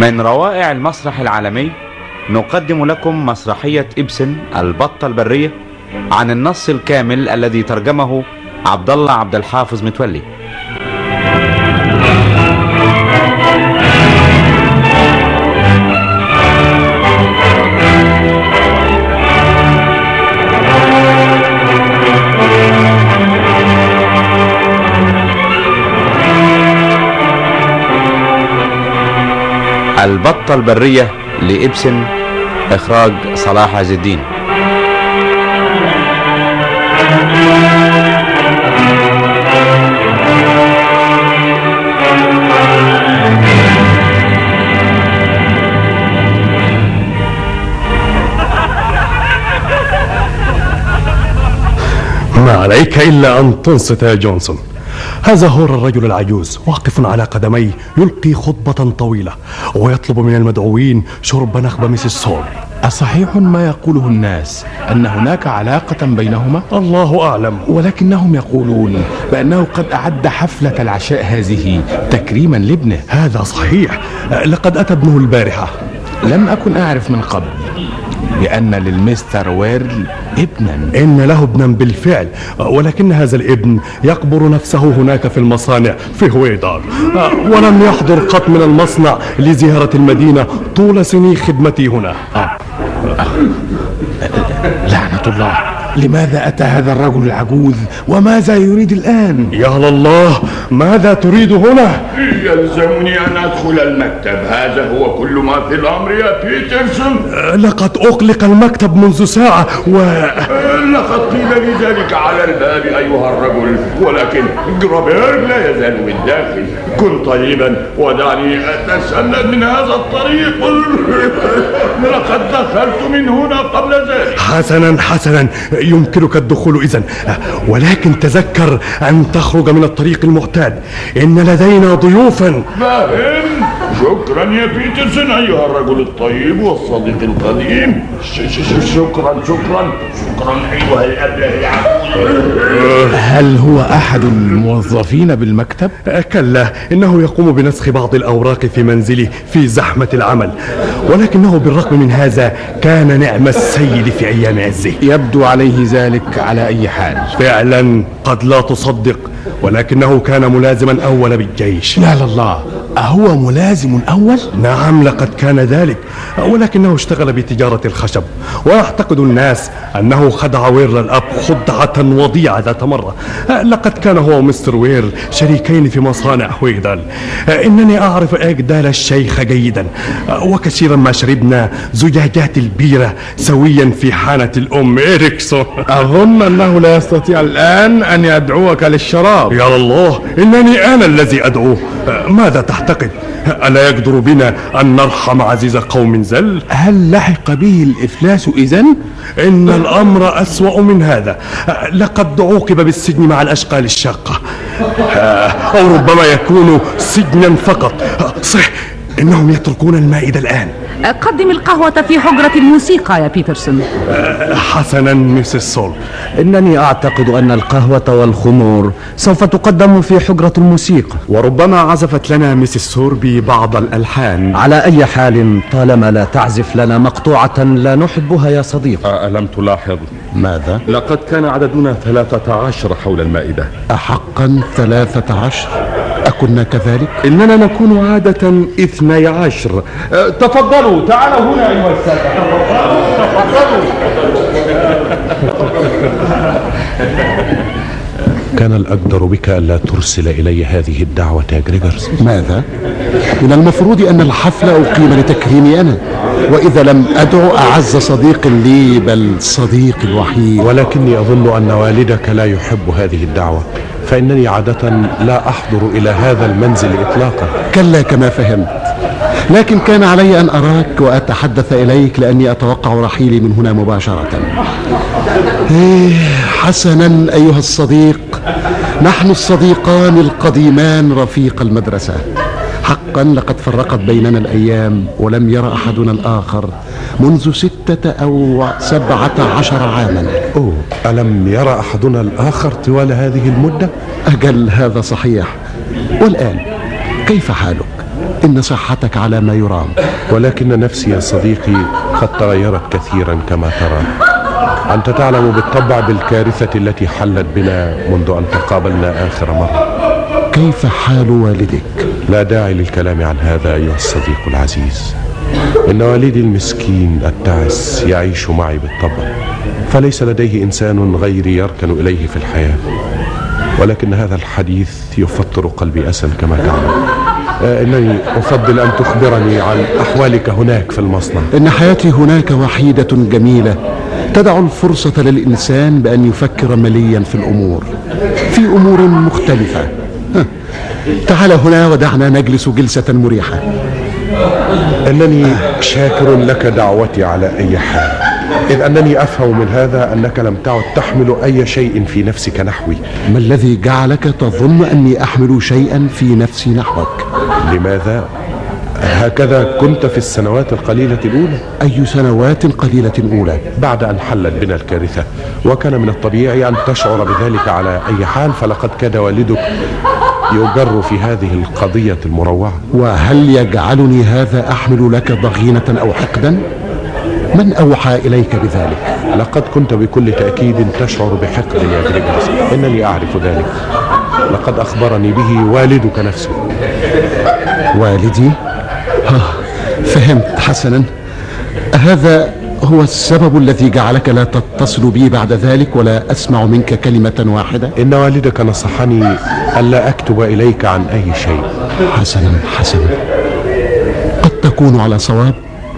من روائع المسرح العالمي نقدم لكم مسرحية إبسن البطة البرية عن النص الكامل الذي ترجمه عبد الله عبد الحافظ متولي. البطة البرية لإبسن، إخراج صلاح عز الدين. ما عليك إلا أن تنصت يا جونسون. هذا هو الرجل العجوز واقف على قدميه يلقي خطبة طويلة ويطلب من المدعوين شرب نخبة ميسيس سول. أصحيح ما يقوله الناس أن هناك علاقة بينهما؟ الله أعلم، ولكنهم يقولون بأنه قد أعد حفلة العشاء هذه تكريما لابنه. هذا صحيح، لقد أتى ابنه البارحة. لم أكن أعرف من قبل بأن للمستر ويرل ابنا. إن له ابنا بالفعل، ولكن هذا الابن يقبر نفسه هناك في المصانع في هويدار، ولم يحضر قط من المصنع لزيارة المدينة طول سنين خدمتي هنا. لعنة الله، لماذا أتى هذا الرجل العجوز وماذا يريد الآن؟ يا لله، ماذا تريد هنا؟ يلزمني أن أدخل المكتب، هذا هو كل ما في الأمر يا بيترسون. لقد أغلق المكتب منذ ساعة لقد قيل لي ذلك على الباب أيها الرجل، ولكن جرابير لا يزال بالداخل. كن طيبا ودعني أتسلل من هذا الطريق. لقد دخلت من هنا قبل ذلك. حسنا، يمكنك الدخول إذن، ولكن تذكر أن تخرج من الطريق المعتاد، إن لدينا ضيوفا. فاهم؟ شكرا يا بيترسون أيها الرجل الطيب والصديق القديم. شكرا أيها الأبله العجوز. هل هو أحد الموظفين بالمكتب؟ كلا، إنه يقوم بنسخ بعض الأوراق في منزله في زحمة العمل، ولكنه بالرغم من هذا كان نعم السيد في أيام عزه. يبدو عليه ذلك على أي حال. فعلا قد لا تصدق، ولكنه كان ملازما أول بالجيش. لا الله، أهو ملازم أول؟ نعم، لقد كان ذلك، ولكنه اشتغل بتجارة الخشب، ويعتقد الناس أنه خدع ويرل الأب خدعة وضيعة ذات مرة. لقد كان هو ومستر ويرل شريكين في مصانع هويدال. إنني أعرف أجدال الشيخ جيدا، وكثيرا ما شربنا زجاجات البيرة سويا في حانة الأم إريكسون. أظن أنه لا يستطيع الآن أن يدعوك للشراب. يا الله، إنني أنا الذي أدعوه. ماذا تعتقد؟ ألا يقدر بنا أن نرحم عزيز قوم زل؟ هل لحق به الإفلاس إذن؟ إن الأمر أسوأ من هذا، لقد عوقب بالسجن مع الأشغال الشاقة، أو ربما يكون سجنا فقط. صح، إنهم يتركون المائدة الآن. قدم القهوة في حجرة الموسيقى يا بيترسون. حسنا ميسيس سول. إنني أعتقد أن القهوة والخمور سوف تقدم في حجرة الموسيقى، وربما عزفت لنا ميسيس سوربي بعض الألحان. على أي حال، طالما لا تعزف لنا مقطوعة لا نحبها يا صديقي. ألم تلاحظ؟ ماذا؟ لقد كان عددنا 13 حول المائدة. أحقا 13؟ أكنا كذلك؟ إننا نكون عادة 12. تفضلوا، تعالوا هنا أيها السادة. تفضلوا. كان الأقدر بك ألا ترسل إلي هذه الدعوة يا جريجرز. ماذا؟ من المفروض أن الحفل أقيم لتكريمي أنا، وإذا لم أدعو أعز صديق لي بل صديقي الوحيد. ولكني أظن أن والدك لا يحب هذه الدعوة، فإنني عادة لا أحضر إلى هذا المنزل إطلاقا. كلا كما فهمت، لكن كان علي أن أراك وأتحدث إليك لأني أتوقع رحيلي من هنا مباشرة. حسنا أيها الصديق، نحن الصديقان القديمان رفيق المدرسة. حقا لقد فرقت بيننا الأيام، ولم يرى أحدنا الآخر منذ 6 أو 17 عاما. ألم يرى أحدنا الآخر طوال هذه المدة؟ أجل، هذا صحيح. والآن كيف حالك؟ إن صحتك على ما يرام. ولكن نفسي يا صديقي قد تغيرت كثيرا كما ترى. أنت تعلم بالطبع بالكارثة التي حلت بنا منذ أن تقابلنا آخر مرة. كيف حال والدك؟ لا داعي للكلام عن هذا أيها الصديق العزيز. إن والدي المسكين التعس يعيش معي بالطبع، فليس لديه إنسان غيري يركن إليه في الحياة. ولكن هذا الحديث يفطر قلبي أسا كما تعلم. إنني أفضل أن تخبرني عن أحوالك هناك في المصنع. إن حياتي هناك وحيدة جميلة تدع الفرصة للإنسان بأن يفكر مليا في الأمور، في أمور مختلفة. تعال هنا ودعنا نجلس جلسة مريحة. إنني شاكر لك دعوتي على أي حال، إذ أنني أفهم من هذا أنك لم تعد تحمل أي شيء في نفسك نحوي. ما الذي جعلك تظن أني أحمل شيئا في نفسي نحوك؟ لماذا؟ هكذا كنت في السنوات القليلة الأولى. أي سنوات قليلة أولى؟ بعد أن حلت بنا الكارثة، وكان من الطبيعي أن تشعر بذلك على أي حال، فلقد كاد والدك يجر في هذه القضية المروعة. وهل يجعلني هذا أحمل لك ضغينة أو حقدا؟ من أوحى إليك بذلك؟ لقد كنت بكل تأكيد تشعر بحقد يا جريجرز، إنني أعرف ذلك. لقد أخبرني به والدك نفسه. والدي؟ فهمت حسنا. هذا هو السبب الذي جعلك لا تتصل بي بعد ذلك ولا أسمع منك كلمة واحدة؟ إن والدك نصحني ألا أكتب إليك عن أي شيء. حسنا حسنا، قد تكون على صواب،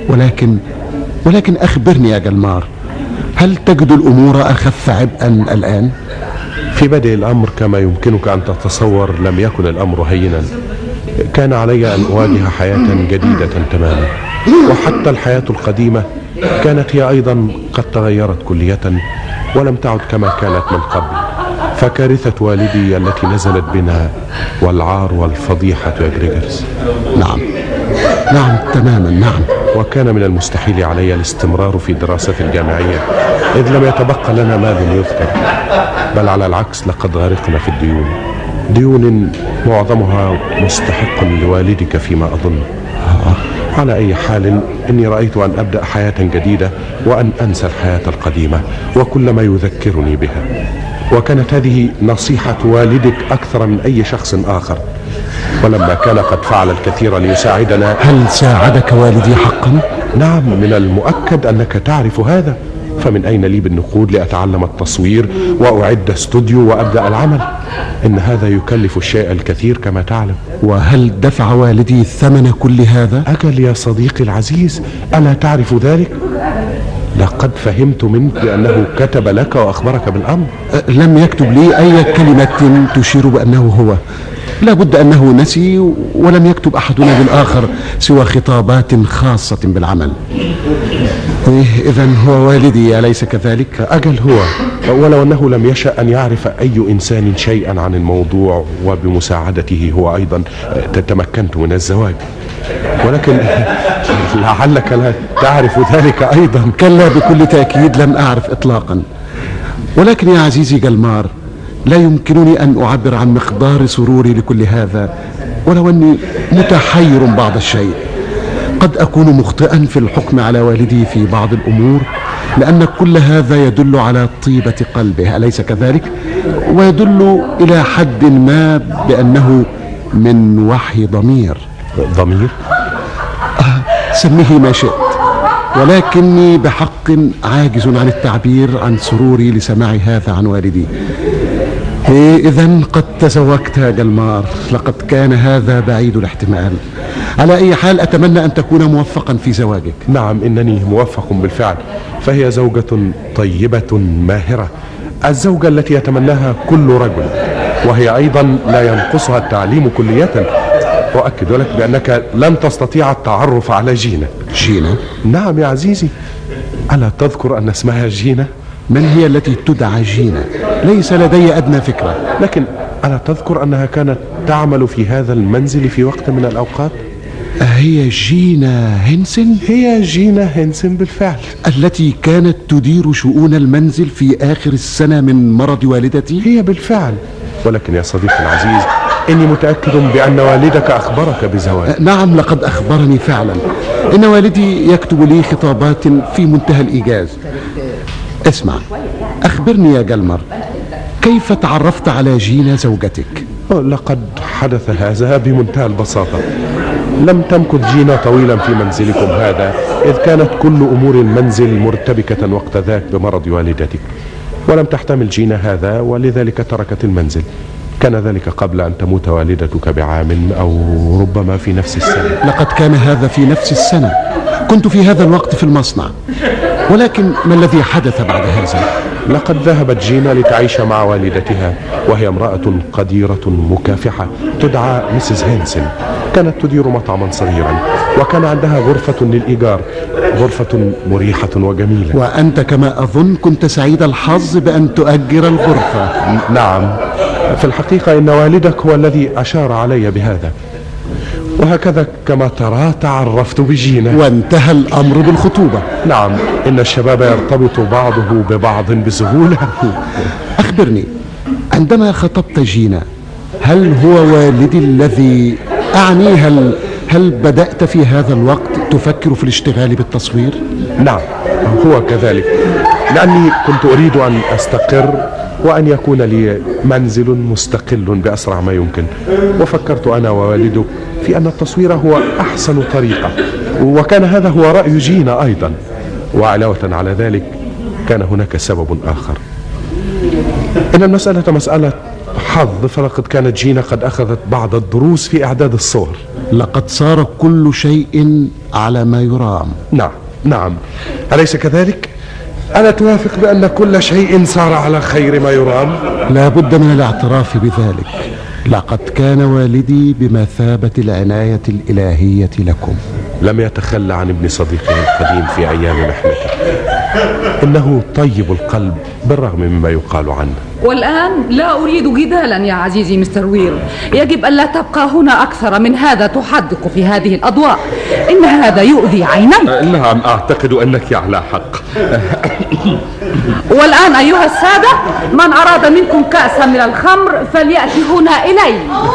ولكن أخبرني يا جلمار، هل تجد الأمور أخف عبئا الآن؟ في بدء الأمر كما يمكنك أن تتصور لم يكن الأمر هينا. كان علي أن أواجه حياة جديدة تماما، وحتى الحياة القديمة كانت هي أيضا قد تغيرت كلية ولم تعد كما كانت من قبل. فكارثة والدي التي نزلت بنا والعار والفضيحة يا جريجرز. نعم تماما نعم. وكان من المستحيل علي الاستمرار في دراسة الجامعية، إذ لم يتبقى لنا مال يذكر، بل على العكس لقد غرقنا في ديون معظمها مستحق لوالدك فيما أظن. على أي حال إني رأيت أن أبدأ حياة جديدة وأن أنسى الحياة القديمة وكل ما يذكرني بها. وكانت هذه نصيحة والدك أكثر من أي شخص آخر. ولما كان قد فعل الكثير ليساعدنا. هل ساعدك والدي حقا؟ نعم، من المؤكد أنك تعرف هذا. فمن أين لي بالنقود لأتعلم التصوير وأعد استوديو وأبدأ العمل؟ إن هذا يكلف الشيء الكثير كما تعلم. وهل دفع والدي ثمن كل هذا؟ أجل يا صديقي العزيز، ألا تعرف ذلك؟ لقد فهمت منك بأنه كتب لك وأخبرك بالأمر. لم يكتب لي أي كلمة تشير بأنه هو. لا بد أنه نسي، ولم يكتب أحدنا بالآخر سوى خطابات خاصة بالعمل. إذن هو والدي أليس كذلك؟ أجل هو، ولو أنه لم يشأ أن يعرف أي إنسان شيئا عن الموضوع، وبمساعدته هو أيضا تمكنت من الزواج. ولكن لعلك لا تعرف ذلك أيضا. كلا، بكل تأكيد لم أعرف إطلاقا. ولكن يا عزيزي جلمار، لا يمكنني أن أعبر عن مقدار سروري لكل هذا، ولو أني متحير بعض الشيء. قد أكون مخطئا في الحكم على والدي في بعض الأمور، لأن كل هذا يدل على طيبة قلبه، أليس كذلك؟ ويدل إلى حد ما بأنه من وحي ضمير. سميه ما شئت، ولكني بحق عاجز عن التعبير عن سروري لسماع هذا عن والدي. إذن قد تزوجت يا جلمار. لقد كان هذا بعيد الاحتمال. على أي حال أتمنى أن تكون موفقا في زواجك. نعم، إنني موفق بالفعل، فهي زوجة طيبة ماهرة، الزوجة التي يتمناها كل رجل، وهي أيضا لا ينقصها التعليم كلية. وأكد لك بأنك لن تستطيع التعرف على جينا. جينا؟ نعم يا عزيزي، ألا تذكر أن اسمها جينا؟ من هي التي تدعى جينا؟ ليس لدي أدنى فكرة. لكن ألا تذكر أنها كانت تعمل في هذا المنزل في وقت من الأوقات؟ هي جينا هنسن؟ هي جينا هنسن بالفعل، التي كانت تدير شؤون المنزل في آخر السنة من مرض والدتي؟ هي بالفعل. ولكن يا صديقي العزيز، إني متأكد بأن والدك أخبرك بزواج. نعم، لقد أخبرني فعلا. إن والدي يكتب لي خطابات في منتهى الإيجاز. اسمع، أخبرني يا جلمر، كيف تعرفت على جينا زوجتك؟ لقد حدث هذا بمنتهى البساطة. لم تمكث جينا طويلا في منزلكم هذا، إذ كانت كل أمور المنزل مرتبكة وقت ذاك بمرض والدتك، ولم تحتمل جينا هذا ولذلك تركت المنزل. كان ذلك قبل أن تموت والدتك بعام أو ربما في نفس السنة. لقد كان هذا في نفس السنة. كنت في هذا الوقت في المصنع. ولكن ما الذي حدث بعد هذا؟ لقد ذهبت جينا لتعيش مع والدتها، وهي امرأة قديرة مكافحة تدعى مسز هينسن. كانت تدير مطعما صغيرا، وكان عندها غرفة للإيجار، غرفة مريحة وجميلة. وأنت كما أظن كنت سعيد الحظ بأن تؤجر الغرفة. نعم، في الحقيقة إن والدك هو الذي أشار علي بهذا، وهكذا كما ترى تعرفت بجينا وانتهى الأمر بالخطوبة. نعم، إن الشباب يرتبط بعضه ببعض بسهولة. أخبرني، عندما خطبت جينا هل هو والدي الذي أعني هل بدأت في هذا الوقت تفكر في الاشتغال بالتصوير؟ نعم، هو كذلك، لأني كنت أريد أن أستقر وأن يكون لي منزل مستقل بأسرع ما يمكن. وفكرت أنا ووالدك في أن التصوير هو أحسن طريقة، وكان هذا هو رأي جينا أيضا. وعلاوة على ذلك كان هناك سبب آخر. إن المسألة مسألة حظ، فلقد كانت جينا قد أخذت بعض الدروس في إعداد الصور. لقد صار كل شيء على ما يرام. نعم، أليس كذلك؟ ألا توافق بأن كل شيء صار على خير ما يرام؟ لا بد من الاعتراف بذلك. لقد كان والدي بمثابة العناية الإلهية لكم. لم يتخلى عن ابن صديقه القديم في أيام محنته. إنه طيب القلب بالرغم مما يقال عنه. والآن لا أريد جدالا يا عزيزي مستر وير. يجب أن لا تبقى هنا أكثر من هذا تحدق في هذه الأضواء. إن هذا يؤذي عينيك. نعم، أعتقد أنك على حق. والآن أيها السادة، من أراد منكم كأسا من الخمر فليأتي هنا إلي.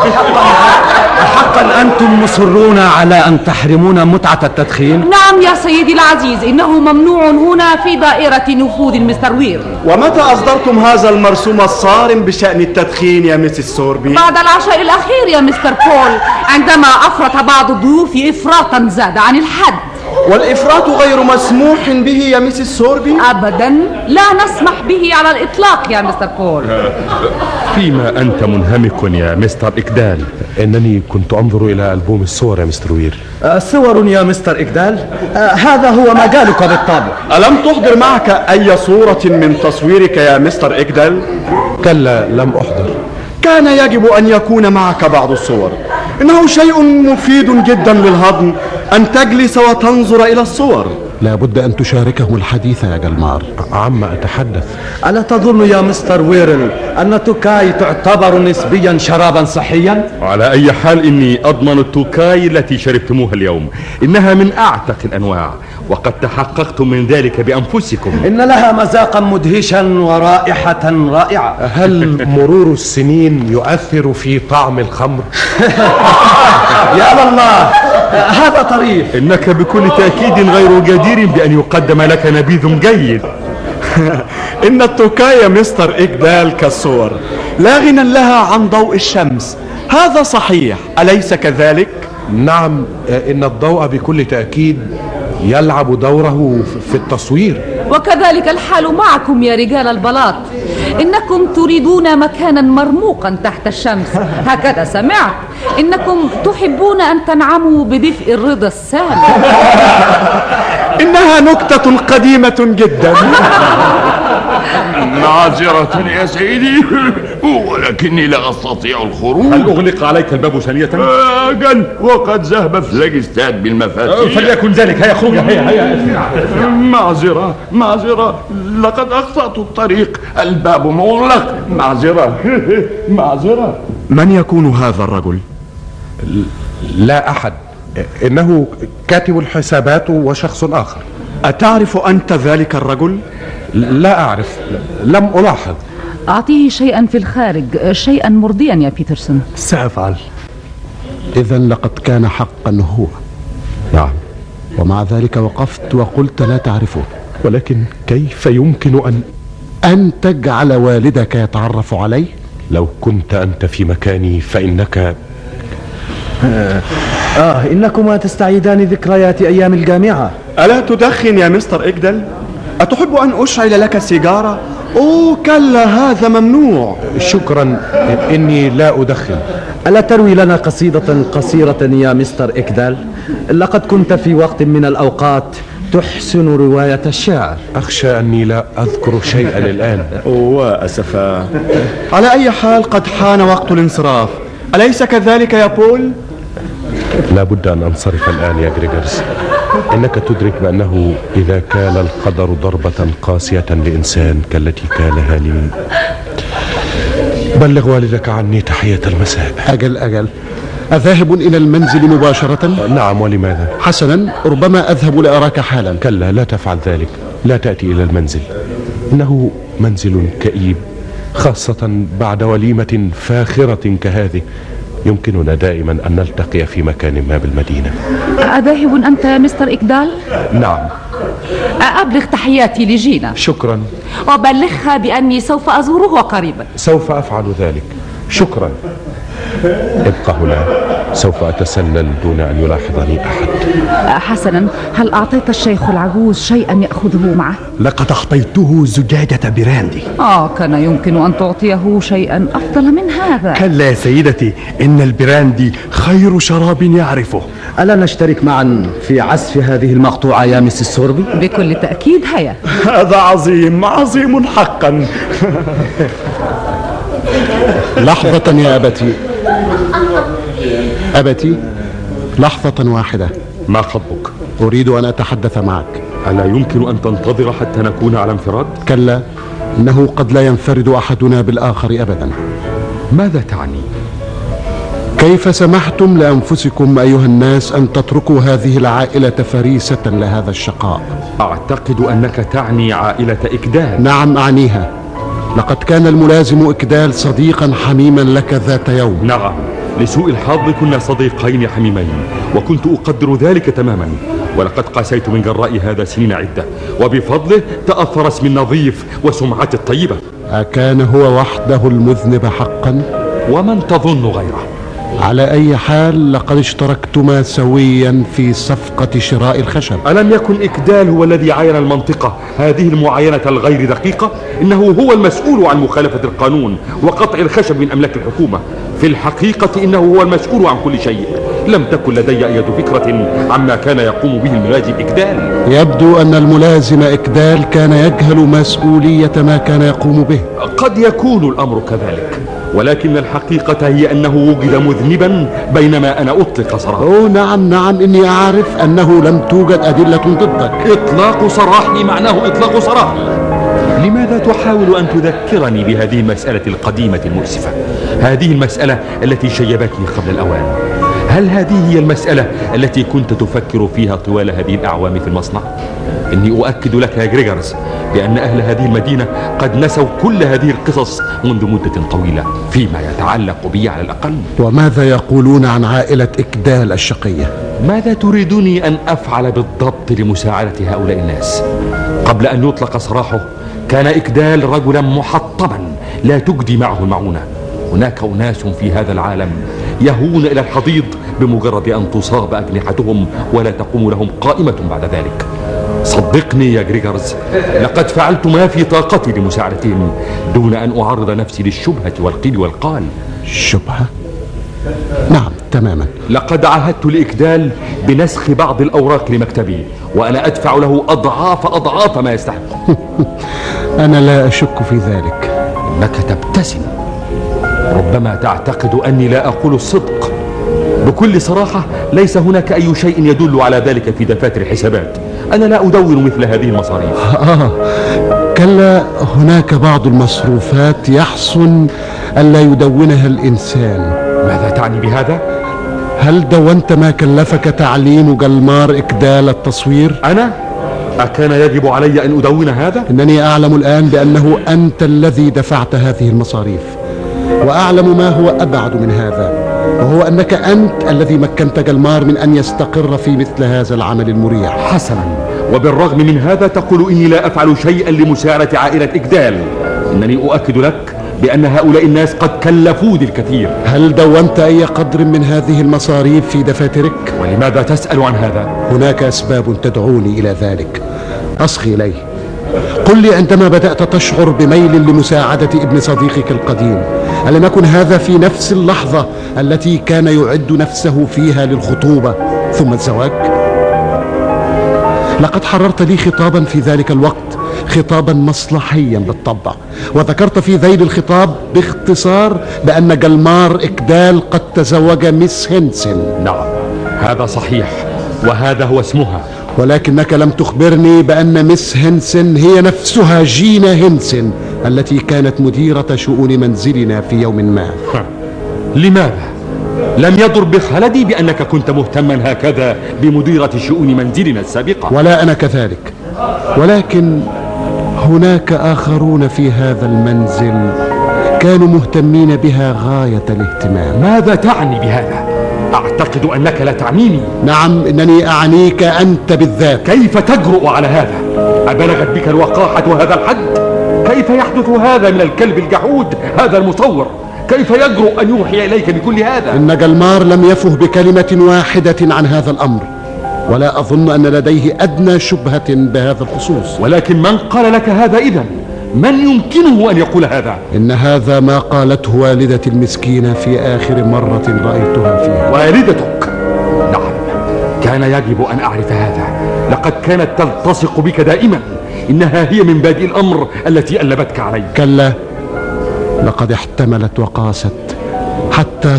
حقا أنتم مصرون على أن تحرمون متعة التدخين؟ نعم يا سيدي العزيز، إنه ممنوع هنا في دائرة نفوذ المستر وير. ومتى أصدرتم هذا المرسوم الصارم بشأن التدخين يا ميسيس سوربي؟ بعد العشاء الأخير يا مستر بول، عندما أفرط بعض الضيوف إفراطا زاد عن الحد. والإفراط غير مسموح به يا ميسيس سوربي؟ أبدا، لا نسمح به على الإطلاق يا مستر بول. فيما أنت منهمك يا مستر إكدال؟ إنني كنت أنظر إلى ألبوم الصور يا مستر وير. صور يا مستر إكدال؟ هذا هو مجالك بالطبع. ألم تحضر معك أي صورة من تصويرك يا مستر إكدال؟ كلا، لم أحضر. كان يجب أن يكون معك بعض الصور. إنه شيء مفيد جدا للهضم أن تجلس وتنظر إلى الصور. لا بد أن تشاركه الحديث يا جلمار. عما أتحدث. ألا تظن يا مستر ويرل أن توكاي تعتبر نسبيا شرابا صحيا؟ على أي حال إني أضمن التوكاي التي شربتموها اليوم. إنها من أعتق الأنواع، وقد تحققتم من ذلك بأنفسكم. إن لها مذاقا مدهشا ورائحة رائعة. هل مرور السنين يؤثر في طعم الخمر؟ يا الله، هذا طريف. إنك بكل تأكيد غير جدير بأن يقدم لك نبيذ جيد. إن التوكاي يا مستر إكدال كالصور، لا غنى لها عن ضوء الشمس. هذا صحيح، أليس كذلك؟ نعم، إن الضوء بكل تأكيد يلعب دوره في التصوير. وكذلك الحال معكم يا رجال البلاط. إنكم تريدون مكانا مرموقا تحت الشمس، هكذا سمعت. إنكم تحبون أن تنعموا بدفء الرضا السامي. إنها نكتة قديمة جدا. معذرة يا سيدي، ولكني لا أستطيع الخروج. هل أغلق عليك الباب ثانية؟ أجل، وقد ذهب فلاجستاد بالمفاتيح. فليكن ذلك. هيا خروج، هيا. معذرة، لقد أخطأت الطريق، الباب مغلق. معذرة. من يكون هذا الرجل؟ لا أحد، إنه كاتب الحسابات وشخص آخر. أتعرف أنت ذلك الرجل؟ لا أعرف، لم ألاحظ. أعطيه شيئا في الخارج، شيئا مرضيا يا بيترسون. سأفعل. إذا لقد كان حقا هو. نعم. ومع ذلك وقفت وقلت لا تعرفه. ولكن كيف يمكن أن تجعل والدك يتعرف عليه؟ لو كنت أنت في مكاني فإنك إنكما تستعيدان ذكريات أيام الجامعة. ألا تدخن يا مستر إكدل؟ أتحب أن أشعل لك سيجارة؟ أوه كلا، هذا ممنوع. شكرا، إني لا أدخن. ألا تروي لنا قصيدة قصيرة يا مستر إكدال؟ لقد كنت في وقت من الأوقات تحسن رواية الشعر. أخشى أني لا أذكر شيئا الآن. أسفا. على أي حال قد حان وقت الانصراف، أليس كذلك يا بول؟ لا بد أن أنصرف الآن يا غريغورز. إنك تدرك بأنه إذا كان القدر ضربة قاسية لإنسان كالتي كانها لي، بلغ والدك عني تحية المساء. أجل، أذاهب إلى المنزل مباشرة؟ نعم، ولماذا؟ حسنا، ربما أذهب لأراك حالا. كلا، لا تفعل ذلك. لا تأتي إلى المنزل، إنه منزل كئيب، خاصة بعد وليمة فاخرة كهذه. يمكننا دائما أن نلتقي في مكان ما بالمدينة. أذاهب أنت يا مستر إكدال؟ نعم. أبلغ تحياتي لجينا. شكرا. وبلغها بأني سوف أزوره قريبا. سوف أفعل ذلك. شكرا. ابقى هنا، سوف أتسلل دون أن يلاحظني أحد. حسنا، هل أعطيت الشيخ العجوز شيئا يأخذه معه؟ لقد أعطيته زجاجة براندي. كان يمكن أن تعطيه شيئا أفضل من هذا. كلا يا سيدتي، إن البراندي خير شراب يعرفه. ألا نشترك معا في عزف هذه المقطوعة يا ميسيس سوربي؟ بكل تأكيد. هيا. هذا عظيم حقا. لحظة يا أبتي، لحظة واحدة. ما خطبك؟ أريد أن أتحدث معك. ألا يمكن أن تنتظر حتى نكون على انفراد؟ كلا، إنه قد لا ينفرد أحدنا بالآخر أبدا. ماذا تعني؟ كيف سمحتم لأنفسكم أيها الناس أن تتركوا هذه العائلة فريسة لهذا الشقاء؟ أعتقد أنك تعني عائلة إكدال. نعم، أعنيها. لقد كان الملازم إكدال صديقا حميما لك ذات يوم. نعم، لسوء الحظ كنا صديقين حميمين، وكنت أقدر ذلك تماما، ولقد قاسيت من جراء هذا سنين عدة، وبفضله تأثر اسمي النظيف وسمعتي الطيبة. أكان هو وحده المذنب حقا؟ ومن تظن غيره؟ على أي حال لقد اشتركتما سويا في صفقة شراء الخشب. ألم يكن إكدال هو الذي عاين المنطقة هذه المعاينة الغير دقيقة؟ إنه هو المسؤول عن مخالفة القانون وقطع الخشب من أملاك الحكومة. في الحقيقة إنه هو المسؤول عن كل شيء. لم تكن لدي أي فكرة عما كان يقوم به الملازم إكدال. يبدو أن الملازم إكدال كان يجهل مسؤولية ما كان يقوم به. قد يكون الأمر كذلك، ولكن الحقيقة هي أنه وجد مذنبا بينما أنا أطلق سراحه. نعم، إني أعرف أنه لم توجد أدلة ضدك. إطلاق سراحي معناه إطلاق سراحي. لماذا تحاول أن تذكرني بهذه المسألة القديمة المؤسفة؟ هذه المسألة التي شيبتني قبل الأوان. هل هذه هي المسألة التي كنت تفكر فيها طوال هذه الأعوام في المصنع؟ إني أؤكد لك يا غريغورز بأن أهل هذه المدينة قد نسوا كل هذه القصص منذ مدة طويلة فيما يتعلق بي على الأقل. وماذا يقولون عن عائلة إكدال الشقية؟ ماذا تريدني أن أفعل بالضبط لمساعدة هؤلاء الناس؟ قبل أن يطلق سراحه كان إكدال رجلا محطما لا تجدي معه المعونة. هناك أناس في هذا العالم يهون إلى الحضيض بمجرد أن تصاب أجنحتهم ولا تقوم لهم قائمة بعد ذلك. صدقني يا غريغورز، لقد فعلت ما في طاقتي لمساعدتهم دون أن أعرض نفسي للشبهة والقيل والقال. شبهة؟ نعم، تماما. لقد عاهدت لإكدال بنسخ بعض الأوراق لمكتبي، وأنا أدفع له أضعاف ما يستحق. أنا لا أشك في ذلك. إنك تبتسم، ربما تعتقد أني لا أقول الصدق. بكل صراحة ليس هناك أي شيء يدل على ذلك في دفاتر الحسابات. أنا لا أدون مثل هذه المصاريف. كلا، هناك بعض المصروفات يحسن ألا يدونها الإنسان. ماذا تعني بهذا؟ هل دونت ما كلفك تعليم جلمار إكدال التصوير؟ أنا؟ أكان يجب علي أن أدون هذا؟ إنني أعلم الآن بأنه أنت الذي دفعت هذه المصاريف، وأعلم ما هو أبعد من هذا، وهو أنك أنت الذي مكنت جلمار من أن يستقر في مثل هذا العمل المريح. حسنا، وبالرغم من هذا تقول إني لا أفعل شيئا لمساعدة عائلة إكدال. إنني أؤكد لك بأن هؤلاء الناس قد كلفوني الكثير. هل دونت أي قدر من هذه المصاريف في دفاترك؟ ولماذا تسأل عن هذا؟ هناك أسباب تدعوني إلى ذلك، أصغي إليه. قل لي، عندما بدأت تشعر بميل لمساعدة ابن صديقك القديم، ألم يكن هذا في نفس اللحظة التي كان يعد نفسه فيها للخطوبة ثم الزواج؟ لقد حررت لي خطابا في ذلك الوقت، خطابا مصلحيا بالطبع، وذكرت في ذيل الخطاب باختصار بأن جلمار إكدال قد تزوج ميس هنسن. نعم، هذا صحيح، وهذا هو اسمها. ولكنك لم تخبرني بأن ميس هنسن هي نفسها جينا هنسن التي كانت مديرة شؤون منزلنا في يوم ما. لماذا؟ لم يضر بخلدي بأنك كنت مهتما هكذا بمديرة شؤون منزلنا السابقة. ولا أنا كذلك، ولكن هناك آخرون في هذا المنزل كانوا مهتمين بها غاية الاهتمام. ماذا تعني بهذا؟ أعتقد أنك لا تعنيني. نعم، إنني أعنيك أنت بالذات. كيف تجرؤ على هذا؟ أبلغت بك الوقاحة هذا الحد؟ كيف يحدث هذا من الكلب الجحود هذا المصور؟ كيف يجرؤ أن يوحي إليك بكل هذا؟ إن جلمار لم يفه بكلمة واحدة عن هذا الأمر، ولا أظن أن لديه أدنى شبهة بهذا الخصوص. ولكن من قال لك هذا إذن؟ من يمكنه أن يقول هذا؟ إن هذا ما قالته والدتي المسكينة في آخر مرة رأيتها فيها. والدتك؟ نعم، كان يجب أن أعرف هذا. لقد كانت تلتصق بك دائما. إنها هي من بادئ الأمر التي ألبتك علي. كلا، لقد احتملت وقاست حتى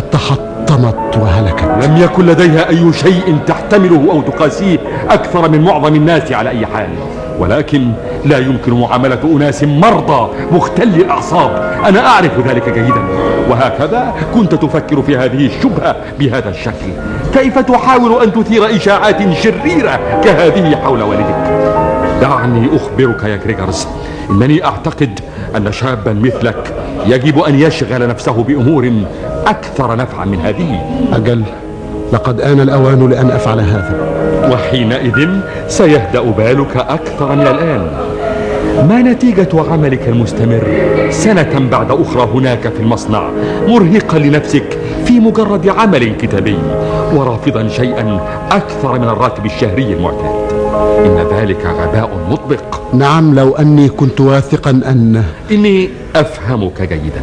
تحطمت وهلكت. لم يكن لديها أي شيء تحتمله أو تقاسيه أكثر من معظم الناس على أي حال، ولكن لا يمكن معاملة أناس مرضى مختلي الأعصاب. أنا أعرف ذلك جيدا، وهكذا كنت تفكر في هذه الشبهة بهذا الشكل. كيف تحاول أن تثير إشاعات شريرة كهذه حول والدك؟ دعني أخبرك يا غريغورز، إنني أعتقد أن شابا مثلك يجب أن يشغل نفسه بأمور أكثر نفعا من هذه. أجل، لقد آن الأوان لأن أفعل هذا، وحينئذ سيهدأ بالك أكثر من الآن. ما نتيجة عملك المستمر سنة بعد أخرى هناك في المصنع، مرهقا لنفسك في مجرد عمل كتابي، ورافضا شيئا أكثر من الراتب الشهري المعتاد؟ إن ذلك غباء مطبق. نعم، لو أني كنت واثقا إني أفهمك جيدا.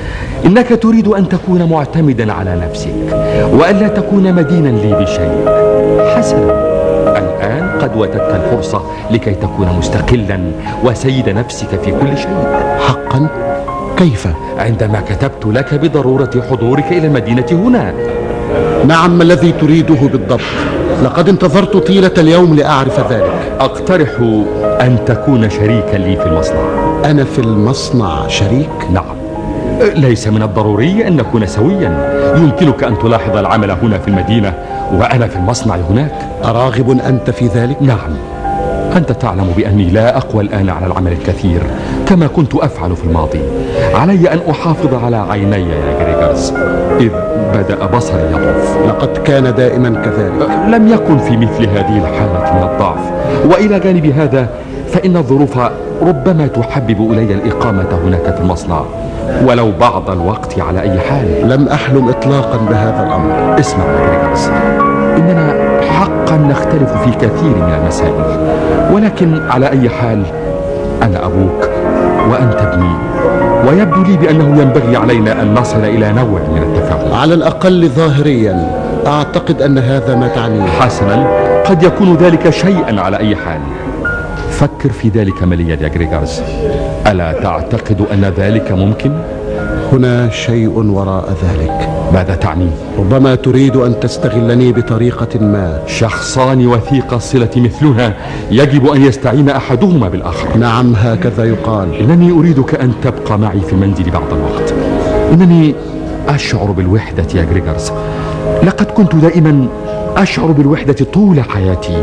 إنك تريد أن تكون معتمدا على نفسك، وألا تكون مدينا لي بشيء. حسنا، الآن قد وجدت الفرصة لكي تكون مستقلا وسيد نفسك في كل شيء. حقا؟ كيف؟ عندما كتبت لك بضرورة حضورك إلى المدينة هنا. نعم، ما الذي تريده بالضبط؟ لقد انتظرت طيلة اليوم لأعرف ذلك. أقترح أن تكون شريكا لي في المصنع. أنا في المصنع شريك؟ نعم، ليس من الضروري أن نكون سويا. يمكنك أن تلاحظ العمل هنا في المدينة وأنا في المصنع هناك. أراغب أنت في ذلك؟ نعم، أنت تعلم بأني لا أقوى الآن على العمل الكثير كما كنت أفعل في الماضي. علي أن أحافظ على عيني يا غريغورز إذ بدأ بصري يضعف. لقد كان دائما كذلك. لم يكن في مثل هذه الحالة من الضعف، وإلى جانب هذا فإن الظروف ربما تحبب إلي الإقامة هناك في المصنع ولو بعض الوقت على أي حال. لم أحلم إطلاقا بهذا الأمر. اسمع يا غريغورز، إننا حقا نختلف في كثير من المسائل، ولكن على أي حال أنا أبوك وأنت ابني، ويبدو لي بأنه ينبغي علينا أن نصل إلى نوع من التفاهم. على الأقل ظاهريا أعتقد أن هذا ما تعنيه. حسنا، قد يكون ذلك شيئا على أي حال. فكر في ذلك مليا يا غريغورز. ألا تعتقد أن ذلك ممكن؟ هنا شيء وراء ذلك. ماذا تعني؟ ربما تريد أن تستغلني بطريقة ما. شخصان وثيق الصلة مثلنا يجب أن يستعين أحدهما بالآخر. نعم، هكذا يقال. إنني أريدك أن تبقى معي في المنزل بعض الوقت. إنني أشعر بالوحدة يا غريغورز. لقد كنت دائما أشعر بالوحدة طول حياتي،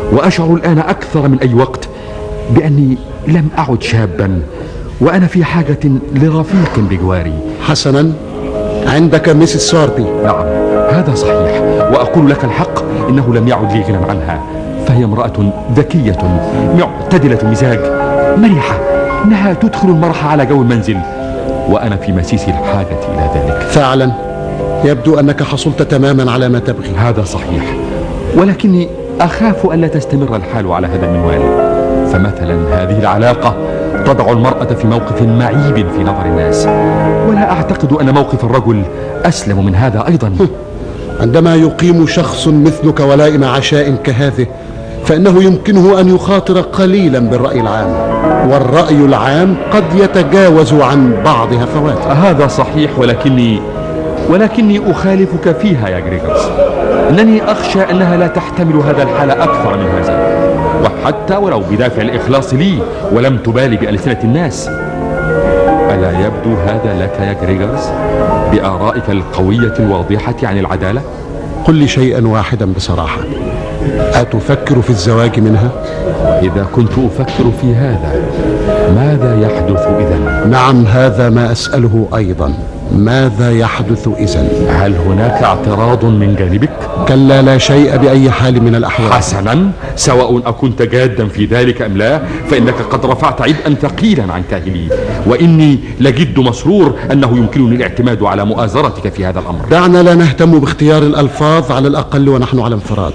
وأشعر الآن أكثر من أي وقت بأني لم أعد شابا، وأنا في حاجة لرفيق بجواري. حسنا، عندك ميسيس سوربي. نعم، هذا صحيح، وأقول لك الحق إنه لم يعد لي غنى عنها، فهي امرأة ذكية معتدلة المزاج مرحة، إنها تدخل المرح على جو المنزل، وأنا في مسيس الحاجة إلى ذلك. فعلا يبدو أنك حصلت تماما على ما تبغي. هذا صحيح، ولكني أخاف أن لا تستمر الحال على هذا المنوال، فمثلا هذه العلاقة تضع المرأة في موقف معيب في نظر الناس، ولا أعتقد أن موقف الرجل أسلم من هذا أيضا. عندما يقيم شخص مثلك ولائم عشاء كهذه، فإنه يمكنه أن يخاطر قليلا بالرأي العام، والرأي العام قد يتجاوز عن بعض هفواته. هذا صحيح، ولكني أخالفك فيها يا غريغورز. إنني أخشى أنها لا تحتمل هذا الحال أكثر من هذا، وحتى ولو بدافع الإخلاص لي ولم تبالي بألسنة الناس. ألا يبدو هذا لك يا غريغورز بآرائك القوية الواضحة عن العدالة؟ قل لي شيئا واحدا بصراحة، أتفكر في الزواج منها؟ إذا كنت أفكر في هذا، ماذا يحدث إذن؟ نعم، هذا ما أسأله أيضا، ماذا يحدث إذن؟ هل هناك اعتراض من جانبك؟ كلا، لا شيء بأي حال من الأحوال. حسنا، سواء أكنت جادا في ذلك أم لا، فإنك قد رفعت عبئا ثقيلا عن كاهلي، وإني لجد مسرور أنه يمكنني الاعتماد على مؤازرتك في هذا الأمر. دعنا لا نهتم باختيار الألفاظ على الأقل ونحن على انفراد.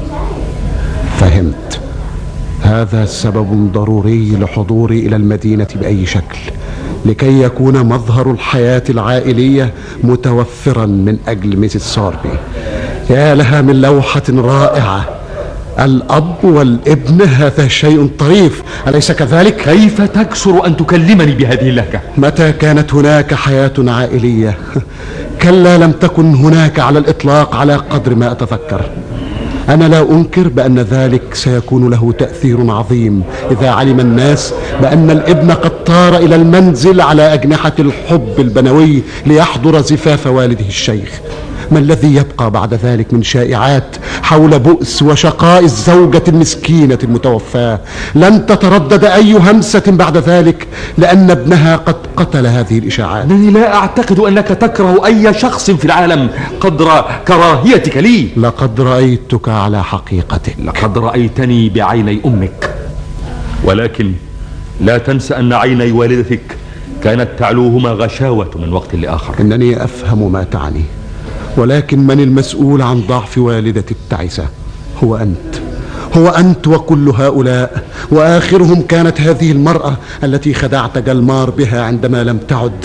فهمت، هذا سبب ضروري لحضوري إلى المدينة بأي شكل، لكي يكون مظهر الحياة العائلية متوفرا من أجل ميسيس سوربي. يا لها من لوحة رائعة، الأب والابن، هذا شيء طريف، أليس كذلك؟ كيف تكسر أن تكلمني بهذه اللهجة؟ متى كانت هناك حياة عائلية؟ كلا، لم تكن هناك على الإطلاق على قدر ما أتذكر. أنا لا أنكر بأن ذلك سيكون له تأثير عظيم إذا علم الناس بأن الابن قد طار إلى المنزل على أجنحة الحب البنوي ليحضر زفاف والده الشيخ. ما الذي يبقى بعد ذلك من شائعات حول بؤس وشقاء الزوجة المسكينة المتوفاة؟ لن تتردد أي همسة بعد ذلك، لأن ابنها قد قتل هذه الإشاعات. أنني لا أعتقد أنك تكره أي شخص في العالم قدر كراهيتك لي. لقد رأيتك على حقيقتك. لقد رأيتني بعيني أمك، ولكن لا تنسى أن عيني والدتك كانت تعلوهما غشاوة من وقت لآخر. إنني أفهم ما تعني، ولكن من المسؤول عن ضعف والدتي التعسة؟ هو أنت وكل هؤلاء، وآخرهم كانت هذه المرأة التي خدعت جلمار بها عندما لم تعد.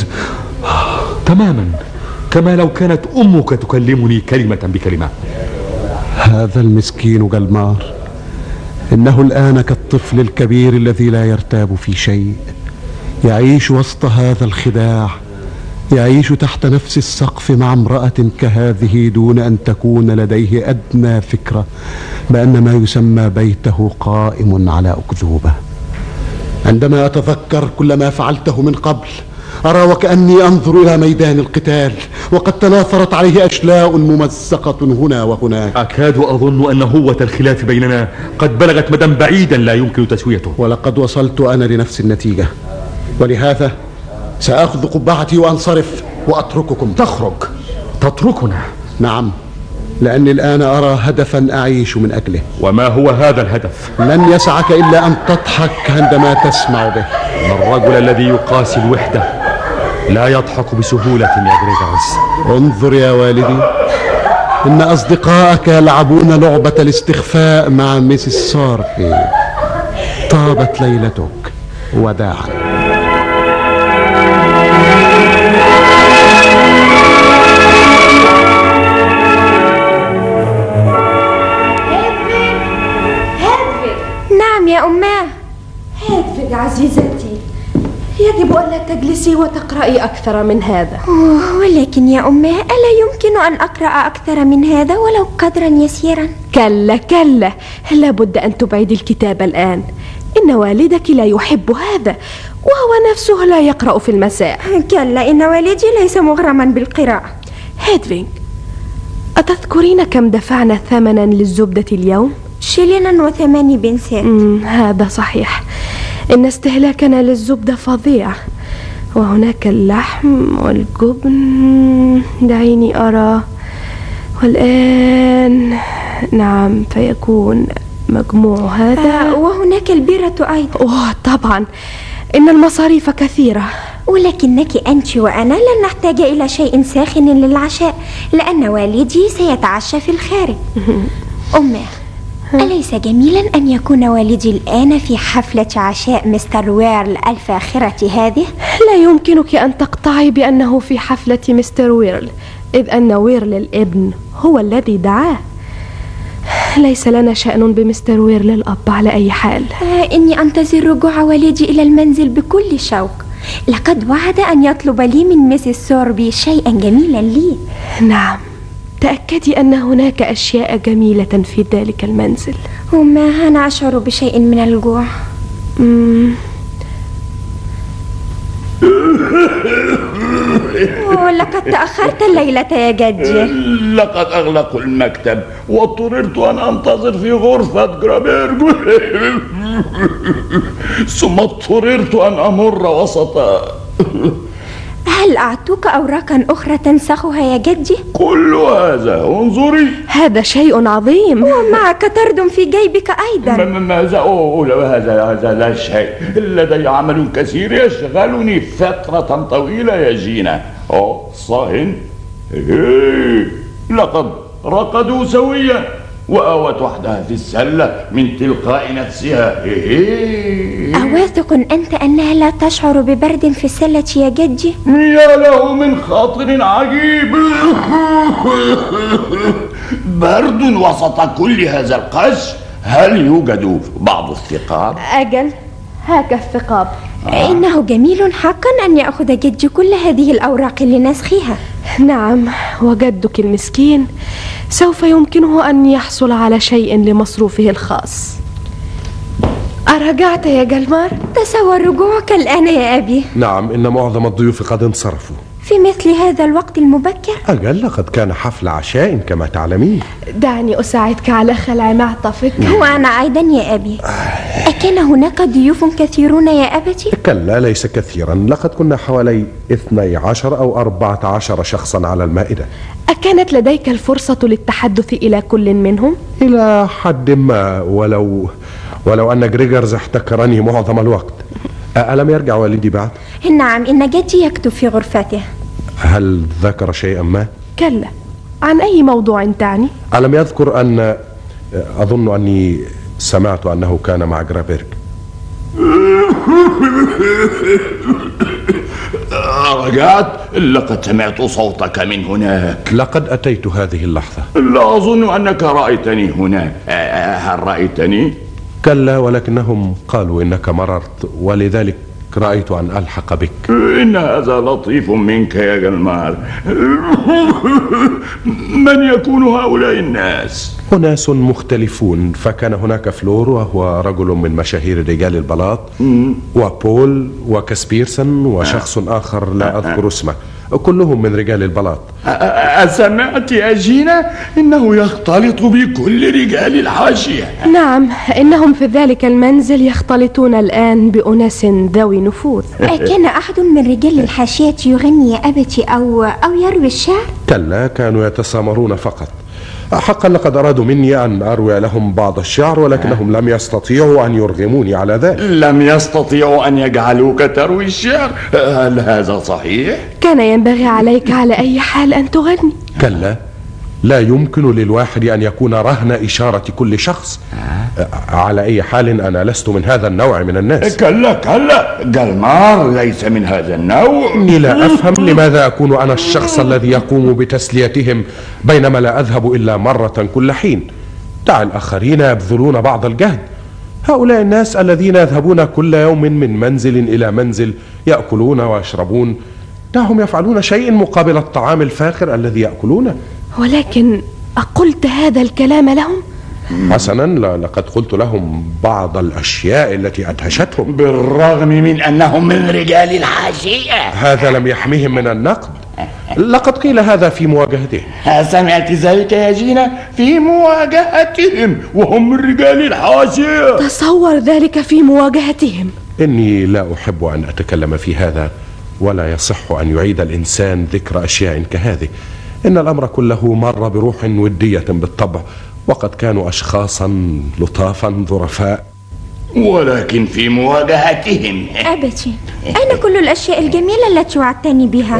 تماما كما لو كانت أمك تكلمني كلمة بكلمة. هذا المسكين جلمار، إنه الآن كالطفل الكبير الذي لا يرتاب في شيء، يعيش وسط هذا الخداع، يعيش تحت نفس السقف مع امرأة كهذه دون أن تكون لديه أدنى فكرة بأن ما يسمى بيته قائم على أكذوبة. عندما أتذكر كل ما فعلته من قبل، أرى وكأني أنظر إلى ميدان القتال، وقد تناثرت عليه أشلاء ممزقة هنا وهناك. أكاد أظن أن هوة الخلاف بيننا قد بلغت مدى بعيدا لا يمكن تسويته. ولقد وصلت أنا لنفس النتيجة، ولهذا سأخذ قبعتي وأنصرف وأترككم. تتركنا؟ نعم، لأني الآن أرى هدفا أعيش من أجله. وما هو هذا الهدف؟ لن يسعك إلا أن تضحك عندما تسمع به. الرجل الذي يقاسي الوحدة لا يضحك بسهولة يا غريغورز. انظر يا والدي، إن أصدقائك يلعبون لعبة الاستخفاء مع ميسيس سوربي. طابت ليلتك، وداعا. نعم يا أماه. هيدفيغ عزيزتي، يجب أن لا تجلسي وتقرأي أكثر من هذا. ولكن يا أماه، ألا يمكن أن أقرأ أكثر من هذا ولو قدرا يسيرا؟ كلا، لابد أن تبعدي الكتاب الآن. إن والدك لا يحب هذا، وهو نفسه لا يقرأ في المساء. كلا، إن والدي ليس مغرما بالقراءة. هيدفيغ، أتذكرين كم دفعنا ثمنا للزبدة اليوم؟ شلنا و8 بنسات. هذا صحيح. إن استهلاكنا للزبدة فظيع، وهناك اللحم والجبن، دعيني أرى، والآن نعم فيكون مجموع هذا. وهناك البيرة أيضا. طبعا، إن المصاريف كثيرة. ولكنك أنت وأنا لن نحتاج إلى شيء ساخن للعشاء، لأن والدي سيتعشى في الخارج. أمه، أليس جميلا أن يكون والدي الآن في حفلة عشاء مستر ويرل الفاخرة هذه؟ لا يمكنك أن تقطعي بأنه في حفلة مستر ويرل، إذ أن ويرل الابن هو الذي دعاه. ليس لنا شأن بمستر ويرل الأب على أي حال. إني أنتظر رجوع والدي إلى المنزل بكل شوق. لقد وعد أن يطلب لي من ميسيس سوربي شيئا جميلا لي. نعم، تأكدي أن هناك أشياء جميلة في ذلك المنزل. وما أنا أشعر بشيء من الجوع. لقد تأخرت الليلة يا جدي. لقد أغلقوا المكتب واضطررت أن أنتظر في غرفة جرابيرج. ثم اضطررت أن أمر وسط. هل أعطوك أوراقا أخرى تنسخها يا جدي؟ كل هذا انظري. هذا شيء عظيم. ومعك طرد في جيبك أيضا. ماذا أقول؟ هذا لا شيء. لدي عمل كثير يشغلني فترة طويلة يا جينا. صاهن. لقد رقدوا سويا وأوت وحدها في السلة من تلقاء نفسها. أواثق أنت أنها لا تشعر ببرد في السلة يا جدي؟ يا له من خاطر عجيب. برد وسط كل هذا القش. هل يوجد بعض الثقاب؟ أجل، هاك الثقاب. إنه جميل حقا أن يأخذ جدي كل هذه الأوراق لنسخها. نعم، وجدك المسكين سوف يمكنه أن يحصل على شيء لمصروفه الخاص. أرجعت يا جلمار؟ تصور رجوعك الآن يا أبي. نعم، إن معظم الضيوف قد انصرفوا في مثل هذا الوقت المبكر. أجل، لقد كان حفل عشاء كما تعلمين. دعني أساعدك على خلع معطفك. وأنا أيضا يا أبي. أكان هناك ضيوف كثيرون يا أبتي؟ كلا، ليس كثيرا. لقد كنا حوالي 12 أو 14 شخصا على المائدة. أكانت لديك الفرصة للتحدث إلى كل منهم؟ إلى حد ما، ولو أن جريجرز احتكرني معظم الوقت. ألم يرجع والدي بعد؟ نعم، إن جدي يكتب في غرفته. هل ذكر شيئا ما؟ كلا. عن أي موضوع تعني؟ ألم يذكر أن أظن أني سمعت أنه كان مع جرابيرج. رجعت؟ لقد سمعت صوتك من هناك. لقد أتيت هذه اللحظة. لا أظن أنك رأيتني هناك. هل رأيتني؟ كلا، ولكنهم قالوا إنك مررت، ولذلك رأيت أن ألحق بك. إن هذا لطيف منك يا جلمار. من يكون هؤلاء الناس؟ أناس مختلفون. فكان هناك فلور وهو رجل من مشاهير رجال البلاط، وبول وكاسبيرسون وشخص آخر لا أذكر اسمه، كلهم من رجال البلاط. أسمعت يا جينا؟ إنه يختلط بكل رجال الحاشية. نعم، إنهم في ذلك المنزل يختلطون الآن بأناس ذوي نفوذ. كان أحد من رجال الحاشية يغني يا أبتي أو يروي الشعر؟ كلا، كانوا يتسامرون فقط. حقا لقد أرادوا مني أن أروي لهم بعض الشعر، ولكنهم لم يستطيعوا أن يرغموني على ذلك. لم يستطيعوا أن يجعلوك تروي الشعر؟ هل هذا صحيح؟ كان ينبغي عليك على أي حال أن تغني. كلا، لا يمكن للواحد أن يكون رهن إشارة كل شخص. على أي حال أنا لست من هذا النوع من الناس. كلا، جلمار ليس من هذا النوع. إني لا أفهم لماذا أكون أنا الشخص الذي يقوم بتسليتهم، بينما لا أذهب إلا مرة كل حين. دع الآخرين يبذلون بعض الجهد. هؤلاء الناس الذين يذهبون كل يوم من منزل إلى منزل يأكلون ويشربون، دعهم يفعلون شيء مقابل الطعام الفاخر الذي يأكلونه. ولكن أقلت هذا الكلام لهم؟ حسنا، لقد قلت لهم بعض الأشياء التي أدهشتهم. بالرغم من أنهم من رجال الحاشية. هذا لم يحميهم من النقد. لقد قيل هذا في مواجهتهم. سمعت ذلك يا جينا؟ في مواجهتهم وهم من رجال الحاشية. تصور ذلك في مواجهتهم. إني لا أحب أن أتكلم في هذا، ولا يصح أن يعيد الإنسان ذكر أشياء كهذه. إن الأمر كله مر بروح ودية بالطبع، وقد كانوا أشخاصا لطافا ظرفاء. ولكن في مواجهتهم أبتي، أين كل الأشياء الجميلة التي وعدتني بها؟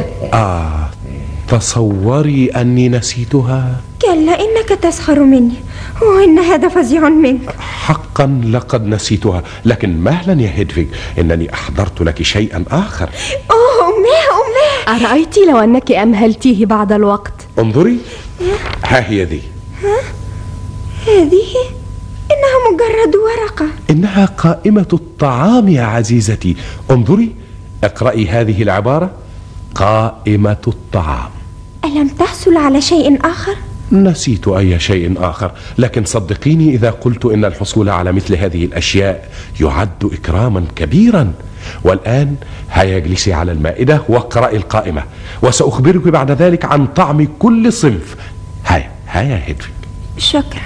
تصوري أني نسيتها. كلا، إنك تسخر مني، وإن هذا فظيع منك. حقا لقد نسيتها، لكن مهلا يا هيدفيج، إنني أحضرت لك شيئا آخر. أماه أرأيت لو أنك أمهلتيه بعد الوقت؟ انظري، ها هي ذي. هذه؟ إنها مجرد ورقة. إنها قائمة الطعام يا عزيزتي. انظري، اقرأي هذه العبارة: قائمة الطعام. ألم تحصل على شيء آخر؟ نسيت أي شيء آخر، لكن صدقيني إذا قلت إن الحصول على مثل هذه الأشياء يعد إكراما كبيرا. والآن هيا اجلسي على المائدة واقرأي القائمة، وسأخبرك بعد ذلك عن طعم كل صنف. هيا هيدفيج. شكرا.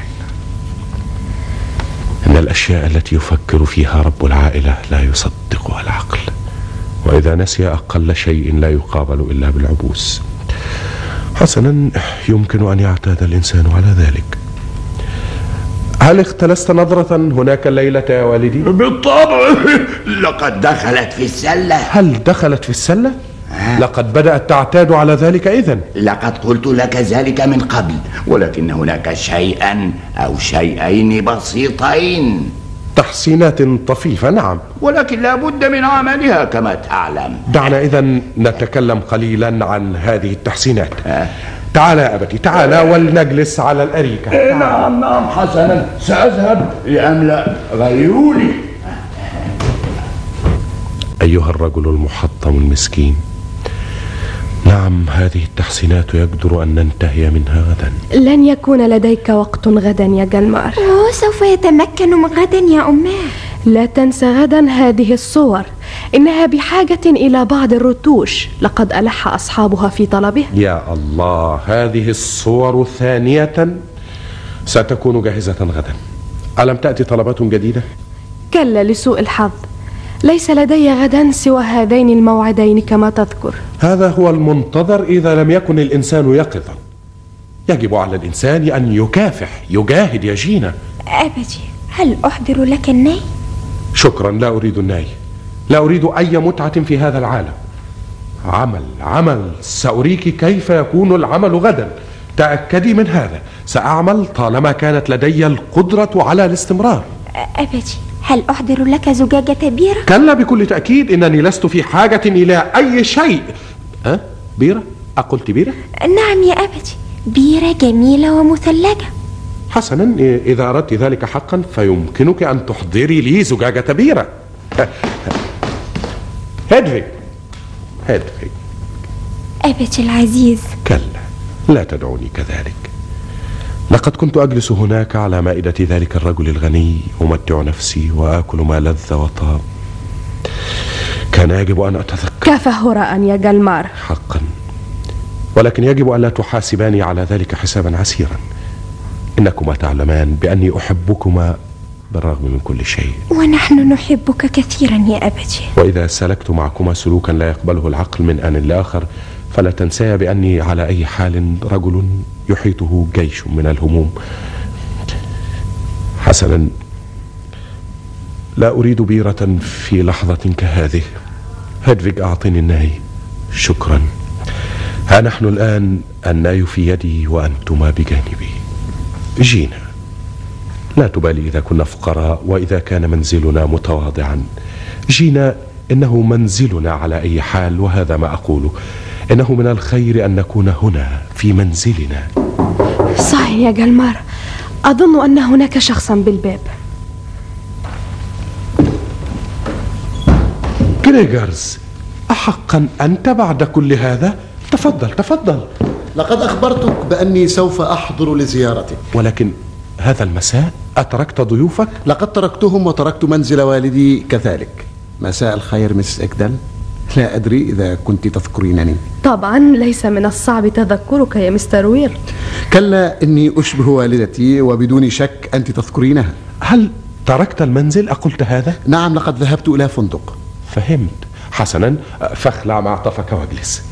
إن الأشياء التي يفكر فيها رب العائلة لا يصدقها العقل، وإذا نسي أقل شيء لا يقابل إلا بالعبوس. حسنا، يمكن أن يعتاد الإنسان على ذلك. هل اختلست نظرة هناك الليلة يا والدي؟ بالطبع، لقد دخلت في السلة. هل دخلت في السلة؟ لقد بدأت تعتاد على ذلك إذن. لقد قلت لك ذلك من قبل، ولكن هناك شيئا أو شيئين بسيطين. تحسينات طفيفة، نعم، ولكن لا بد من عملها كما تعلم. دعنا إذن نتكلم قليلا عن هذه التحسينات. تعال يا أبتي، تعال ولنجلس على الأريكة. نعم حسنا، سأذهب لأملأ غيولي. أيها الرجل المحطم المسكين، نعم، هذه التحسينات يقدر أن ننتهي منها غدا. لن يكون لديك وقت غدا يا جلمار. سوف يتمكن من غدا يا أماه. لا تنسى غدا هذه الصور، إنها بحاجة إلى بعض الرتوش، لقد ألح أصحابها في طلبها. يا الله، هذه الصور ثانية ستكون جاهزة غدا. ألم تأتي طلبات جديدة؟ كلا، لسوء الحظ ليس لدي غدا سوى هذين الموعدين كما تذكر. هذا هو المنتظر إذا لم يكن الإنسان يقظا. يجب على الإنسان أن يكافح، يجاهد يا جينا. أبتي، هل أحضر لك الناي؟ شكرا، لا أريد الناي، لا أريد أي متعة في هذا العالم. عمل، سأريك كيف يكون العمل غدا. تأكدي من هذا، سأعمل طالما كانت لدي القدرة على الاستمرار. أبتي، هل أحضر لك زجاجة بيرة؟ كلا، بكل تأكيد، إنني لست في حاجة إلى أي شيء. بيرة؟ أقلت بيرة؟ نعم يا أبتي، بيرة جميلة ومثلجة. حسنا، إذا أردت ذلك حقا فيمكنك أن تحضري لي زجاجة بيرة. هيدفيج. أبتي العزيز. كلا، لا تدعوني كذلك. لقد كنت أجلس هناك على مائدة ذلك الرجل الغني أمتع نفسي وآكل ما لذ وطاب. كان يجب أن أتذكر. كفى هراء يا جلمار. حقا، ولكن يجب أن لا تحاسباني على ذلك حسابا عسيرا. إنكما تعلمان بأني أحبكما بالرغم من كل شيء، ونحن نحبك كثيرا يا أبتي. وإذا سلكت معكما سلوكا لا يقبله العقل من آن لآخر فلا تنسى بأني على أي حال رجل يحيطه جيش من الهموم. حسنا، لا أريد بيرة في لحظة كهذه. هيدفيج، أعطني الناي. شكرا. ها نحن الآن، الناي في يدي وأنتما بجانبي. جينا، لا تبالي إذا كنا فقراء وإذا كان منزلنا متواضعا. جينا، إنه منزلنا على أي حال، وهذا ما أقوله، إنه من الخير أن نكون هنا في منزلنا. صحيح يا جلمار، أظن أن هناك شخصا بالباب. جريجرز، أحقا أنت بعد كل هذا؟ تفضل. لقد أخبرتك بأني سوف أحضر لزيارتك، ولكن هذا المساء أتركت ضيوفك؟ لقد تركتهم وتركت منزل والدي كذلك. مساء الخير مس إكدال. لا أدري إذا كنت تذكرينني. طبعا ليس من الصعب تذكرك يا مستر وير. كلا، إني أشبه والدتي وبدون شك أنت تذكرينها. هل تركت المنزل أقلت هذا؟ نعم، لقد ذهبت إلى فندق. فهمت. حسنا، فاخلع معطفك واجلس.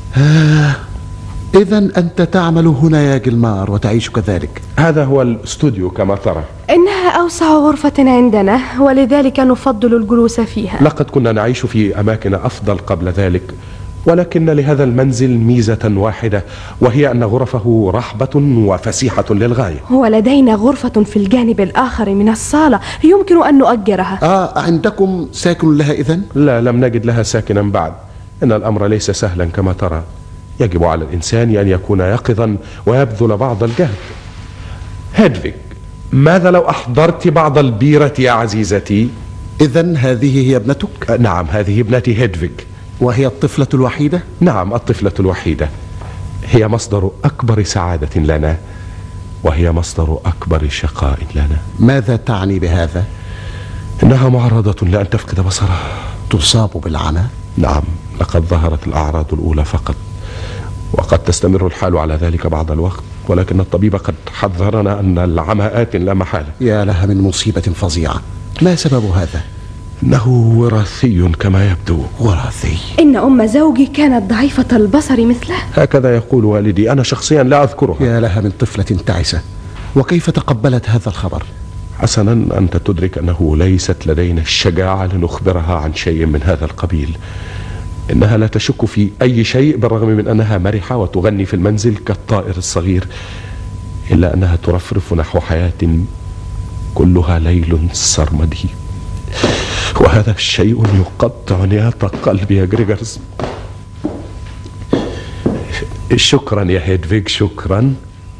إذا أنت تعمل هنا يا جلمار وتعيش كذلك. هذا هو الاستوديو كما ترى. إنها أوسع غرفة عندنا ولذلك نفضل الجلوس فيها. لقد كنا نعيش في أماكن أفضل قبل ذلك، ولكن لهذا المنزل ميزة واحدة، وهي أن غرفه رحبة وفسيحة للغاية. ولدينا غرفة في الجانب الآخر من الصالة يمكن أن نؤجرها. عندكم ساكن لها إذن؟ لا، لم نجد لها ساكنا بعد. إن الأمر ليس سهلا كما ترى. يجب على الإنسان أن يكون يقظا ويبذل بعض الجهد. هيدفيغ، ماذا لو أحضرت بعض البيرة يا عزيزتي؟ إذن هذه هي ابنتك؟ نعم، هذه ابنتي هيدفيغ. وهي الطفلة الوحيدة؟ نعم، الطفلة الوحيدة. هي مصدر أكبر سعادة لنا، وهي مصدر أكبر شقاء لنا. ماذا تعني بهذا؟ إنها معرضة لأن تفقد بصرها. تصاب بالعمى؟ نعم، لقد ظهرت الأعراض الأولى فقط، وقد تستمر الحال على ذلك بعض الوقت، ولكن الطبيب قد حذرنا أن العمى آت لا محالة. يا لها من مصيبة فظيعة. ما سبب هذا؟ إنه وراثي كما يبدو. وراثي؟ إن أم زوجي كانت ضعيفة البصر مثله. هكذا يقول والدي، أنا شخصيا لا أذكرها. يا لها من طفلة تعسة. وكيف تقبلت هذا الخبر؟ حسنا، أنت تدرك أنه ليست لدينا الشجاعة لنخبرها عن شيء من هذا القبيل. إنها لا تشك في أي شيء بالرغم من أنها مرحة وتغني في المنزل كالطائر الصغير، إلا أنها ترفرف نحو حياة كلها ليل سرمدي، وهذا الشيء يقطع نياط قلبي يا جريجرز. شكرا يا هيدفيغ، شكرا.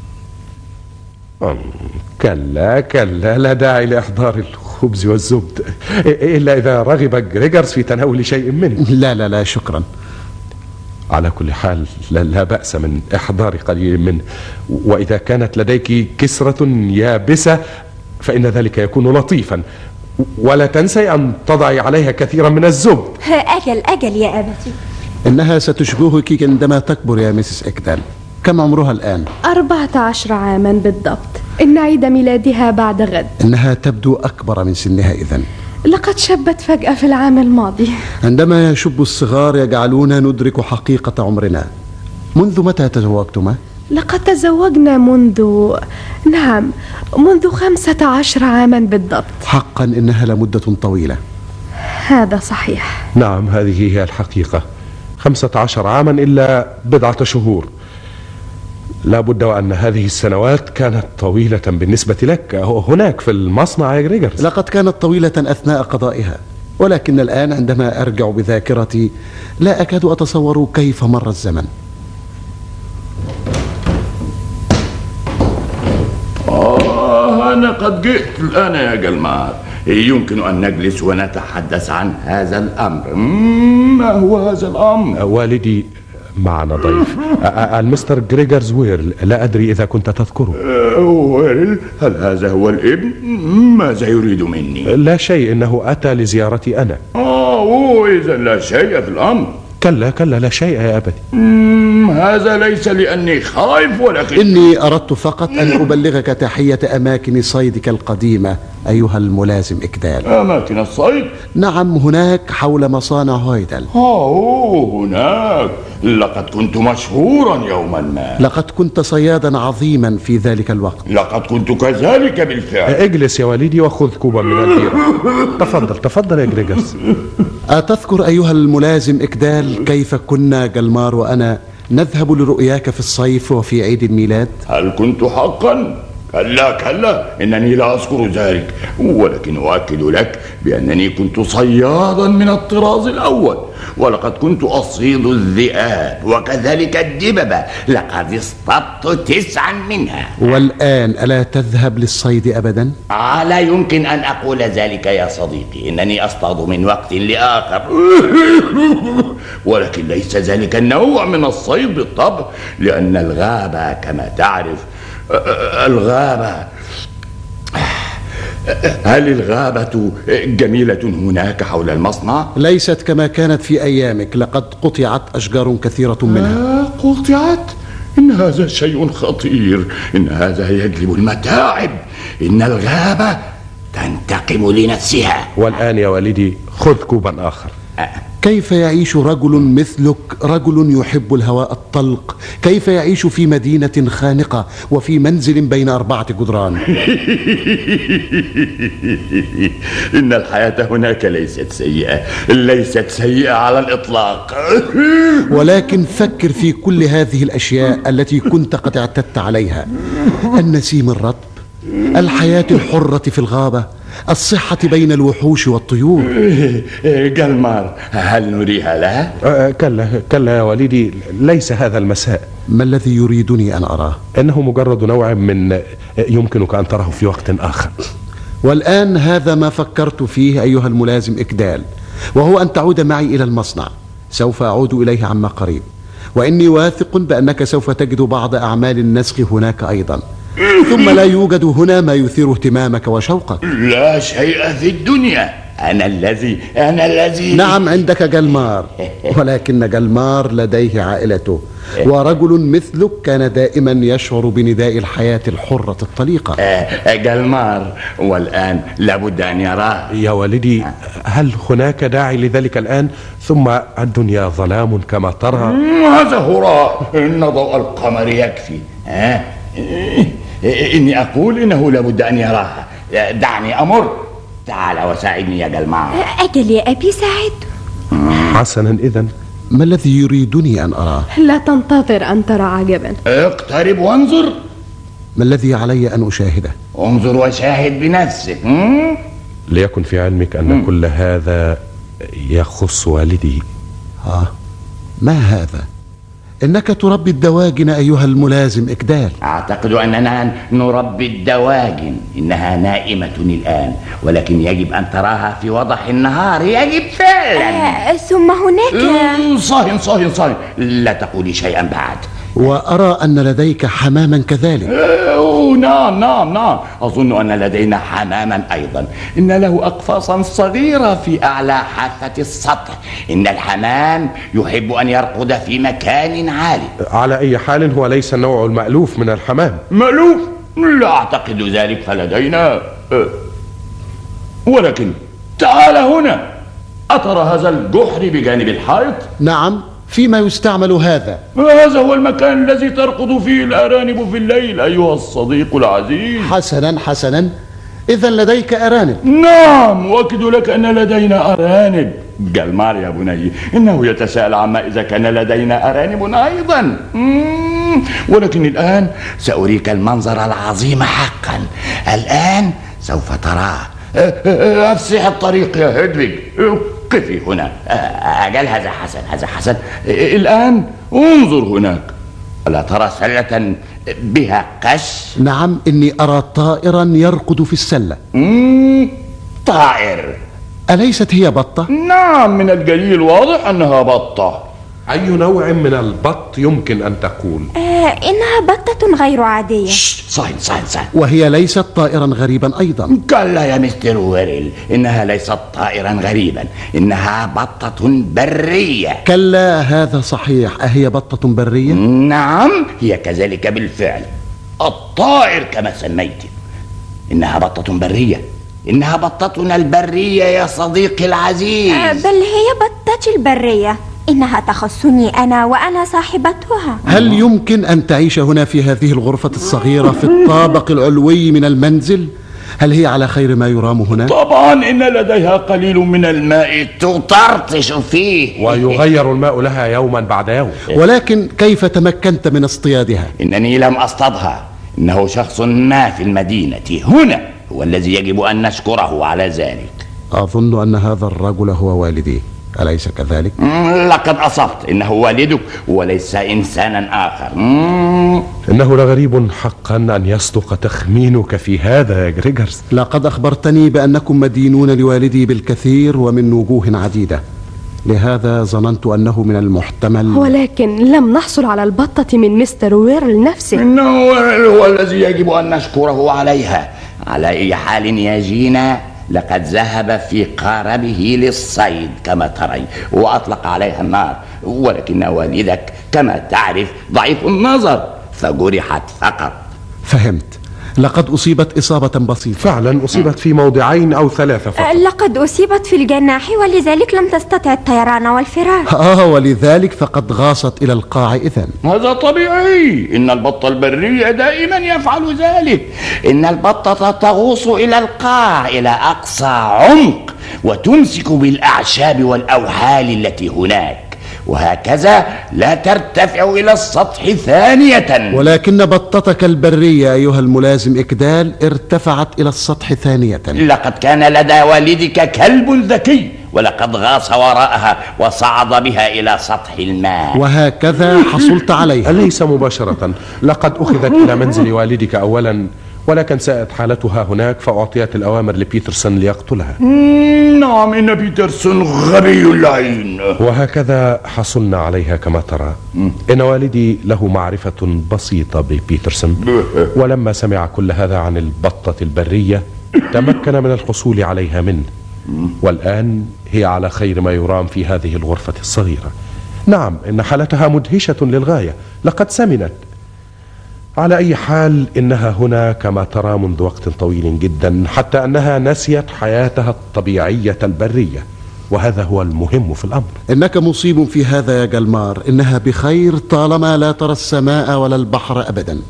كلا كلا، لا داعي لإحضار الخبز والزبد إلا إذا رغب جريجرز في تناول شيء منه. لا لا لا، شكرا. على كل حال لا بأس من إحضار قليل منه، وإذا كانت لديك كسرة يابسة فإن ذلك يكون لطيفا، ولا تنسي أن تضعي عليها كثيرا من الزبد. أجل يا أبتي. إنها ستشبهك عندما تكبر يا ميسيس إكدال. كم عمرها الآن؟ 14 عاما بالضبط. إن عيد ميلادها بعد غد. إنها تبدو أكبر من سنها إذن. لقد شبت فجأة في العام الماضي. عندما يشب الصغار يجعلونا ندرك حقيقة عمرنا. منذ متى تزوجتما؟ لقد تزوجنا منذ 15 عاما بالضبط. حقا إنها لمدة طويلة. هذا صحيح. نعم، هذه هي الحقيقة. 15 عاما إلا بضعة شهور. لا بد وأن هذه السنوات كانت طويلة بالنسبة لك هناك في المصنع يا جريجرز. لقد كانت طويلة أثناء قضائها، ولكن الآن عندما أرجع بذاكرتي لا أكاد أتصور كيف مر الزمن. أنا قد جئت الآن يا جلمار. يمكن أن نجلس ونتحدث عن هذا الأمر. ما هو هذا الأمر؟ والدي معنا ضيف، المستر جريجرز ويرل. لا أدري إذا كنت تذكره. ويرل؟ هل هذا هو الابن؟ ماذا يريد مني؟ لا شيء، إنه أتى لزيارتي أنا. إذا لا شيء في الأمر. كلا لا شيء يا أبتي. هذا ليس لأني خائف، ولكن إني أردت فقط أن أبلغك تحية أماكن صيدك القديمة أيها الملازم إكدال. أماكن الصيد؟ نعم، هناك حول مصانع هويدل. هناك. لقد كنت مشهورا يوما ما. لقد كنت صيادا عظيما في ذلك الوقت. لقد كنت كذلك بالفعل. اجلس يا والدي وخذ كوبا من البيرة. تفضل يا جريجرز. أتذكر أيها الملازم إكدال كيف كنا جلمار وأنا نذهب لرؤياك في الصيف وفي عيد الميلاد؟ هل كنت حقا؟ كلا، إنني لا أذكر ذلك، ولكن أؤكد لك بأنني كنت صيادا من الطراز الأول، ولقد كنت أصيد الذئاب وكذلك الدببة. لقد اصطدت 9 منها. والآن ألا تذهب للصيد أبدا؟ لا يمكن أن أقول ذلك يا صديقي. إنني أصطاد من وقت لآخر، ولكن ليس ذلك النوع من الصيد بالطبع، لأن الغابة كما تعرف، الغابة هل الغابة جميلة هناك حول المصنع؟ ليست كما كانت في أيامك، لقد قطعت أشجار كثيرة منها. قطعت؟ إن هذا شيء خطير، إن هذا يجلب المتاعب، إن الغابة تنتقم لنفسها. والآن يا والدي خذ كوبا آخر. كيف يعيش رجل مثلك، رجل يحب الهواء الطلق، كيف يعيش في مدينة خانقة وفي منزل بين 4 جدران؟ إن الحياة هناك ليست سيئة، ليست سيئة على الإطلاق. ولكن فكر في كل هذه الأشياء التي كنت قد اعتدت عليها: النسيم الرطب، الحياة الحرة في الغابة، الصحة بين الوحوش والطيور. جلمار، هل نريها لها؟ كلا يا والدي، ليس هذا المساء. ما الذي يريدني أن أراه؟ إنه مجرد نوع من يمكنك أن تراه في وقت آخر. والآن هذا ما فكرت فيه أيها الملازم إكدال، وهو أن تعود معي إلى المصنع. سوف أعود إليه عما قريب، وإني واثق بأنك سوف تجد بعض أعمال النسخ هناك أيضا. ثم لا يوجد هنا ما يثير اهتمامك وشوقك. لا شيء في الدنيا. أنا الذي نعم، عندك جلمار، ولكن جلمار لديه عائلته، ورجل مثلك كان دائما يشعر بنداء الحياة الحرة الطليقة. جلمار، والآن لابد أن يراه. يا والدي، هل هناك داعي لذلك الآن؟ ثم الدنيا ظلام كما ترى. هذا هراء، إن ضوء القمر يكفي. إني أقول إنه لابد أن يراها. دعني أمر. تعال وساعدني يا جلمار. أجل يا أبي، ساعد. حسنا، إذن ما الذي يريدني أن أراه؟ لا تنتظر أن ترى عجبا. اقترب وانظر. ما الذي علي أن أشاهده؟ انظر وشاهد بنفسك. ليكن في علمك أن كل هذا يخص والدي. ما هذا؟ إنك تربي الدواجن أيها الملازم إكدال. أعتقد أننا نربي الدواجن. إنها نائمة الآن، ولكن يجب أن تراها في وضح النهار. يجب فعلا. ثم هناك صاهن لا تقولي شيئا بعد. وأرى أن لديك حماما كذلك. نعم، أظن أن لدينا حماما أيضا. إن له أقفاصا صغيرة في أعلى حافة السطح. إن الحمام يحب أن يرقد في مكان عالي. على أي حال هو ليس النوع المألوف من الحمام. مألوف؟ لا أعتقد ذلك، فلدينا ولكن تعال هنا. أترى هذا الجحر بجانب الحائط؟ نعم، فيما يستعمل هذا؟ هذا هو المكان الذي ترقد فيه الأرانب في الليل أيها الصديق العزيز. حسنا، إذا لديك أرانب؟ نعم، أؤكد لك أن لدينا أرانب. جلمار يا بني، إنه يتساءل عما إذا كان لدينا أرانب أيضا. ولكن الآن سأريك المنظر العظيم حقا. الآن سوف تراه. أفسح الطريق يا هيدفيج. قفي هنا. أجل، هذا حسن. الآن انظر هناك. ألا ترى سلة بها قش؟ نعم، إني أرى طائرا يرقد في السلة. طائر؟ أليست هي بطة؟ نعم، من الجليل واضح أنها بطة. أي نوع من البط يمكن أن تقول؟ إنها بطة غير عادية. صحيح. وهي ليست طائرا غريبا أيضا. كلا يا مستر ويرل، إنها ليست طائرا غريبا، إنها بطة برية. كلا، هذا صحيح. أهي بطة برية؟ نعم، هي كذلك بالفعل. الطائر كما سميت. إنها بطة برية. إنها بطتنا البرية يا صديقي العزيز. بل هي بطتي البرية. إنها تخصني أنا وأنا صاحبتها. هل يمكن أن تعيش هنا في هذه الغرفة الصغيرة في الطابق العلوي من المنزل؟ هل هي على خير ما يرام هنا؟ طبعا، إن لديها قليل من الماء تطرطش فيه، ويغير الماء لها يوما بعد يوم. ولكن كيف تمكنت من اصطيادها؟ إنني لم أصطادها. إنه شخص ما في المدينة هنا هو الذي يجب أن نشكره على ذلك. أظن أن هذا الرجل هو والدي، أليس كذلك؟ لقد أصبت. إنه والدك وليس إنسانا آخر. إنه لغريب حقا أن يصدق تخمينك في هذا يا جريجرز. لقد أخبرتني بأنكم مدينون لوالدي بالكثير ومن وجوه عديدة، لهذا ظننت أنه من المحتمل. ولكن لم نحصل على البطة من مستر ويرل نفسه. إنه هو الذي يجب أن نشكره عليها. على أي حال يا جينا، لقد ذهب في قاربه للصيد كما تري وأطلق عليها النار، ولكن والدك كما تعرف ضعيف النظر فجرحت فقط. فهمت. لقد أصيبت إصابة بسيطة. فعلا أصيبت في موضعين أو 3 فقط. لقد أصيبت في الجناح ولذلك لم تستطع الطيران والفرار. ولذلك فقد غاصت إلى القاع إذن. هذا طبيعي، إن البطة البرية دائما يفعل ذلك. إن البطة تغوص إلى القاع إلى أقصى عمق وتمسك بالأعشاب والأوحال التي هناك، وهكذا لا ترتفع إلى السطح ثانية. ولكن بطتك البرية أيها الملازم إكدال ارتفعت إلى السطح ثانية. لقد كان لدى والدك كلب ذكي، ولقد غاص وراءها وصعد بها إلى سطح الماء، وهكذا حصلت عليها. ليس مباشرة، لقد أخذت إلى منزل والدك أولا، ولكن ساءت حالتها هناك فأعطيت الأوامر لبيترسون ليقتلها. نعم، إن بيترسون غبي اللعين. وهكذا حصلنا عليها كما ترى. إن والدي له معرفة بسيطة ببيترسون، ولما سمع كل هذا عن البطة البرية تمكن من الحصول عليها منه، والآن هي على خير ما يرام في هذه الغرفة الصغيرة. نعم، إن حالتها مدهشة للغاية، لقد سمنت. على أي حال إنها هنا كما ترى منذ وقت طويل جدا، حتى أنها نسيت حياتها الطبيعية البرية، وهذا هو المهم في الأمر. إنك مصيب في هذا يا جلمار، إنها بخير طالما لا ترى السماء ولا البحر أبدا.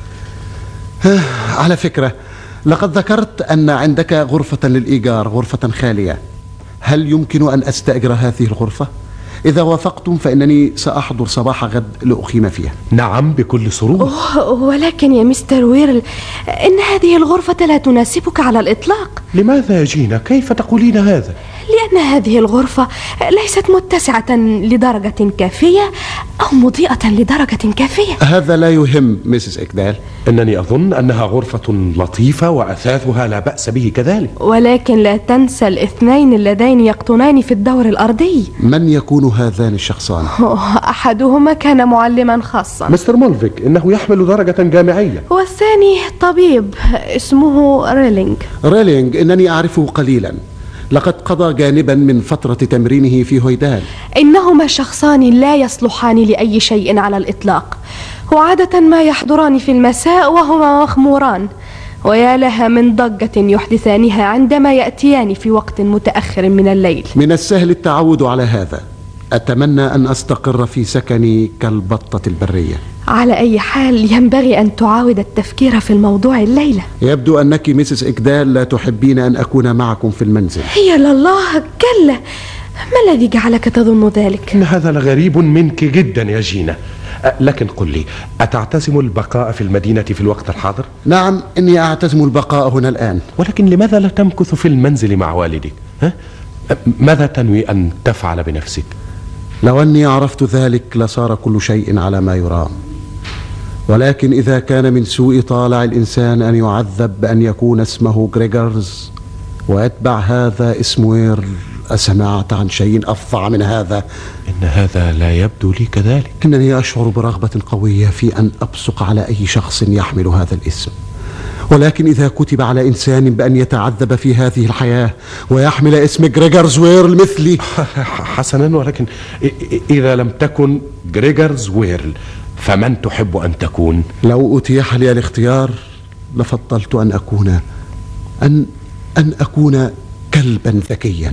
على فكرة، لقد ذكرت أن عندك غرفة للإيجار، غرفة خالية. هل يمكن أن أستأجر هذه الغرفة؟ إذا وافقتم فإنني سأحضر صباح غد لأقيم فيها. نعم، بكل سرور. ولكن يا مستر ويرل، إن هذه الغرفة لا تناسبك على الإطلاق. لماذا يا جينا؟ كيف تقولين هذا؟ لأن هذه الغرفة ليست متسعة لدرجة كافية أو مضيئة لدرجة كافية. هذا لا يهم ميسيس إكدال. إنني أظن أنها غرفة لطيفة وأثاثها لا بأس به كذلك. ولكن لا تنسى الاثنين اللذين يقطنان في الدور الأرضي. من يكون هذان الشخصان؟ أحدهما كان معلما خاصا، مستر مولفيك، إنه يحمل درجة جامعية. والثاني طبيب اسمه ريلينج. ريلينج إنني أعرفه قليلا، لقد قضى جانبا من فترة تمرينه في هويدال. إنهما شخصان لا يصلحان لأي شيء على الإطلاق، وعادة ما يحضران في المساء وهما مخموران، ويا لها من ضجة يحدثانها عندما يأتيان في وقت متأخر من الليل. من السهل التعود على هذا. أتمنى أن أستقر في سكني كالبطة البرية. على أي حال ينبغي أن تعاود التفكير في الموضوع الليلة. يبدو أنك ميسيس إكدال لا تحبين أن أكون معكم في المنزل. هي لله، كلا. ما الذي جعلك تظن ذلك؟ إن هذا لغريب منك جدا يا جينا. لكن قل لي، أتعتزم البقاء في المدينة في الوقت الحاضر؟ نعم، إني أعتزم البقاء هنا الآن. ولكن لماذا لا تمكث في المنزل مع والدك؟ ماذا تنوي أن تفعل بنفسك؟ لو أني عرفت ذلك لصار كل شيء على ما يرام، ولكن إذا كان من سوء طالع الإنسان أن يعذب بأن يكون اسمه غريغرز ويتبع هذا اسم ويرل، أسمعت عن شيء أفظع من هذا؟ إن هذا لا يبدو لي كذلك. إنني أشعر برغبة قوية في أن أبصق على أي شخص يحمل هذا الاسم، ولكن إذا كتب على إنسان بأن يتعذب في هذه الحياة ويحمل اسم غريغرز ويرل مثلي. حسنا، ولكن إذا لم تكن غريغرز ويرل فمن تحب أن تكون؟ لو أتيح لي الاختيار لفضلت أن أكون كلبا ذكيا.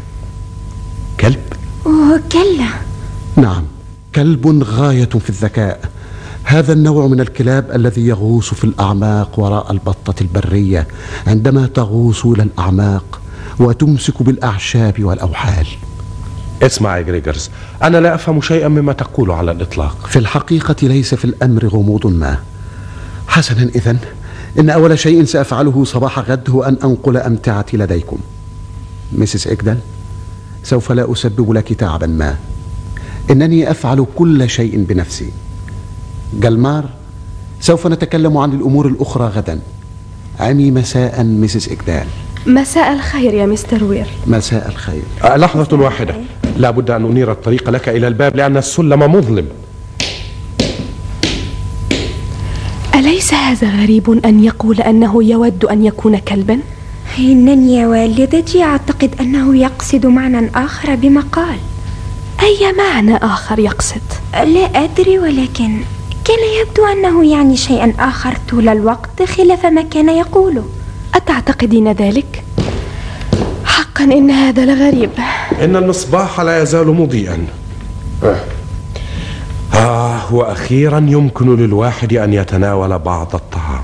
كلب؟ كلا. نعم، كلب غاية في الذكاء. هذا النوع من الكلاب الذي يغوص في الأعماق وراء البطة البرية عندما تغوص إلى الأعماق وتمسك بالأعشاب والأوحال. اسمع يا غريغرز، أنا لا أفهم شيئا مما تقول على الإطلاق. في الحقيقة ليس في الأمر غموض ما. حسنا، إذن إن أول شيء سأفعله صباح غد هو أن أنقل أمتعتي لديكم. ميسيس إكدال، سوف لا أسبب لك تعبا ما، إنني أفعل كل شيء بنفسي. جلمار، سوف نتكلم عن الأمور الأخرى غدا. عمي مساء ميسيس إكدال. مساء الخير يا مستر ويرل. مساء الخير. لحظة واحدة، لا بد أن أنير الطريق لك إلى الباب لأن السلم مظلم. أليس هذا غريب أن يقول أنه يود أن يكون كلبا؟ إنني يا والدتي أعتقد أنه يقصد معنى آخر بما قال. أي معنى آخر يقصد؟ لا أدري، ولكن كان يبدو أنه يعني شيئا آخر طول الوقت خلاف ما كان يقوله. أتعتقدين ذلك؟ حقا إن هذا لغريب. إن المصباح لا يزال مضيئا. وأخيرا يمكن للواحد أن يتناول بعض الطعام.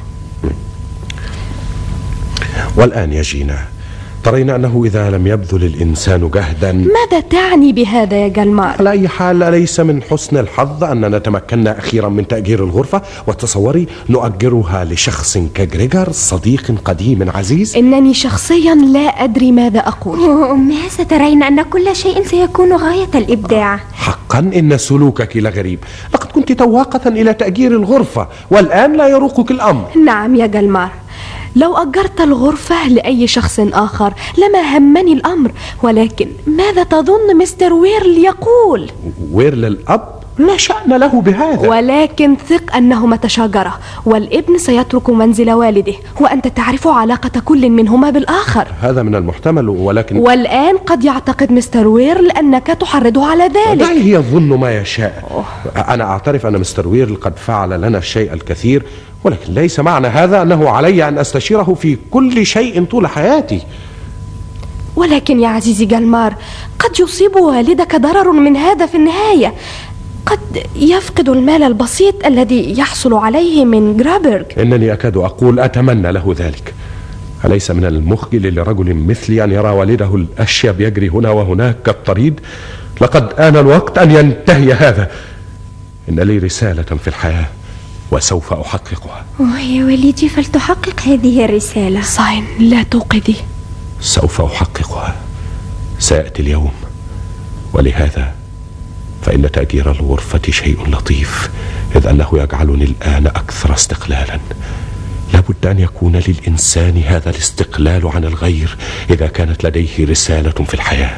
والآن يا جينا، ترين أنه إذا لم يبذل الإنسان جهدا. ماذا تعني بهذا يا جلمار؟ على أي حال، أليس من حسن الحظ أننا تمكنا أخيرا من تأجير الغرفة، وتصوري نؤجرها لشخص كغريغر، صديق قديم عزيز. إنني شخصيا لا أدري ماذا أقول. أمي، سترين أن كل شيء سيكون غاية الإبداع. حقا إن سلوكك لغريب. لقد كنت تواقة إلى تأجير الغرفة، والآن لا يروقك الأمر. نعم يا جلمار، لو أجرت الغرفة لأي شخص آخر لما همني الأمر، ولكن ماذا تظن مستر ويرل يقول؟ ويرل الأب لا شأن له بهذا، ولكن ثق أنهما تشاجرا، والابن سيترك منزل والده، وأنت تعرف علاقة كل منهما بالآخر. هذا من المحتمل، ولكن والآن قد يعتقد مستر ويرل أنك تحرضه على ذلك. دعيه يظن ما يشاء. أنا أعترف أن مستر ويرل قد فعل لنا الشيء الكثير، ولكن ليس معنى هذا أنه علي أن أستشيره في كل شيء طول حياتي. ولكن يا عزيزي جلمار، قد يصيب والدك ضرر من هذا في النهاية. قد يفقد المال البسيط الذي يحصل عليه من جرابرغ. إنني أكاد أقول أتمنى له ذلك. أليس من المخجل لرجل مثلي أن يرى والده الأشيب يجري هنا وهناك كالطريد؟ لقد آن الوقت أن ينتهي هذا. إن لي رسالة في الحياة وسوف أحققها. يا والدي، فلتحقق هذه الرسالة. صاين، لا توقظي. سوف أحققها. سيأتي اليوم، ولهذا فإن تأجير الغرفة شيء لطيف، إذ أنه يجعلني الآن أكثر استقلالا. لابد أن يكون للإنسان هذا الاستقلال عن الغير إذا كانت لديه رسالة في الحياة.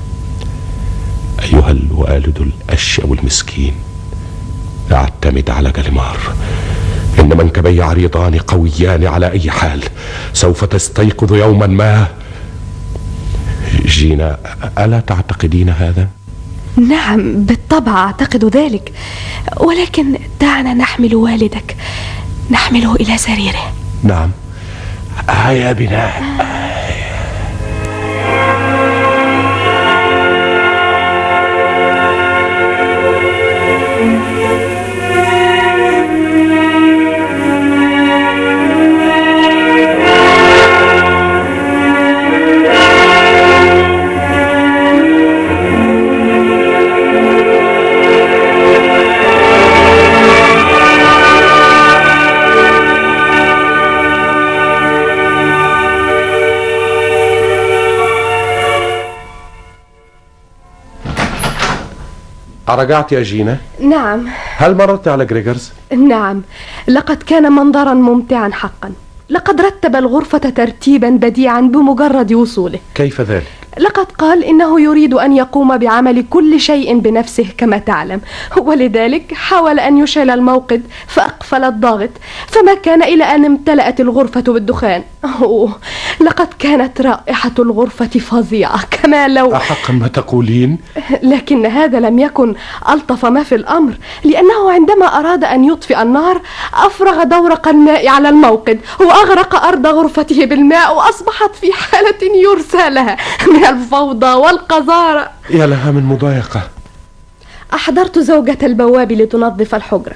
أيها الوالد الأشيب المسكين، اعتمد على جلمار. إن منكبي عريضان قويان على أي حال. سوف تستيقظ يوما ما. جينا، ألا تعتقدين هذا؟ نعم بالطبع أعتقد ذلك، ولكن دعنا نحمل والدك، نحمله إلى سريره. نعم، هيا بنا. رجعت يا جينا؟ نعم. هل مررت على غريغرز؟ نعم، لقد كان منظرا ممتعا حقا. لقد رتب الغرفة ترتيبا بديعا بمجرد وصوله. كيف ذلك؟ لقد قال إنه يريد أن يقوم بعمل كل شيء بنفسه كما تعلم، ولذلك حاول أن يشعل الموقد فأقفل الضاغط، فما كان إلى أن امتلأت الغرفة بالدخان. لقد كانت رائحة الغرفة فظيعة، كما لو أحقا ما تقولين؟ لكن هذا لم يكن ألطف ما في الأمر، لأنه عندما أراد أن يطفئ النار أفرغ دورق الماء على الموقد وأغرق أرض غرفته بالماء، وأصبحت في حالة يرثى لها من الفوضى والقذارة. يا لها من مضايقة. أحضرت زوجة البواب لتنظف الحجرة،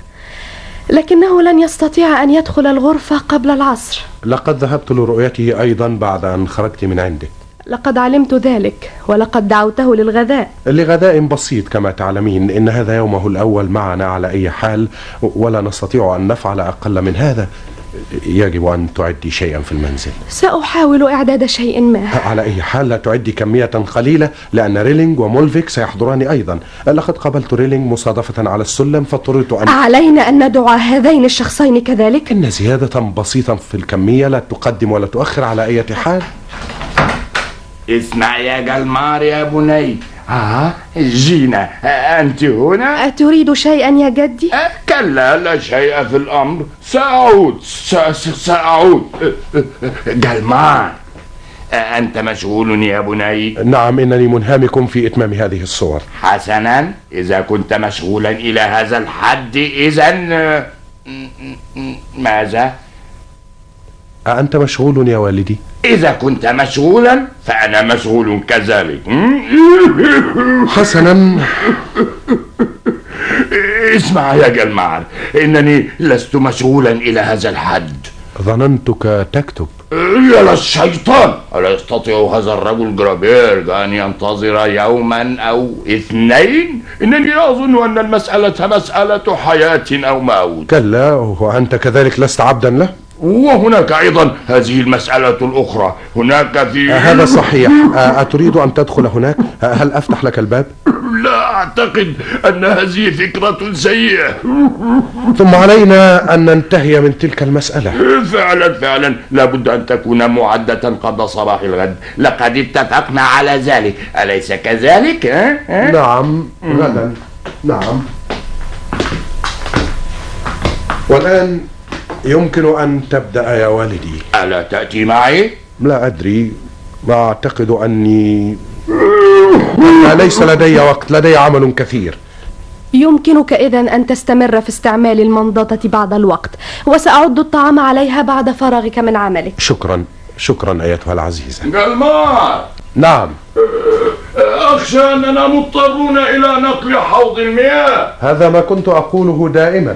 لكنه لن يستطيع أن يدخل الغرفة قبل العصر. لقد ذهبت لرؤيته أيضا بعد أن خرجت من عنده. لقد علمت ذلك، ولقد دعوته للغداء. لغداء بسيط كما تعلمين. إن هذا يومه الأول معنا على أي حال، ولا نستطيع أن نفعل أقل من هذا. يجب أن تعدي شيئا في المنزل. سأحاول إعداد شيء ما. على أي حال لا تعدي كمية قليلة، لأن ريلينج ومولفيك سيحضران أيضا. لقد قابلت ريلينج مصادفة على السلم، فاضطررت أن علينا أن ندعو هذين الشخصين كذلك. إن زيادة بسيطة في الكمية لا تقدم ولا تؤخر على أي حال. اسمع يا جلمار يا بني، جينا، أنت هنا؟ أتريد شيئا يا جدي؟ كلا، لا شيء في الأمر. سأعود. جلمار، أنت مشغول يا بني؟ نعم، إنني منهمك في إتمام هذه الصور. حسنا، إذا كنت مشغولا إلى هذا الحد، إذن ماذا؟ أنت مشغول يا والدي؟ إذا كنت مشغولا فأنا مشغول كذلك. حسنا. اسمع يا جلمار، إنني لست مشغولا إلى هذا الحد. ظننتك تكتب. يا للشيطان، ألا يستطيع هذا الرجل جرابيرج أن ينتظر يوما أو اثنين؟ إنني أظن أن المسألة مسألة حياة أو موت. كلا، وأنت كذلك لست عبدا له. وهناك أيضا هذه المسألة الأخرى. هناك في هذا صحيح. أتريد أن تدخل هناك؟ هل أفتح لك الباب؟ لا أعتقد أن هذه فكرة سيئة. ثم علينا أن ننتهي من تلك المسألة. فعلا لابد أن تكون معدة قبل صباح الغد. لقد اتفقنا على ذلك، أليس كذلك؟ نعم، غدا. نعم. والآن يمكن أن تبدأ يا والدي. ألا تأتي معي؟ لا أدري، أعتقد أني ليس لدي وقت، لدي عمل كثير. يمكنك إذن أن تستمر في استعمال المنضدة بعد الوقت، وسأعد الطعام عليها بعد فراغك من عملك. شكرا أيتها العزيزة. جلمار. نعم. أخشى أننا مضطرون إلى نقل حوض المياه. هذا ما كنت أقوله دائما.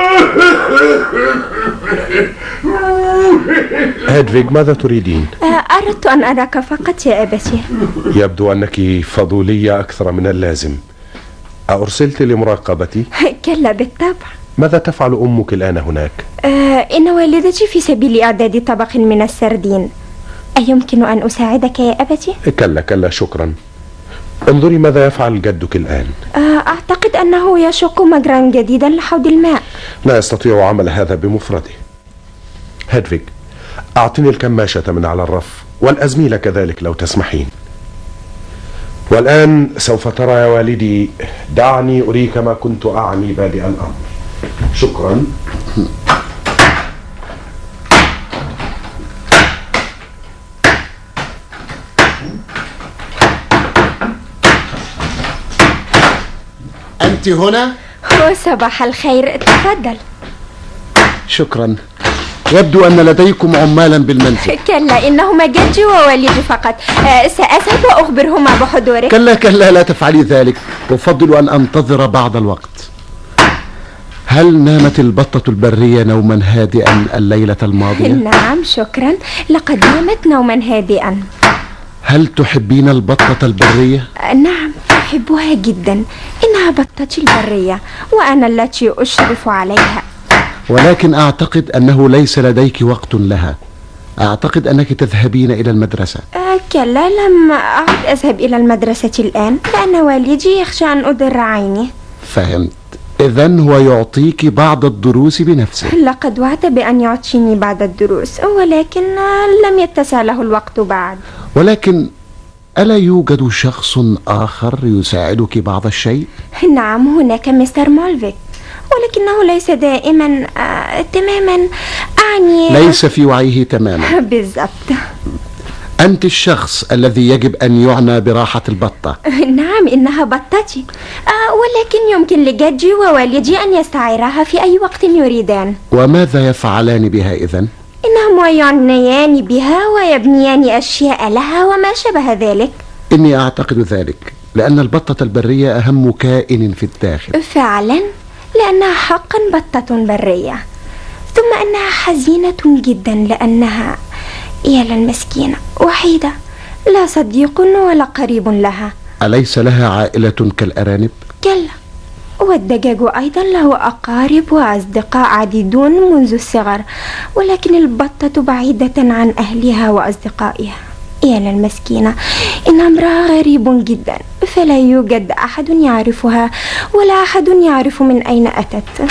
هيدفيغ، ماذا تريدين؟ أردت أن أراك فقط يا أبتي. يبدو أنك فضولية أكثر من اللازم. أرسلت لمراقبتي؟ كلا بالطبع. ماذا تفعل أمك الآن هناك؟ إن والدتي في سبيل إعداد طبق من السردين. أيمكن أن أساعدك يا أبتي؟ كلا شكرا. انظري ماذا يفعل جدك الآن. أعتقد أنه يشق مجرا جديدا لحوض الماء. لا يستطيع عمل هذا بمفرده. هيدفيغ، أعطني الكماشة من على الرف، والأزميل كذلك لو تسمحين. والآن سوف ترى يا والدي، دعني أريك ما كنت أعني بادئ الأمر. شكرا. أنت هنا؟ صباح الخير، تفضل. شكرا. يبدو أن لديكم عمالا بالمنزل. كلا، إنهما جدي ووالدي فقط. سأذهب وأخبرهما بحضورك. كلا لا تفعلي ذلك. أفضل أن أنتظر بعض الوقت. هل نامت البطة البرية نوما هادئا الليلة الماضية؟ نعم شكرا، لقد نامت نوما هادئا. هل تحبين البطة البرية؟ نعم، أحبها جدا. إنها بطتي البرية وأنا التي أشرف عليها. ولكن أعتقد أنه ليس لديك وقت لها. أعتقد أنك تذهبين إلى المدرسة. كلا، لم أعد أذهب إلى المدرسة الآن لأن والدي يخشى أن أضر عيني. فهمت. إذن هو يعطيك بعض الدروس بنفسه. لقد وعد بأن يعطيني بعض الدروس، ولكن لم يتسع له الوقت بعد. ولكن ألا يوجد شخص آخر يساعدك بعض الشيء؟ نعم، هناك مستر مولفيك، ولكنه ليس دائما تماما أعني ليس في وعيه تماما. بالضبط. أنت الشخص الذي يجب أن يعنى براحة البطة. نعم، إنها بطتي، ولكن يمكن لجدي ووالدي أن يستعيرها في أي وقت يريدان. وماذا يفعلان بها إذن؟ إنهما يعنيان بها ويبنيان أشياء لها وما شبه ذلك. إني أعتقد ذلك، لأن البطة البرية أهم كائن في الداخل. فعلا، لأنها حقا بطة برية، ثم أنها حزينة جدا لأنها يا للمسكينة وحيدة، لا صديق ولا قريب لها. أليس لها عائلة كالأرانب؟ كلا، والدجاج أيضا له أقارب وأصدقاء عديدون منذ الصغر، ولكن البطة بعيدة عن أهلها وأصدقائها. يا للمسكينة، إنها امرأة غريب جدا، فلا يوجد أحد يعرفها ولا أحد يعرف من أين أتت.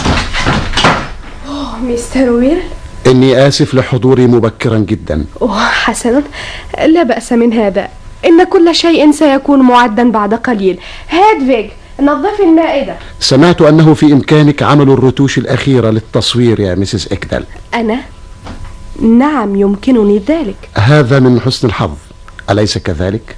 مستر ويرل، إني آسف لحضوري مبكرا جدا. حسنا، لا بأس من هذا. إن كل شيء سيكون معدا بعد قليل. هادفيج، نظفي المائدة. سمعت أنه في إمكانك عمل الرتوش الأخيرة للتصوير يا مسز إكدال. أنا؟ نعم، يمكنني ذلك. هذا من حسن الحظ، أليس كذلك؟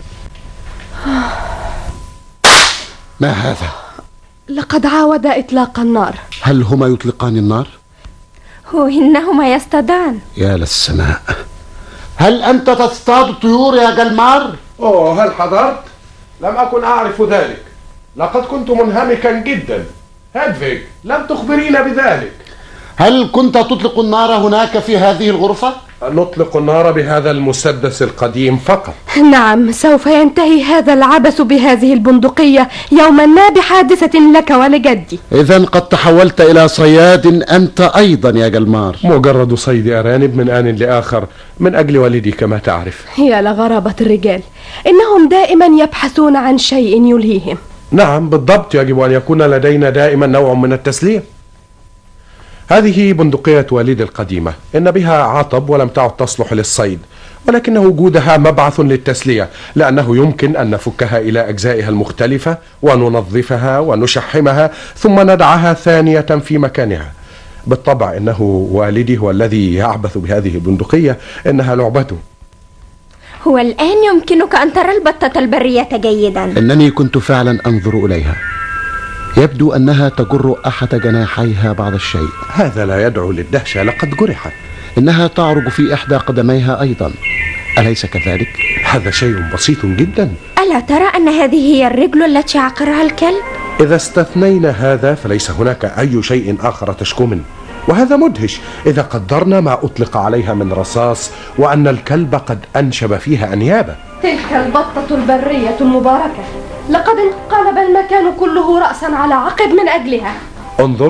ما هذا؟ لقد عاود إطلاق النار. هل هما يطلقان النار؟ إنهما يصطادان. يا للسماء، هل أنت تصطاد الطيور يا جلمار؟ هل حضرت؟ لم أكن أعرف ذلك، لقد كنت منهمكا جدا. هادفيج، لم تخبرينا بذلك. هل كنت تطلق النار هناك في هذه الغرفة؟ نطلق النار بهذا المسدس القديم فقط. نعم، سوف ينتهي هذا العبث بهذه البندقية يوما ما بحادثة لك ولجدي. إذن قد تحولت إلى صياد أنت أيضا يا جلمار. مجرد صيد أرانب من آن لآخر من أجل والدي كما تعرف. يا لغرابة الرجال، إنهم دائما يبحثون عن شيء يلهيهم. نعم بالضبط، يجب أن يكون لدينا دائما نوع من التسلية. هذه بندقية والدي القديمة، إن بها عطب ولم تعد تصلح للصيد، ولكن وجودها مبعث للتسلية، لأنه يمكن أن نفكها إلى أجزائها المختلفة وننظفها ونشحمها ثم ندعها ثانية في مكانها. بالطبع إنه والدي هو الذي يعبث بهذه البندقية، إنها لعبته. هو الآن يمكنك أن ترى البطة البرية جيدا. إنني كنت فعلا أنظر إليها، يبدو أنها تجر أحد جناحيها بعض الشيء. هذا لا يدعو للدهشة، لقد جرحت. إنها تعرج في إحدى قدميها أيضا، أليس كذلك؟ هذا شيء بسيط جدا. ألا ترى أن هذه هي الرجل التي عقرها الكلب؟ إذا استثنينا هذا فليس هناك أي شيء آخر تشكو منه، وهذا مدهش إذا قدرنا ما أطلق عليها من رصاص وأن الكلب قد أنشب فيها أنيابه. تلك البطة البرية المباركة، لقد انقلب المكان كله رأسا على عقب من أجلها. انظر،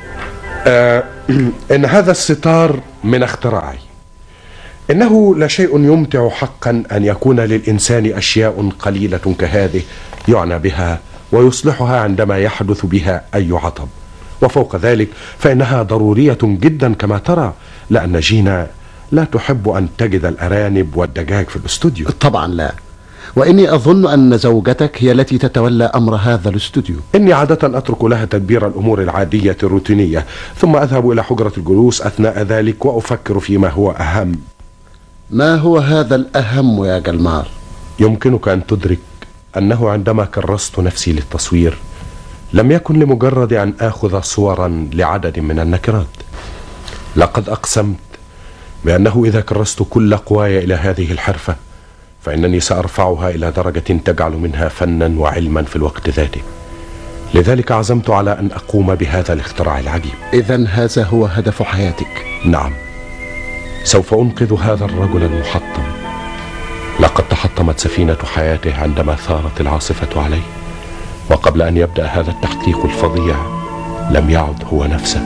إن هذا الستار من اختراعي. إنه لشيء يمتع حقا أن يكون للإنسان أشياء قليلة كهذه يعنى بها ويصلحها عندما يحدث بها أي عطب. وفوق ذلك فإنها ضرورية جدا كما ترى، لأن جينا لا تحب أن تجد الأرانب والدجاج في الاستوديو. طبعا لا، وإني أظن أن زوجتك هي التي تتولى أمر هذا الاستوديو. إني عادة أترك لها تدبير الأمور العادية الروتينية، ثم أذهب إلى حجرة الجلوس أثناء ذلك وأفكر فيما هو أهم. ما هو هذا الأهم يا جلمار؟ يمكنك أن تدرك أنه عندما كرست نفسي للتصوير لم يكن لمجرد أن آخذ صورا لعدد من النكرات. لقد أقسمت بأنه إذا كرست كل قواي إلى هذه الحرفة فإنني سأرفعها إلى درجة تجعل منها فنا وعلما في الوقت ذاته. لذلك عزمت على أن أقوم بهذا الاختراع العجيب. إذن هذا هو هدف حياتك؟ نعم، سوف أنقذ هذا الرجل المحطم. لقد تحطمت سفينة حياته عندما ثارت العاصفة عليه، وقبل أن يبدأ هذا التحقيق الفظيع لم يعد هو نفسه.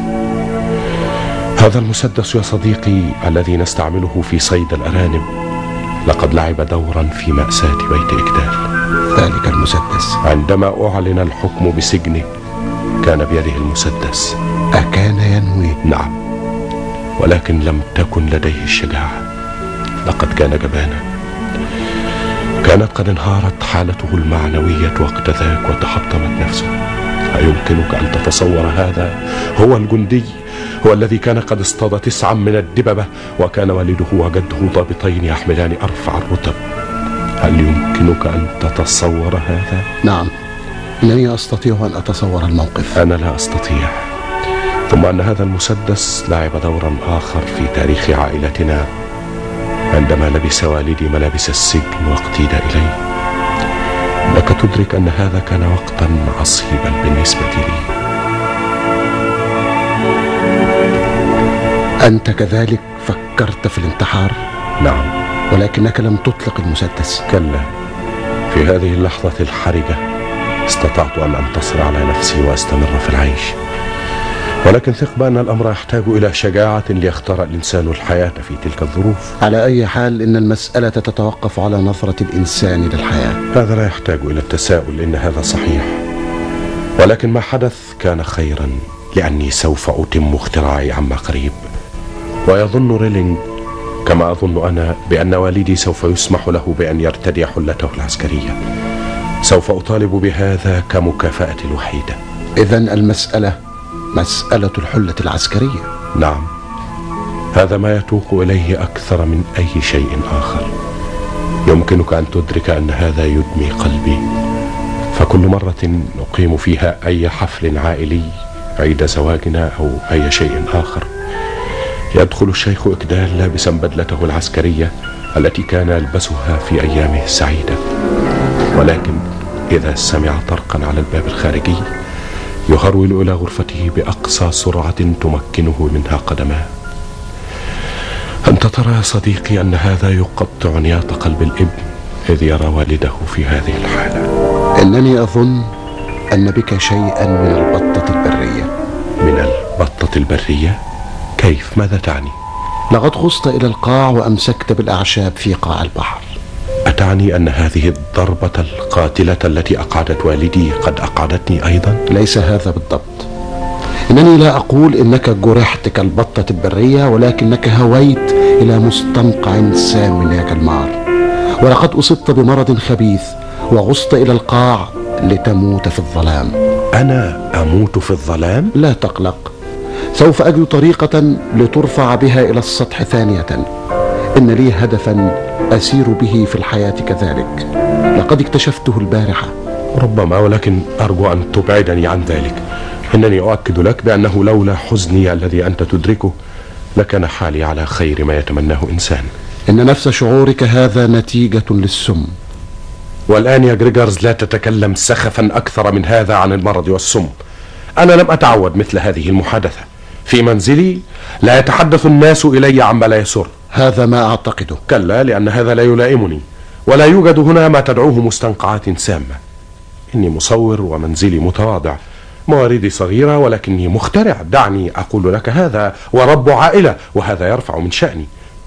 هذا المسدس يا صديقي الذي نستعمله في صيد الأرانب لقد لعب دورا في مأساة بيت إكدال. ذلك المسدس عندما أعلن الحكم بسجنه كان بيده المسدس. أكان ينوي؟ نعم، ولكن لم تكن لديه الشجاعة. لقد كان جبانا. كانت قد انهارت حالته المعنوية وقت ذاك وتحطمت نفسه. أيمكنك أن تتصور هذا؟ هو الجندي، هو الذي كان قد اصطاد 9 من الدببة، وكان والده وجده ضابطين يحملان أرفع الرتب. هل يمكنك أن تتصور هذا؟ نعم، إنني أستطيع أن أتصور الموقف. أنا لا أستطيع. ثم أن هذا المسدس لعب دورا آخر في تاريخ عائلتنا عندما لبس والدي ملابس السجن واقتيد إليه. لك تدرك أن هذا كان وقتا عصيبا بالنسبة لي. أنت كذلك فكرت في الانتحار؟ نعم، ولكنك لم تطلق المسدس. كلا، في هذه اللحظة الحرجة استطعت أن أنتصر على نفسي وأستمر في العيش، ولكن ثق بأن الأمر يحتاج إلى شجاعة ليختار الإنسان الحياة في تلك الظروف. على أي حال إن المسألة تتوقف على نظرة الإنسان للحياة. هذا لا يحتاج إلى التساؤل، إن هذا صحيح، ولكن ما حدث كان خيرا، لأني سوف أتم اختراعي عما قريب. ويظن ريلينج كما أظن أنا بأن والدي سوف يسمح له بأن يرتدي حلته العسكرية. سوف أطالب بهذا كمكافأة الوحيدة. إذن المسألة مسألة الحلة العسكرية؟ نعم، هذا ما يتوق إليه أكثر من أي شيء آخر. يمكنك أن تدرك أن هذا يدمي قلبي، فكل مرة نقيم فيها أي حفل عائلي، عيد زواجنا أو أي شيء آخر، يدخل الشيخ إكدال لابسا بدلته العسكرية التي كان يلبسها في أيامه السعيدة، ولكن إذا سمع طرقا على الباب الخارجي يهرول إلى غرفته بأقصى سرعة تمكنه منها قدماه. أنت ترى يا صديقي أن هذا يقطع نياط قلب الابن إذ يرى والده في هذه الحالة. إنني أظن أن بك شيئا من البطة البرية. من البطة البرية؟ كيف؟ ماذا تعني؟ لقد غصت إلى القاع وأمسكت بالأعشاب في قاع البحر. أتعني أن هذه الضربة القاتلة التي أقعدت والدي قد أقعدتني أيضا؟ ليس هذا بالضبط. إنني لا أقول إنك جرحت كالبطة البرية، ولكنك هويت إلى مستنقع سام يا كالمار، ولقد أصبت بمرض خبيث وغصت إلى القاع لتموت في الظلام. أنا أموت في الظلام؟ لا تقلق، سوف أجد طريقة لترفع بها إلى السطح ثانية. إن لي هدفا أسير به في الحياة كذلك، لقد اكتشفته البارحة. ربما، ولكن أرجو أن تبعدني عن ذلك. إنني أؤكد لك بأنه لولا حزني الذي أنت تدركه لكان حالي على خير ما يتمناه إنسان. إن نفس شعورك هذا نتيجة للسم. والآن يا جريجرز لا تتكلم سخفا أكثر من هذا عن المرض والسم. أنا لم أتعود مثل هذه المحادثة. في منزلي لا يتحدث الناس إلي عما لا يسر. هذا ما أعتقده. كلا، لأن هذا لا يلائمني، ولا يوجد هنا ما تدعوه مستنقعات سامة. إني مصور ومنزلي متواضع، مواردي صغيرة ولكني مخترع. دعني أقول لك هذا، ورب عائلة، وهذا يرفع من شأني.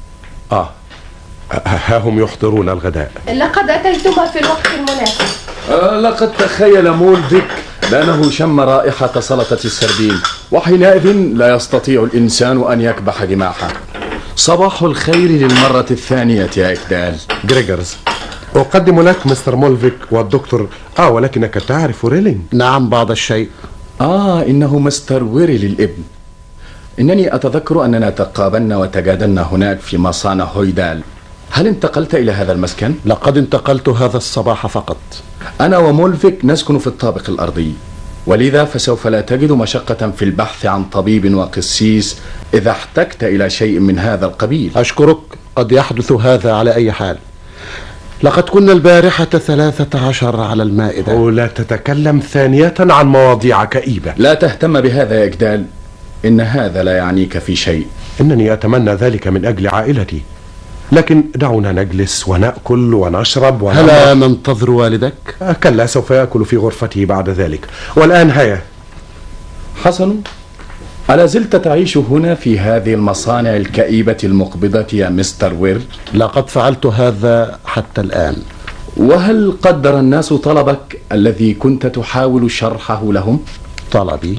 ها هم يحضرون الغداء. لقد أتيتما في الوقت المناسب. لقد تخيل مولفيك بأنه شم رائحة سلطة السردين، وحينئذ لا يستطيع الإنسان أن يكبح جماحه. صباح الخير للمرة الثانية يا إكدال. جريجرز، أقدم لك مستر مولفيك والدكتور. ولكنك تعرف ريلينج؟ نعم، بعض الشيء. إنه مستر ويرل الابن. إنني أتذكر أننا تقابلنا وتجادلنا هناك في مصانع هويدال. هل انتقلت إلى هذا المسكن؟ لقد انتقلت هذا الصباح فقط. أنا ومولفيك نسكن في الطابق الأرضي، ولذا فسوف لا تجد مشقة في البحث عن طبيب وقسيس إذا احتجت إلى شيء من هذا القبيل. أشكرك، قد يحدث هذا على أي حال. لقد كنا البارحة 13 على المائدة. ولا تتكلم ثانية عن مواضيع كئيبة. لا تهتم بهذا يا إكدال، إن هذا لا يعنيك في شيء. إنني أتمنى ذلك من أجل عائلتي، لكن دعونا نجلس ونأكل ونشرب هلا ننتظر والدك؟ كلا، سوف يأكل في غرفته بعد ذلك. والآن هيا. حسن، ألا زلت تعيش هنا في هذه المصانع الكئيبة المقبضة يا مستر وير؟ لقد فعلت هذا حتى الآن. وهل قدر الناس طلبك الذي كنت تحاول شرحه لهم؟ طلبي؟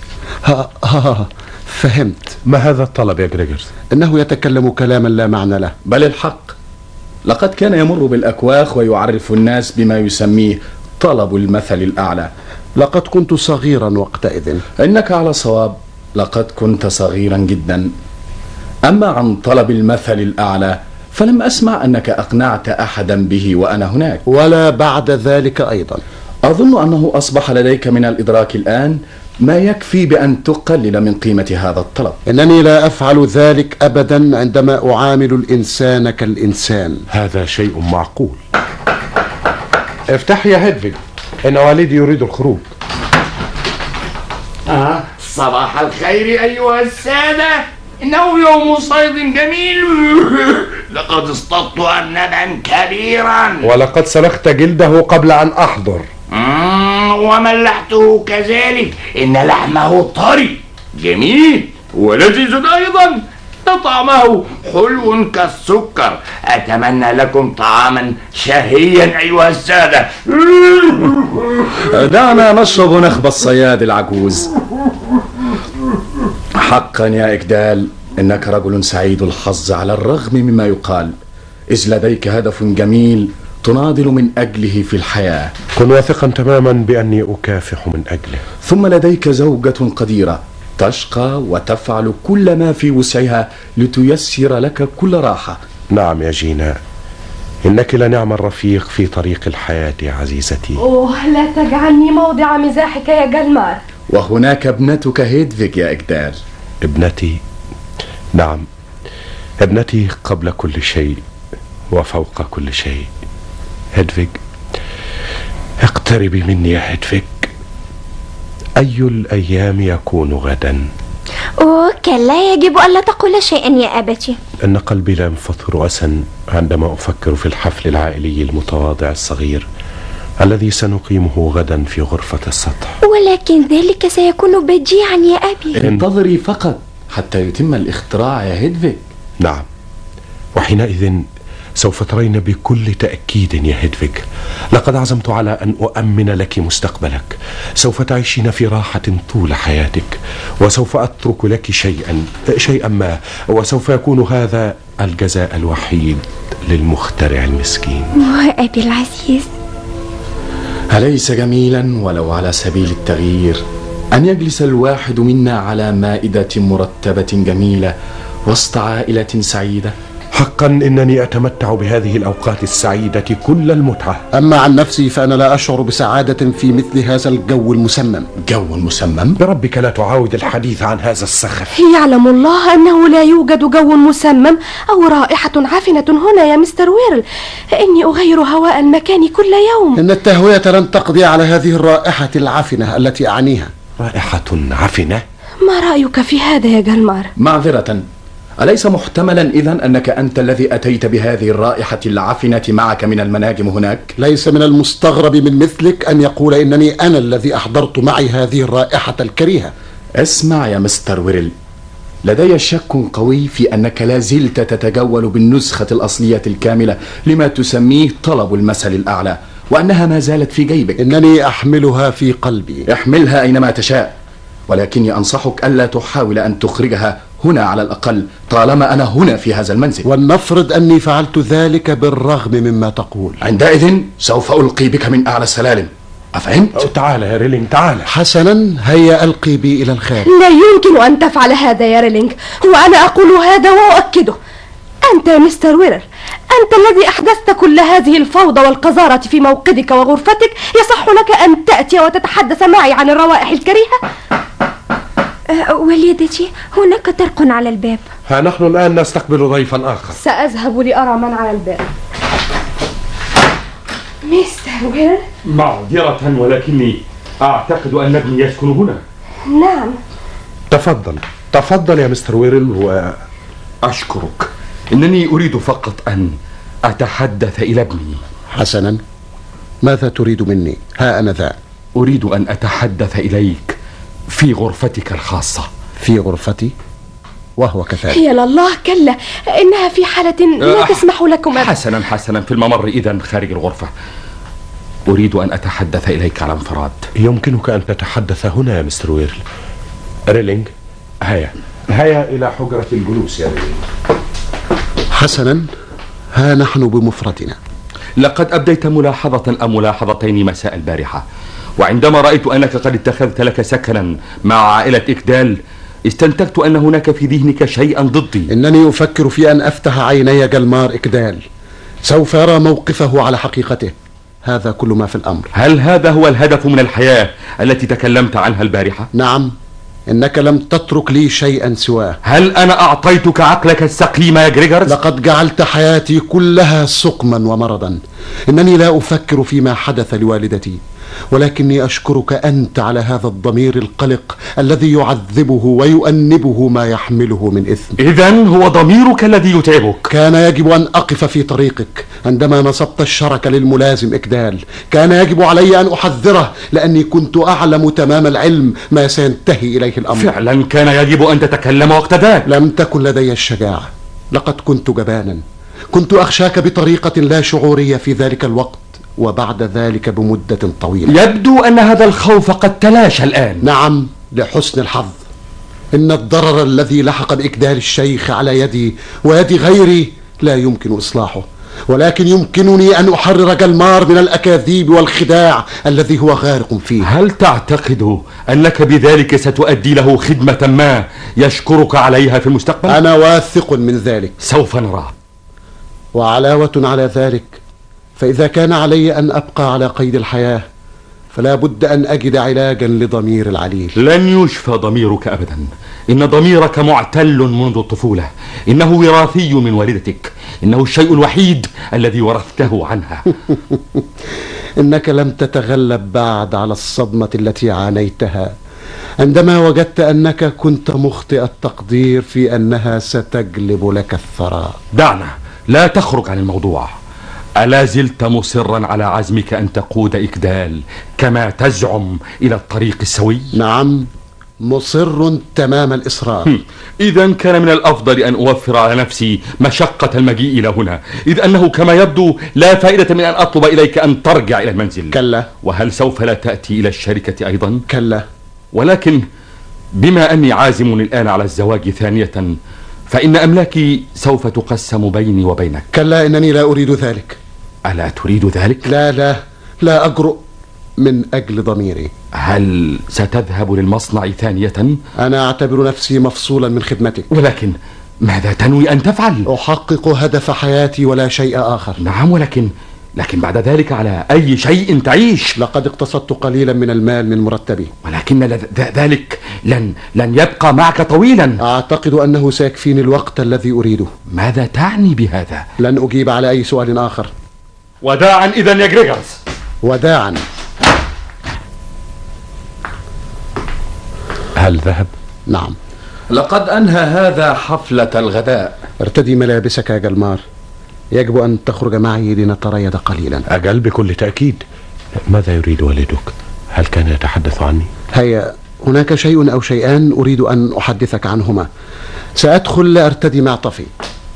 فهمت. ما هذا الطلب يا جريجرز؟ إنه يتكلم كلاما لا معنى له. بل الحق، لقد كان يمر بالأكواخ ويعرف الناس بما يسميه طلب المثل الأعلى. لقد كنت صغيرا وقتئذ. إنك على صواب، لقد كنت صغيرا جدا. أما عن طلب المثل الأعلى فلم أسمع أنك أقنعت أحدا به وأنا هناك، ولا بعد ذلك أيضا. أظن أنه أصبح لديك من الإدراك الآن ما يكفي بأن تقلل من قيمة هذا الطلب. إنني لا أفعل ذلك أبدا عندما أعامل الإنسان كالإنسان. هذا شيء معقول. افتح يا هيدفيج، إن والدي يريد الخروج. صباح الخير أيها السادة، إنه يوم صيد جميل. لقد اصطدت أرنبا كبيرا، ولقد سلخت جلده قبل أن أحضر. وملحته كذلك. إن لحمه طري جميل ولذيذ أيضا، طعمه حلو كالسكر. أتمنى لكم طعاما شهيا أيها السادة. دعنا نشرب نخب الصياد العجوز. حقا يا إكدال، إنك رجل سعيد الحظ على الرغم مما يقال، إذ لديك هدف جميل تناضل من أجله في الحياة. كن واثقا تماما بأني أكافح من أجله. ثم لديك زوجة قديرة تشقى وتفعل كل ما في وسعها لتيسر لك كل راحة. نعم يا جينا، إنك لنعم الرفيق في طريق الحياة يا عزيزتي. أوه، لا تجعلني موضع مزاحك يا جلمار. وهناك ابنتك هيدفيج يا إكدال. ابنتي؟ نعم، ابنتي قبل كل شيء وفوق كل شيء. هيدفيج، اقتربي مني يا هيدفيج. أي الأيام يكون غدا؟ أوه كلا، يجب ألا تقول شيئا يا أبتي. إن قلبي لا ينفطر أسا عندما أفكر في الحفل العائلي المتواضع الصغير الذي سنقيمه غدا في غرفة السطح. ولكن ذلك سيكون بديعا يا أبي. انتظري فقط حتى يتم الاختراع يا هيدفيج. نعم، وحينئذ سوف ترين بكل تأكيد يا هيدفيج لقد عزمت على أن أؤمن لك مستقبلك. سوف تعيشين في راحة طول حياتك، وسوف أترك لك شيئا ما، وسوف يكون هذا الجزاء الوحيد للمخترع المسكين. أبي العزيز، أليس جميلا ولو على سبيل التغيير أن يجلس الواحد منا على مائدة مرتبة جميلة وسط عائلة سعيدة؟ حقا إنني أتمتع بهذه الأوقات السعيدة كل المتعة. أما عن نفسي فأنا لا أشعر بسعادة في مثل هذا الجو المسمم. جو مسمم؟ بربك لا تعاود الحديث عن هذا السخف. يعلم الله أنه لا يوجد جو مسمم أو رائحة عفنة هنا يا مستر ويرل. إني أغير هواء المكان كل يوم. إن التهوية لن تقضي على هذه الرائحة العفنة التي أعنيها. رائحة عفنة؟ ما رأيك في هذا يا جلمار؟ معذرة، أليس محتملا إذن أنك أنت الذي أتيت بهذه الرائحة العفنة معك من المناجم هناك؟ ليس من المستغرب من مثلك أن يقول إنني أنا الذي أحضرت معي هذه الرائحة الكريهة. اسمع يا مستر ويرل، لدي شك قوي في أنك لا زلت تتجول بالنسخة الأصلية الكاملة لما تسميه طلب المثل الأعلى، وأنها ما زالت في جيبك. إنني أحملها في قلبي. احملها أينما تشاء، ولكني أنصحك ألا تحاول أن تخرجها هنا على الأقل طالما أنا هنا في هذا المنزل. ولنفرض أني فعلت ذلك بالرغم مما تقول. عندئذ سوف ألقي بك من أعلى السلالم، أفهمت؟ تعال يا ريلينج، تعال. حسنا، هيا ألقي بي إلى الخارج. لا يمكن أن تفعل هذا يا ريلينج، وأنا أقول هذا وأؤكده. أنت يا مستر ويرل، أنت الذي أحدثت كل هذه الفوضى والقذارة في موقدك وغرفتك. يصح لك أن تأتي وتتحدث معي عن الروائح الكريهة؟ والدتي، هناك طرق على الباب. ها نحن الآن نستقبل ضيفا آخر. سأذهب لأرى من على الباب. مستر ويرل؟ معذرة، ولكني أعتقد أن ابني يسكن هنا. نعم. تفضل يا مستر ويرل. أشكرك، إنني أريد فقط أن أتحدث إلى ابني. حسنا، ماذا تريد مني؟ ها أنا ذا. أريد أن أتحدث إليك في غرفتك الخاصة. في غرفتي؟ وهو كذلك. يا لله، كلا، إنها في حالة لا تسمح لكم. حسنا، في الممر إذن خارج الغرفة. أريد أن أتحدث إليك على انفراد. يمكنك أن تتحدث هنا يا مستر ويرل. ريلينج، هيا إلى حجرة الجلوس يا ريلينج. حسنا، ها نحن بمفردنا. لقد أبديت ملاحظة أو ملاحظتين مساء البارحة، وعندما رأيت أنك قد اتخذت لك سكنا مع عائلة إكدال استنتجت أن هناك في ذهنك شيئا ضدي. إنني أفكر في أن أفتح عيني جلمار إكدال، سوف يرى موقفه على حقيقته. هذا كل ما في الأمر. هل هذا هو الهدف من الحياة التي تكلمت عنها البارحة؟ نعم، إنك لم تترك لي شيئا سواه. هل أنا أعطيتك عقلك السقيم يا جريجرز؟ لقد جعلت حياتي كلها سقما ومرضا. إنني لا أفكر فيما حدث لوالدتي، ولكني أشكرك أنت على هذا الضمير القلق الذي يعذبه ويؤنبه ما يحمله من إثم. إذن هو ضميرك الذي يتعبك. كان يجب أن أقف في طريقك عندما نصبت الشرك للملازم إكدال. كان يجب علي أن أحذره، لأني كنت أعلم تمام العلم ما سينتهي إليه الأمر. فعلا كان يجب أن تتكلم وقت ذاك. لم تكن لدي الشجاعة، لقد كنت جبانا. كنت أخشاك بطريقة لا شعورية في ذلك الوقت، وبعد ذلك بمدة طويلة. يبدو أن هذا الخوف قد تلاشى الآن. نعم، لحسن الحظ. إن الضرر الذي لحق بإكدال الشيخ على يدي ويد غيري لا يمكن إصلاحه، ولكن يمكنني أن أحرر جلمار من الأكاذيب والخداع الذي هو غارق فيه. هل تعتقد أنك بذلك ستؤدي له خدمة ما يشكرك عليها في المستقبل؟ أنا واثق من ذلك. سوف نرى. وعلاوة على ذلك، فإذا كان علي أن أبقى على قيد الحياة فلا بد أن أجد علاجا لضمير العليل. لن يشفى ضميرك أبدا، إن ضميرك معتل منذ الطفولة، إنه وراثي من والدتك، إنه الشيء الوحيد الذي ورثته عنها. إنك لم تتغلب بعد على الصدمة التي عانيتها عندما وجدت أنك كنت مخطئ التقدير في أنها ستجلب لك الثراء. دعنا، لا تخرج عن الموضوع. ألا زلت مصرا على عزمك أن تقود إكدال كما تزعم إلى الطريق السوي؟ نعم، مصر تمام الإصرار. إذا كان من الأفضل أن أوفر على نفسي مشقة المجيء إلى هنا، إذ أنه كما يبدو لا فائدة من أن أطلب إليك أن ترجع إلى المنزل. كلا. وهل سوف لا تأتي إلى الشركة أيضا؟ كلا. ولكن بما أني عازم الآن على الزواج ثانية، فإن أملاكي سوف تقسم بيني وبينك. كلا، إنني لا أريد ذلك. ألا تريد ذلك؟ لا أجرؤ من أجل ضميري. هل ستذهب للمصنع ثانية؟ أنا أعتبر نفسي مفصولا من خدمتك. ولكن ماذا تنوي أن تفعل؟ أحقق هدف حياتي ولا شيء آخر. نعم، ولكن بعد ذلك على أي شيء تعيش؟ لقد اقتصدت قليلا من المال من مرتبي، ولكن ذلك لن يبقى معك طويلا. أعتقد أنه سيكفيني الوقت الذي أريده. ماذا تعني بهذا؟ لن أجيب على أي سؤال آخر. وداعا إذن يا جريجرز. وداعا. هل ذهب؟ نعم. لقد أنهى هذا حفلة الغداء. ارتدي ملابسك يا جلمار، يجب أن تخرج معي لنتريض قليلا. أجل، بكل تأكيد. ماذا يريد والدك؟ هل كان يتحدث عني؟ هيا، هناك شيء أو شيئان أريد أن أحدثك عنهما. سأدخل لأرتدي معطفي.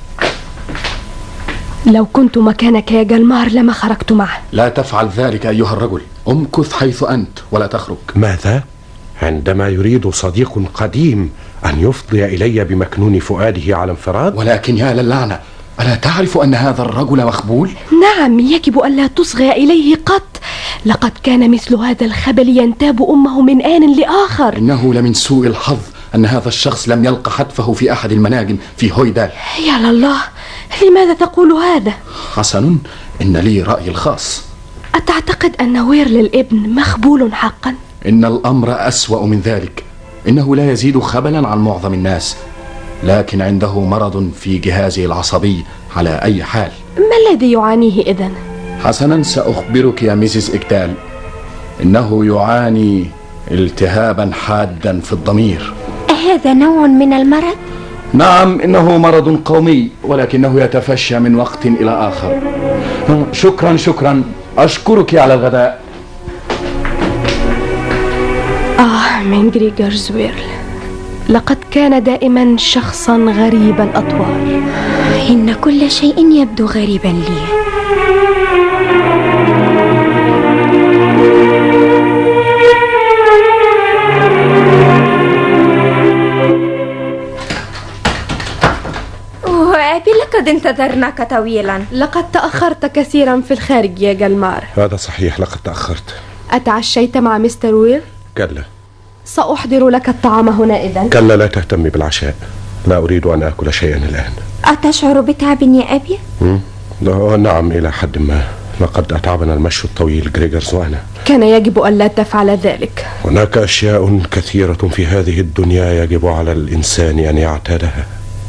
لو كنت مكانك يا جلمار لما خرجت معه. لا تفعل ذلك أيها الرجل، امكث حيث أنت ولا تخرج. ماذا؟ عندما يريد صديق قديم أن يفضي إلي بمكنون فؤاده على انفراد؟ ولكن يا للعنة، ألا تعرف أن هذا الرجل مخبول؟ نعم، يجب ألا تصغي إليه قط. لقد كان مثل هذا الخبل ينتاب أمه من آن لآخر. إنه لمن سوء الحظ أن هذا الشخص لم يلقى حتفه في أحد المناجم في هويدال. يا لله، لماذا تقول هذا؟ حسن، إن لي رأي الخاص. أتعتقد أن ويرل الابن مخبول حقا؟ إن الأمر أسوأ من ذلك. إنه لا يزيد خبلا عن معظم الناس، لكن عنده مرض في جهازه العصبي على أي حال. ما الذي يعانيه إذن؟ حسنا، سأخبرك يا ميسيس إكدال. إنه يعاني التهابا حادا في الضمير. هذا نوع من المرض؟ نعم، إنه مرض قومي، ولكنه يتفشى من وقت إلى آخر. شكرا، أشكرك على الغداء. من جريجرز ويرل، لقد كان دائما شخصا غريب الأطوار. إن كل شيء يبدو غريبا لي. أبي، لقد انتظرناك طويلا. لقد تأخرت كثيرا في الخارج يا جلمار. هذا صحيح، لقد تأخرت. أتعشيت مع مستر وير؟ كلا. سأحضر لك الطعام هنا إذن. كلا، لا تهتمي بالعشاء، لا أريد أن آكل شيئا الآن. أتشعر بتعب يا أبي؟ نعم، إلى حد ما. لقد أتعبنا المشي الطويل جريجرز وأنا. كان يجب أن لا تفعل ذلك. هناك أشياء كثيرة في هذه الدنيا يجب على الإنسان أن يعتادها.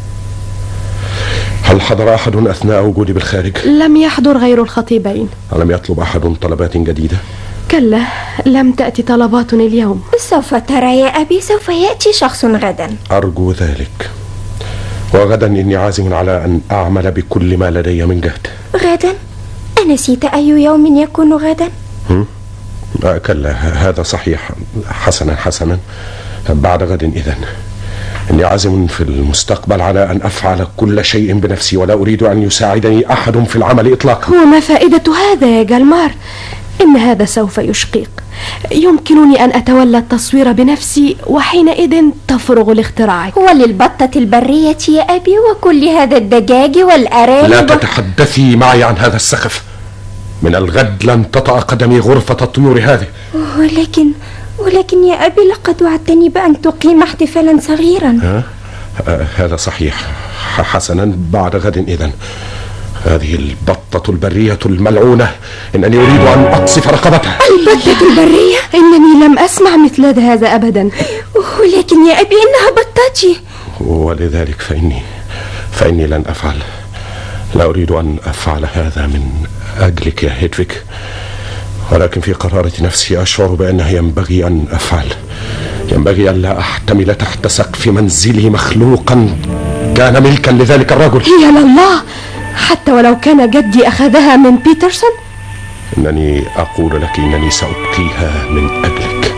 هل حضر أحد أثناء وجودي بالخارج؟ لم يحضر غير الخطيبين. ألم يطلب أحد طلبات جديدة؟ كلا، لم تأتي طلبات اليوم. سوف ترى يا أبي، سوف يأتي شخص غدا. أرجو ذلك. وغدا إني عازم على أن أعمل بكل ما لدي من جهد. غدا؟ أنسيت أي يوم يكون غدا؟ كلا، هذا صحيح. حسنا، بعد غد إذن. إني عازم في المستقبل على أن أفعل كل شيء بنفسي، ولا أريد أن يساعدني أحد في العمل إطلاقا. وما فائدة هذا يا جلمار؟ إن هذا سوف يشقيق. يمكنني أن أتولى التصوير بنفسي، وحينئذ تفرغ لاختراعك. وللبطة البرية يا أبي وكل هذا الدجاج والأرانب. لا تتحدثي معي عن هذا السقف. من الغد لن تطأ قدمي غرفة الطيور هذه. ولكن يا أبي لقد وعدتني بأن تقيم احتفالا صغيرا. هذا صحيح. حسنا، بعد غد إذن. هذه البطة البرية الملعونة، إنني أريد أن أقصف رقبتها. البطة البرية؟ إنني لم أسمع مثل هذا أبدا. ولكن يا أبي إنها بطتي. ولذلك فإني لن أفعل. لا أريد أن أفعل هذا من أجلك يا هيدفيغ، ولكن في قرارة نفسي أشعر بأنه ينبغي أن أفعل. ينبغي أن لا أحتمل تحت سقف منزلي مخلوقا كان ملكا لذلك الرجل. يا لله، حتى ولو كان جدي أخذها من بيترسون. إنني أقول لك إنني سأبقيها من أجلك.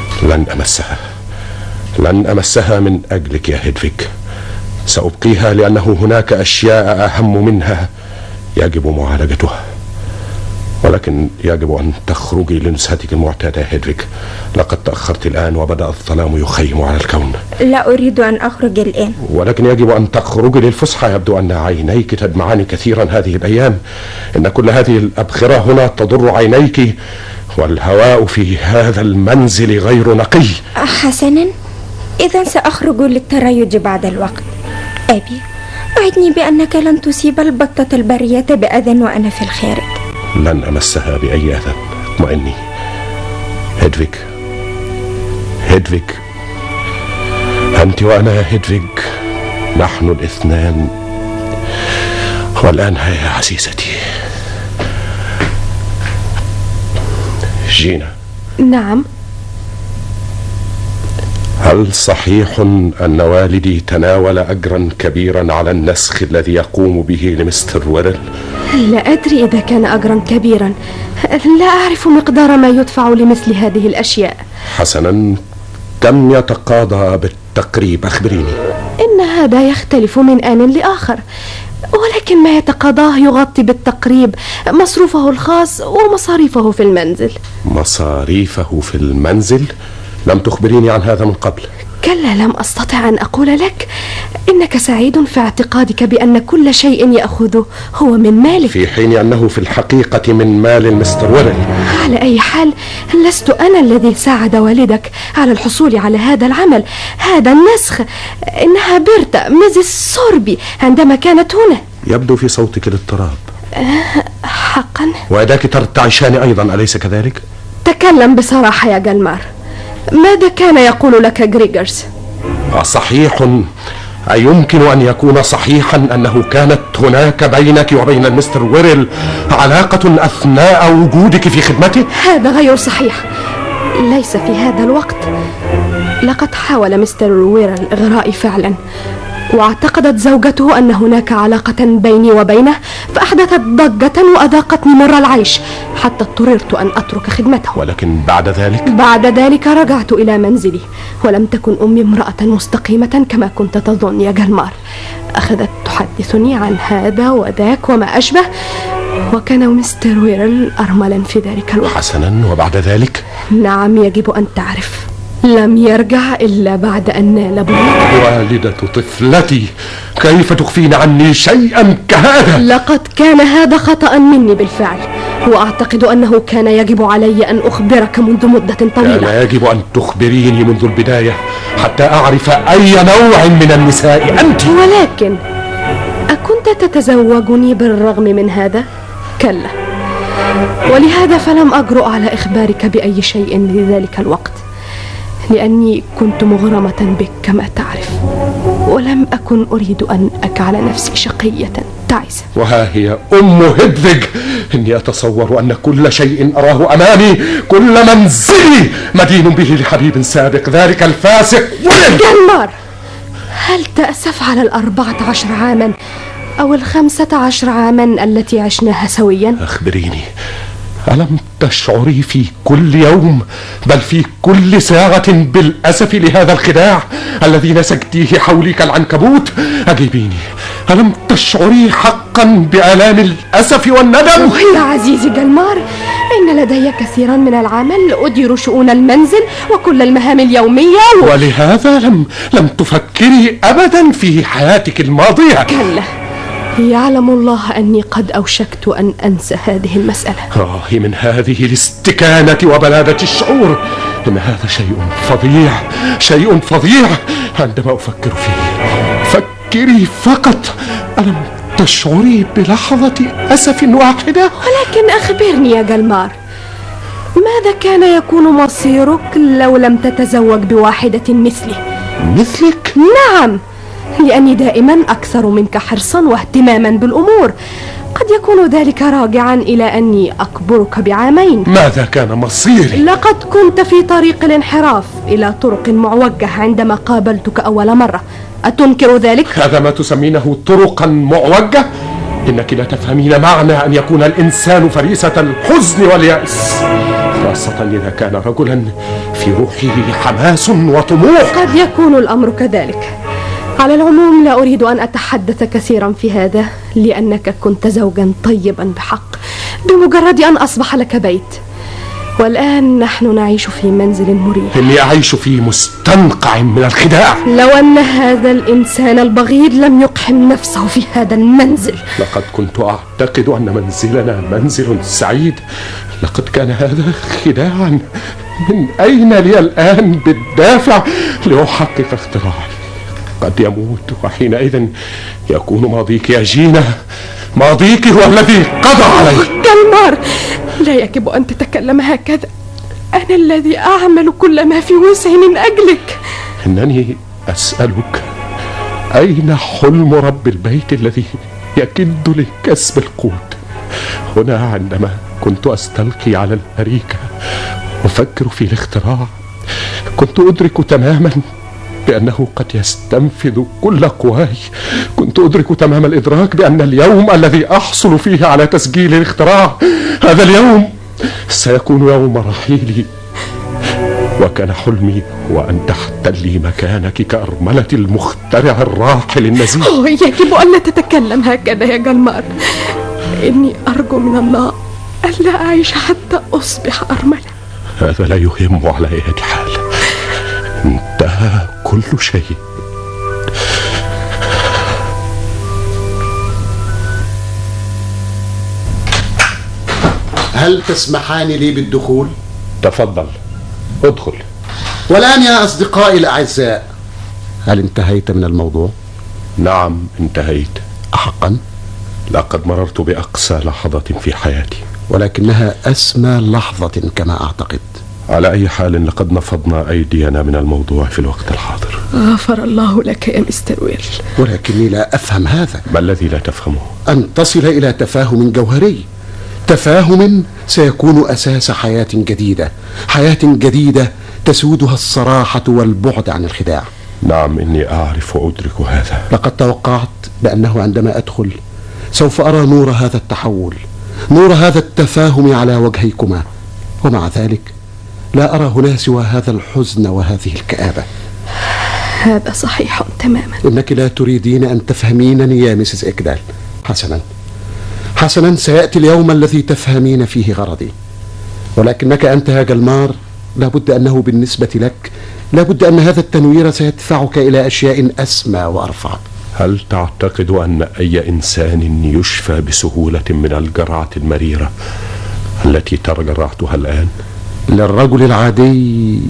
لن أمسها من أجلك يا هيدفيغ. سأبقيها لأنه هناك أشياء أهم منها يجب معالجتها. ولكن يجب أن تخرجي لنزهتك المعتادة يا هيدفيغ. لقد تأخرت الآن وبدأ الظلام يخيم على الكون. لا أريد أن أخرج الآن، ولكن يجب أن تخرجي للفسحة. يبدو أن عينيك تدمعان كثيرا هذه الأيام. إن كل هذه الأبخرة هنا تضر عينيك، والهواء في هذا المنزل غير نقي. حسنا، إذن سأخرج للتريج بعد الوقت. أبي، أعدني بأنك لن تصيب البطة البرية بأذى وأنا في الخارج. لن أمسها بأي أذى، اطمئني. هيدفيغ، أنت وأنا يا هيدفيغ، نحن الاثنان. والآن يا عزيزتي جينا. نعم. هل صحيح أن والدي تناول أجرا كبيرا على النسخ الذي يقوم به لمستر ويرل؟ لا أدري إذا كان أجرا كبيرا. لا أعرف مقدار ما يدفع لمثل هذه الأشياء. حسنا، كم يتقاضى بالتقريب؟ أخبريني. إن هذا يختلف من آن لآخر، ولكن ما يتقاضاه يغطي بالتقريب مصروفه الخاص ومصاريفه في المنزل. مصاريفه في المنزل؟ لم تخبريني عن هذا من قبل. كلا، لم أستطع أن أقول لك. إنك سعيد في اعتقادك بأن كل شيء يأخذه هو من مالك، في حين أنه في الحقيقة من مال المستر ويرل. على أي حال، لست أنا الذي ساعد والدك على الحصول على هذا العمل، هذا النسخ. إنها بيرتا ميزيس سوربي عندما كانت هنا. يبدو في صوتك الاضطراب. حقا؟ ويداك ترتعشان أيضا، أليس كذلك؟ تكلم بصراحة يا جلمار. ماذا كان يقول لك غريغرز؟ صحيح؟ أيمكن أن يكون صحيحا أنه كانت هناك بينك وبين المستر ويرل علاقة أثناء وجودك في خدمته؟ هذا غير صحيح. ليس في هذا الوقت. لقد حاول مستر ويرل إغرائي فعلا، واعتقدت زوجته أن هناك علاقة بيني وبينه، فأحدثت ضجة وأذاقتني مر العيش حتى اضطررت أن أترك خدمته. ولكن بعد ذلك رجعت إلى منزلي، ولم تكن أمي امرأة مستقيمة كما كنت تظن يا جلمار. أخذت تحدثني عن هذا وذاك وما أشبه، وكان مستر ويرل أرملا في ذلك الوقت. حسنا، وبعد ذلك؟ نعم، يجب أن تعرف، لم يرجع إلا بعد أن نال بلوغه. والدة طفلتي، كيف تخفين عني شيئا كهذا؟ لقد كان هذا خطأ مني بالفعل، وأعتقد أنه كان يجب علي أن أخبرك منذ مدة طويلة. كان يجب أن تخبريني منذ البداية حتى أعرف أي نوع من النساء أنت. ولكن أكنت تتزوجني بالرغم من هذا؟ كلا، ولهذا فلم أجرؤ على إخبارك بأي شيء لذلك الوقت، لأني كنت مغرمة بك كما تعرف، ولم أكن أريد أن أجعل نفسي شقية تعيسة. وها هي أم هيدفيغ، إني أتصور أن كل شيء أراه أمامي، كل منزلي مدين به لحبيب سابق، ذلك الفاسق جلمار، هل تأسف على 14 عاما أو 15 عاما التي عشناها سويا؟ أخبريني، ألم تشعري في كل يوم بل في كل ساعة بالأسف لهذا الخداع الذي نسجتيه حولي كالعنكبوت؟ ألم تشعري حقا بآلام الأسف والندم؟ يا عزيزي جلمار، إن لدي كثيرا من العمل، أدير شؤون المنزل وكل المهام اليومية ولهذا لم تفكري أبدا في حياتك الماضية. كلا، يعلم الله أني قد أوشكت أن أنسى هذه المسألة. من هذه الاستكانة وبلادة الشعور، إن هذا شيء فظيع عندما أفكر فيه. فكري فقط، ألم تشعري بلحظة أسف واحدة؟ ولكن أخبرني يا جلمار، ماذا كان يكون مصيرك لو لم تتزوج بواحدة مثلي؟ مثلك؟ نعم، لأني دائما أكثر منك حرصا واهتماما بالأمور. قد يكون ذلك راجعا إلى أني أكبرك بعامين. ماذا كان مصيري؟ لقد كنت في طريق الانحراف إلى طرق معوجة عندما قابلتك أول مرة. أتنكر ذلك؟ هذا ما تسمينه طرقا معوجة؟ إنك لا تفهمين معنى أن يكون الإنسان فريسة الحزن واليأس، خاصة إذا كان رجلا في روحه حماس وطموح. قد يكون الأمر كذلك. على العموم لا أريد أن أتحدث كثيرا في هذا، لأنك كنت زوجا طيبا بحق بمجرد أن أصبح لك بيت. والآن نحن نعيش في منزل مريح. إني أعيش في مستنقع من الخداع. لو أن هذا الإنسان البغيض لم يقحم نفسه في هذا المنزل. لقد كنت أعتقد أن منزلنا منزل سعيد، لقد كان هذا خداعا. من أين لي الآن بالدافع لأحقق اختراعي؟ قد يموت، وحينئذ يكون ماضيك يا جينا، ماضيك هو الذي قضى علي. جلمار، لا يجب أن تتكلم هكذا. أنا الذي أعمل كل ما في وسعي من أجلك. إنني أسألك، أين حلم رب البيت الذي يكد لكسب القوت؟ هنا عندما كنت أستلقي على الأريكة أفكر في الاختراع، كنت أدرك تماما بأنه قد يستنفذ كل قواي. كنت أدرك تمام الإدراك بأن اليوم الذي أحصل فيه على تسجيل الاختراع، هذا اليوم سيكون يوم رحيلي. وكان حلمي هو أن تحتلي مكانك كأرملة المخترع الراحل النزيه. يجب أن لا تتكلم هكذا يا جلمار. إني أرجو من الله ألا أعيش حتى أصبح أرملة. هذا لا يهم على أي حال، انتهى كل شيء. هل تسمحان لي بالدخول؟ تفضل، ادخل. والآن يا أصدقائي الأعزاء، هل انتهيت من الموضوع؟ نعم انتهيت. أحقا؟ لقد مررت بأقسى لحظة في حياتي، ولكنها أسمى لحظة كما أعتقد. على أي حال لقد نفضنا أيدينا من الموضوع في الوقت الحاضر. غفر الله لك يا مستر ويل. ولكني لا أفهم هذا. ما الذي لا تفهمه؟ أن تصل إلى تفاهم جوهري، تفاهم سيكون أساس حياة جديدة، حياة جديدة تسودها الصراحة والبعد عن الخداع. نعم، إني أعرف وأدرك هذا. لقد توقعت بأنه عندما أدخل سوف أرى نور هذا التحول، نور هذا التفاهم على وجهيكما، ومع ذلك لا أرى هنا سوى هذا الحزن وهذه الكآبة. هذا صحيح تماما. إنك لا تريدين أن تفهمينني يا مسز إكدال. حسنا، سيأتي اليوم الذي تفهمين فيه غرضي. ولكنك أنت يا جلمار، لابد أنه بالنسبة لك، لابد أن هذا التنوير سيدفعك إلى أشياء أسمى وأرفع. هل تعتقد أن أي إنسان يشفى بسهولة من الجرعة المريرة التي تجرعتها الآن؟ للرجل العادي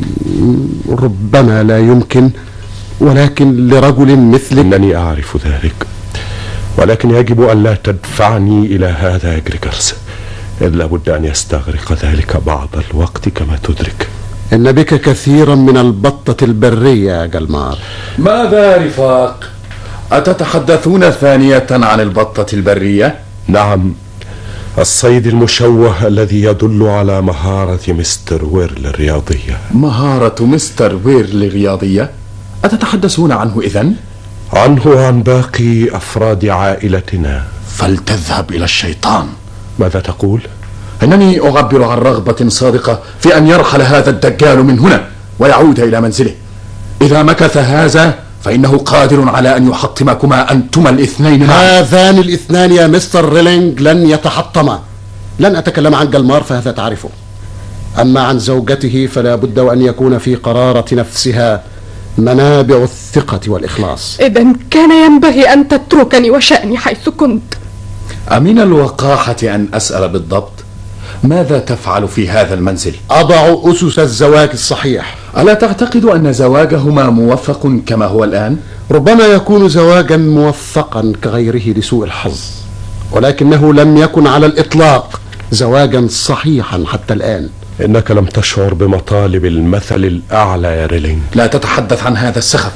ربما لا يمكن، ولكن لرجل مثلك. إنني أعرف ذلك، ولكن يجب أن لا تدفعني إلى هذا يا جريجرز، إذ لابد أن يستغرق ذلك بعض الوقت كما تدرك. إن بك كثيرا من البطة البرية يا جلمار. ماذا رفاق؟ أتتحدثون ثانية عن البطة البرية؟ نعم، الصيد المشوه الذي يدل على مهارة مستر ويرل الرياضية. مهارة مستر ويرل الرياضية؟ أتتحدثون عنه إذن؟ عنه وعن باقي أفراد عائلتنا. فلتذهب إلى الشيطان. ماذا تقول؟ إنني أعبر عن رغبة صادقة في أن يرحل هذا الدجال من هنا ويعود إلى منزله. إذا مكث هذا فإنه قادر على أن يحطمكما أنتما الاثنين معا. هذان الاثنان يا مستر ريلينج لن يتحطما. لن أتكلم عن جلمار فهذا تعرفه، أما عن زوجته فلا بد وأن يكون في قرارة نفسها منابع الثقة والإخلاص. إذن كان ينبغي أن تتركني وشأني حيث كنت. أمن الوقاحة أن أسأل بالضبط ماذا تفعل في هذا المنزل؟ أضع أسس الزواج الصحيح. ألا تعتقد أن زواجهما موفق كما هو الآن؟ ربما يكون زواجا موفقا كغيره لسوء الحظ، ولكنه لم يكن على الإطلاق زواجا صحيحا حتى الآن. إنك لم تشعر بمطالب المثل الأعلى يا ريلينج. لا تتحدث عن هذا السخف.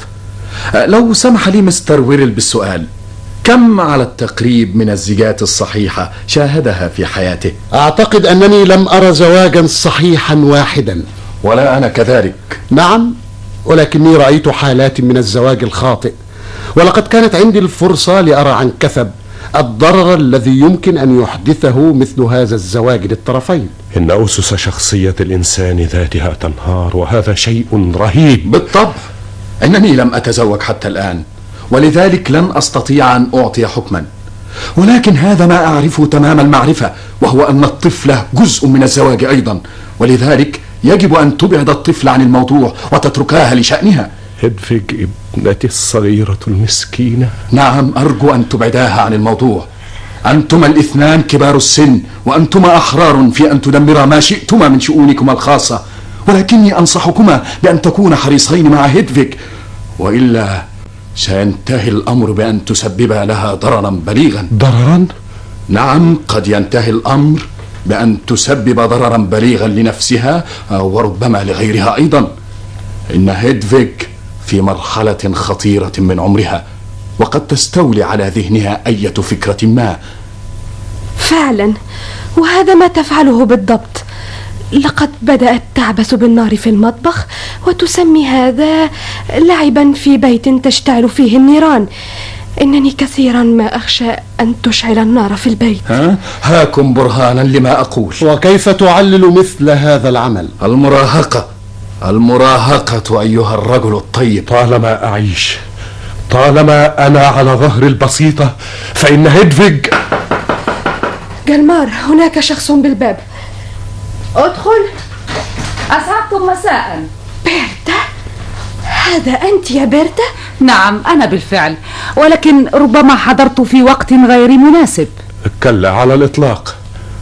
لو سمح لي مستر ويرل بالسؤال، كم على التقريب من الزيجات الصحيحة شاهدها في حياته؟ أعتقد أنني لم أرى زواجا صحيحا واحدا. ولا أنا كذلك. نعم، ولكني رأيت حالات من الزواج الخاطئ، ولقد كانت عندي الفرصة لأرى عن كثب الضرر الذي يمكن أن يحدثه مثل هذا الزواج للطرفين. إن أسس شخصية الإنسان ذاتها تنهار، وهذا شيء رهيب. بالطبع، إنني لم أتزوج حتى الآن، ولذلك لن أستطيع أن أعطي حكما، ولكن هذا ما أعرفه تمام المعرفة، وهو أن الطفل جزء من الزواج أيضا، ولذلك يجب أن تبعد الطفل عن الموضوع وتتركها لشأنها. هيدفيج ابنتي الصغيرة المسكينة. نعم، أرجو أن تبعداها عن الموضوع. أنتما الاثنان كبار السن، وأنتما أحرار في أن تدمرا ما شئتما من شؤونكما الخاصة، ولكني أنصحكما بأن تكونا حريصين مع هيدفيج، وإلا سينتهي الأمر بأن تسببا لها ضررا بليغا. ضررا؟ نعم، قد ينتهي الأمر بأن تسبب ضررا بليغا لنفسها وربما لغيرها أيضا. إن هيدفيج في مرحلة خطيرة من عمرها، وقد تستولي على ذهنها أي فكرة ما. فعلا، وهذا ما تفعله بالضبط. لقد بدأت تعبث بالنار في المطبخ وتسمي هذا لعبا في بيت تشتعل فيه النيران. إنني كثيرا ما أخشى أن تشعل النار في البيت. هاكم برهانا لما أقول. وكيف تعلل مثل هذا العمل؟ المراهقة أيها الرجل الطيب. طالما أعيش، طالما أنا على ظهر البسيطة، فإن هيدفيج. جلمار، هناك شخص بالباب. ادخل. أسعدتم مساء. بيرتا؟ هذا أنت يا بيرتا؟ نعم، أنا بالفعل، ولكن ربما حضرت في وقت غير مناسب. كلا على الإطلاق.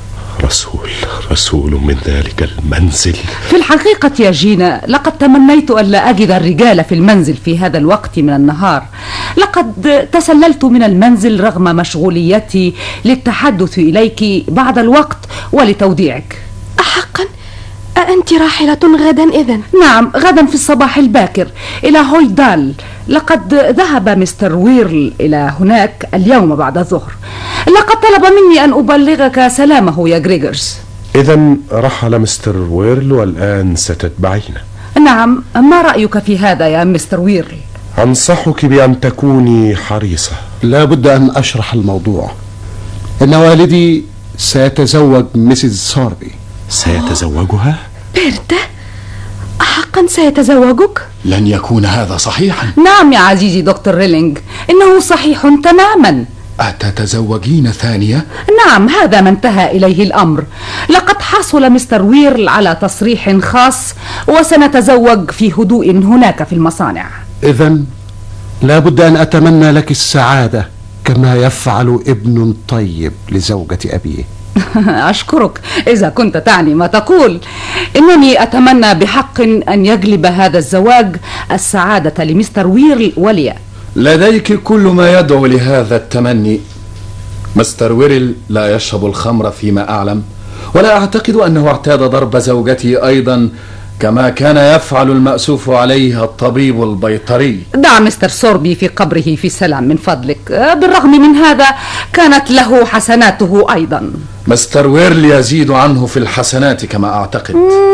رسول من ذلك المنزل. في الحقيقة يا جينا، لقد تمنيت ألا أجد الرجال في المنزل في هذا الوقت من النهار. لقد تسللت من المنزل رغم مشغوليتي للتحدث إليك بعض الوقت ولتوديعك. أحقا؟ أأنت راحلة غدا إذن؟ نعم، غدا في الصباح الباكر إلى هويدال. لقد ذهب مستر ويرل إلى هناك اليوم بعد الظهر. لقد طلب مني أن أبلغك سلامه يا غريغورز. إذن رحل مستر ويرل والآن ستتبعينا؟ نعم، ما رأيك في هذا يا مستر ويرل؟ أنصحك بأن تكوني حريصة. لا بد أن أشرح الموضوع. إن والدي سيتزوج مسز سوربي. سيتزوجها؟ بيرتا؟ أحقا سيتزوجك؟ لن يكون هذا صحيحا. نعم يا عزيزي دكتور ريلينج، إنه صحيح تماما. أتتزوجين ثانية؟ نعم، هذا ما انتهى إليه الأمر. لقد حصل مستر ويرل على تصريح خاص، وسنتزوج في هدوء هناك في المصانع. إذن لا بد أن أتمنى لك السعادة كما يفعل ابن طيب لزوجة أبيه. أشكرك إذا كنت تعني ما تقول. إنني أتمنى بحق أن يجلب هذا الزواج السعادة لمستر ويرل ولي. لديك كل ما يدعو لهذا التمني. مستر ويرل لا يشرب الخمر فيما أعلم، ولا أعتقد أنه اعتاد ضرب زوجته أيضا كما كان يفعل المأسوف عليه الطبيب البيطري. دع مستر سوربي في قبره في سلام من فضلك. بالرغم من هذا كانت له حسناته أيضا. مستر ويرل يزيد عنه في الحسنات كما أعتقد.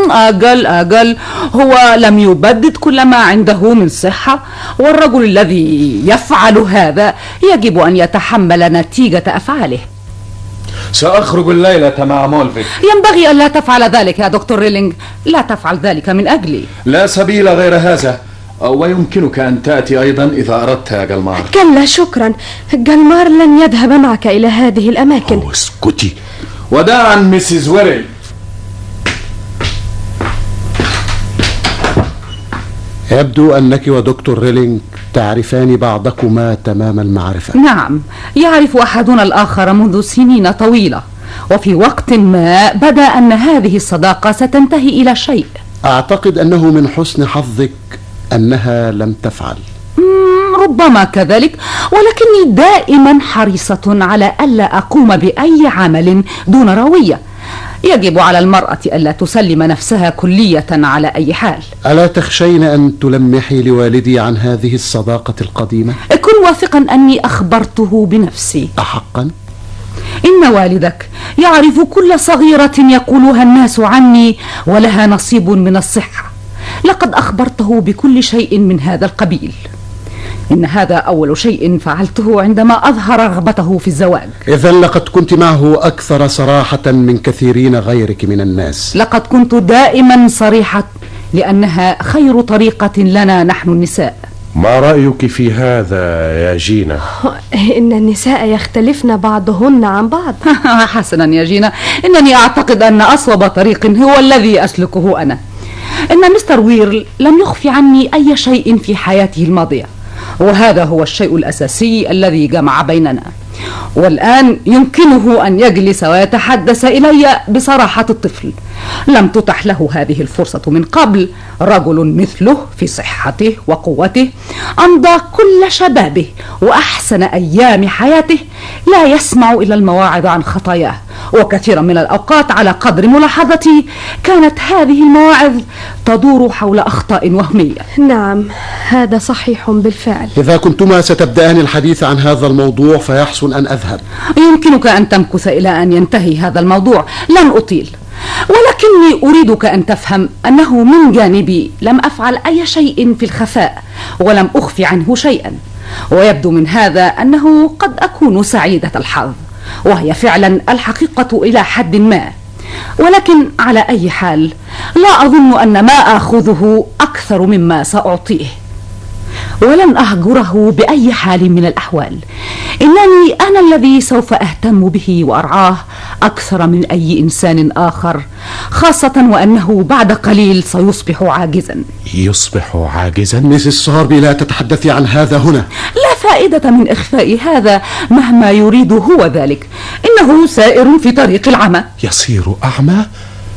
أجل هو لم يبدد كل ما عنده من صحة، والرجل الذي يفعل هذا يجب أن يتحمل نتيجة أفعاله. سأخرج الليلة مع مولفيك. ينبغي أن لا تفعل ذلك يا دكتور ريلينج. لا تفعل ذلك من أجلي. لا سبيل غير هذا. ويمكنك أن تأتي أيضا إذا أردت يا جلمار. كلا شكرا، جلمار لن يذهب معك إلى هذه الأماكن. اسكتي. وداعا ميسيس ويرل. يبدو أنك ودكتور ريلينج تعرفان بعضكما تمام المعرفة. نعم، يعرف أحدنا الآخر منذ سنين طويلة، وفي وقت ما بدا أن هذه الصداقة ستنتهي إلى شيء. أعتقد أنه من حسن حظك أنها لم تفعل. ربما كذلك، ولكني دائما حريصة على ألا أقوم بأي عمل دون روية. يجب على المرأة ألا تسلم نفسها كلية على أي حال. ألا تخشين أن تلمحي لوالدي عن هذه الصداقة القديمة؟ كن واثقا أني أخبرته بنفسي. أحقا؟ إن والدك يعرف كل صغيرة يقولها الناس عني، ولها نصيب من الصحة. لقد أخبرته بكل شيء من هذا القبيل. إن هذا أول شيء فعلته عندما أظهر رغبته في الزواج. إذن لقد كنت معه أكثر صراحة من كثيرين غيرك من الناس. لقد كنت دائما صريحة، لأنها خير طريقة لنا نحن النساء. ما رأيك في هذا يا جينا؟ إن النساء يختلفن بعضهن عن بعض. حسنا يا جينا، إنني أعتقد أن أصوب طريق هو الذي أسلكه أنا. إن مستر ويرل لم يخفي عني أي شيء في حياته الماضية، وهذا هو الشيء الأساسي الذي جمع بيننا. والآن يمكنه أن يجلس ويتحدث إلي بصراحة الطفل. لم تتح له هذه الفرصة من قبل. رجل مثله في صحته وقوته أمضى كل شبابه وأحسن أيام حياته لا يسمع إلى المواعظ عن خطاياه، وكثيرا من الأوقات على قدر ملاحظتي كانت هذه المواعظ تدور حول أخطاء وهمية. نعم، هذا صحيح بالفعل. إذا كنتما ستبدأان الحديث عن هذا الموضوع فيحسن أن أذهب. يمكنك أن تمكث إلى أن ينتهي هذا الموضوع، لن أطيل. ولكني أريدك أن تفهم أنه من جانبي لم أفعل أي شيء في الخفاء، ولم أخفي عنه شيئا. ويبدو من هذا أنه قد أكون سعيدة الحظ، وهي فعلا الحقيقة إلى حد ما. ولكن على أي حال لا أظن أن ما آخذه أكثر مما سأعطيه، ولن أهجره بأي حال من الأحوال. إنني أنا الذي سوف أهتم به وأرعاه أكثر من أي إنسان آخر، خاصة وأنه بعد قليل سيصبح عاجزا. يصبح عاجزا؟ ميسيس ساربي، لا تتحدثي عن هذا هنا. لا فائدة من إخفاء هذا مهما يريد هو ذلك. إنه سائر في طريق العمى. يصير أعمى؟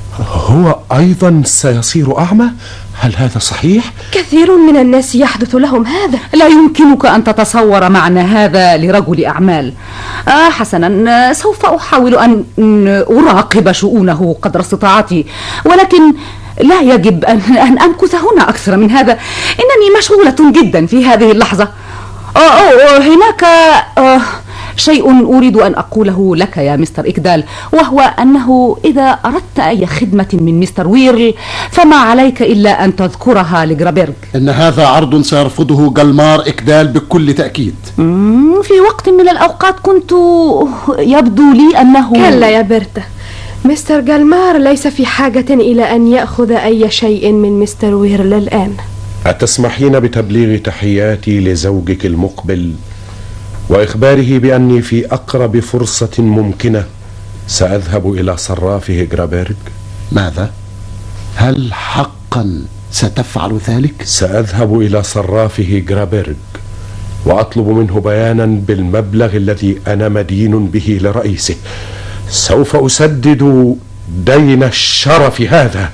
هو أيضا سيصير أعمى؟ هل هذا صحيح؟ كثير من الناس يحدث لهم هذا. لا يمكنك أن تتصور معنى هذا لرجل أعمال. حسنا، سوف أحاول أن أراقب شؤونه قدر استطاعتي، ولكن لا يجب أن أمكث هنا أكثر من هذا. إنني مشغولة جدا في هذه اللحظة. هناك شيء أريد أن أقوله لك يا مستر إكدال، وهو أنه إذا أردت أي خدمة من مستر ويرل فما عليك إلا أن تذكرها لجرابيرج. إن هذا عرض سيرفضه جلمار إكدال بكل تأكيد. في وقت من الأوقات كنت يبدو لي أنه... كلا يا بيرتا، مستر جلمار ليس في حاجة إلى أن يأخذ أي شيء من مستر ويرل الآن. أتسمحين بتبليغ تحياتي لزوجك المقبل وإخباره بأني في أقرب فرصة ممكنة سأذهب إلى صرافه جرابيرج؟ ماذا؟ هل حقا ستفعل ذلك؟ سأذهب إلى صرافه جرابيرج وأطلب منه بيانا بالمبلغ الذي أنا مدين به لرئيسه. سوف أسدد دين الشرف هذا.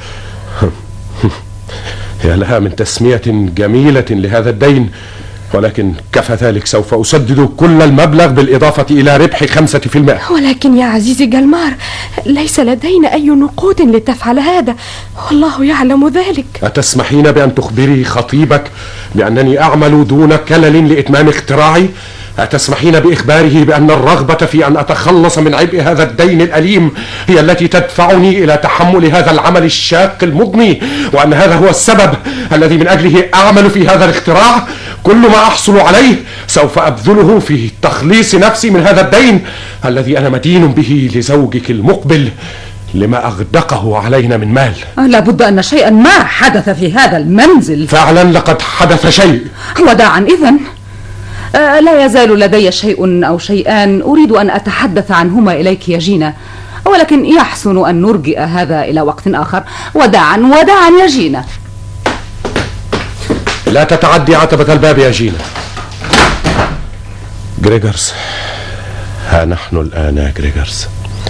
يا لها من تسمية جميلة لهذا الدين، ولكن كفى ذلك. سوف أسدد كل المبلغ بالإضافة إلى ربح 5%. ولكن يا عزيزي جلمار، ليس لدينا أي نقود لتفعل هذا، والله يعلم ذلك. أتسمحين بأن تخبري خطيبك بأنني أعمل دون كلل لإتمام اختراعي؟ أتسمحين بإخباره بأن الرغبة في أن أتخلص من عبء هذا الدين الأليم هي التي تدفعني إلى تحمل هذا العمل الشاق المضني، وأن هذا هو السبب الذي من أجله أعمل في هذا الاختراع؟ كل ما أحصل عليه سوف أبذله في تخليص نفسي من هذا الدين الذي أنا مدين به لزوجك المقبل. لما أغدقه علينا من مال. لابد أن شيئا ما حدث في هذا المنزل. فعلا لقد حدث شيء. وداعا إذن. لا يزال لدي شيء أو شيئان أريد أن أتحدث عنهما إليك يا جينا، ولكن يحسن أن نرجئ هذا إلى وقت آخر. وداعا يا جينا. لا تتعدي عتبة الباب يا جينا. غريغورز، ها نحن الآن يا غريغورز.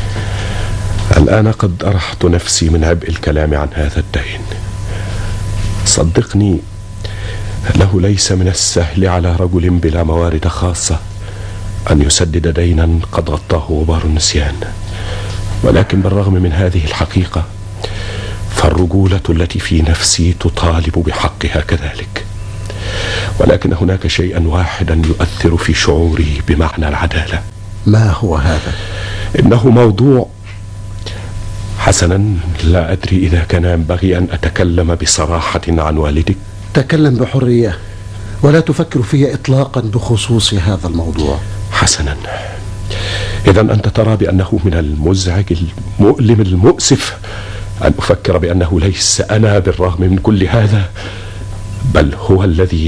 الآن قد أرحت نفسي من عبء الكلام عن هذا الدين. صدقني، له ليس من السهل على رجل بلا موارد خاصة أن يسدد دينا قد غطاه غبار النسيان. ولكن بالرغم من هذه الحقيقة فالرجولة التي في نفسي تطالب بحقها كذلك. ولكن هناك شيئا واحدا يؤثر في شعوري بمعنى العدالة. ما هو هذا؟ إنه موضوع. حسنا، لا أدري إذا كان ينبغي أن أتكلم بصراحة عن والدك. تكلم بحرية، ولا تفكر في إطلاقا بخصوص هذا الموضوع. حسنا، إذا أنت ترى بأنه من المزعج المؤلم المؤسف أن أفكر بأنه ليس أنا بالرغم من كل هذا، بل هو الذي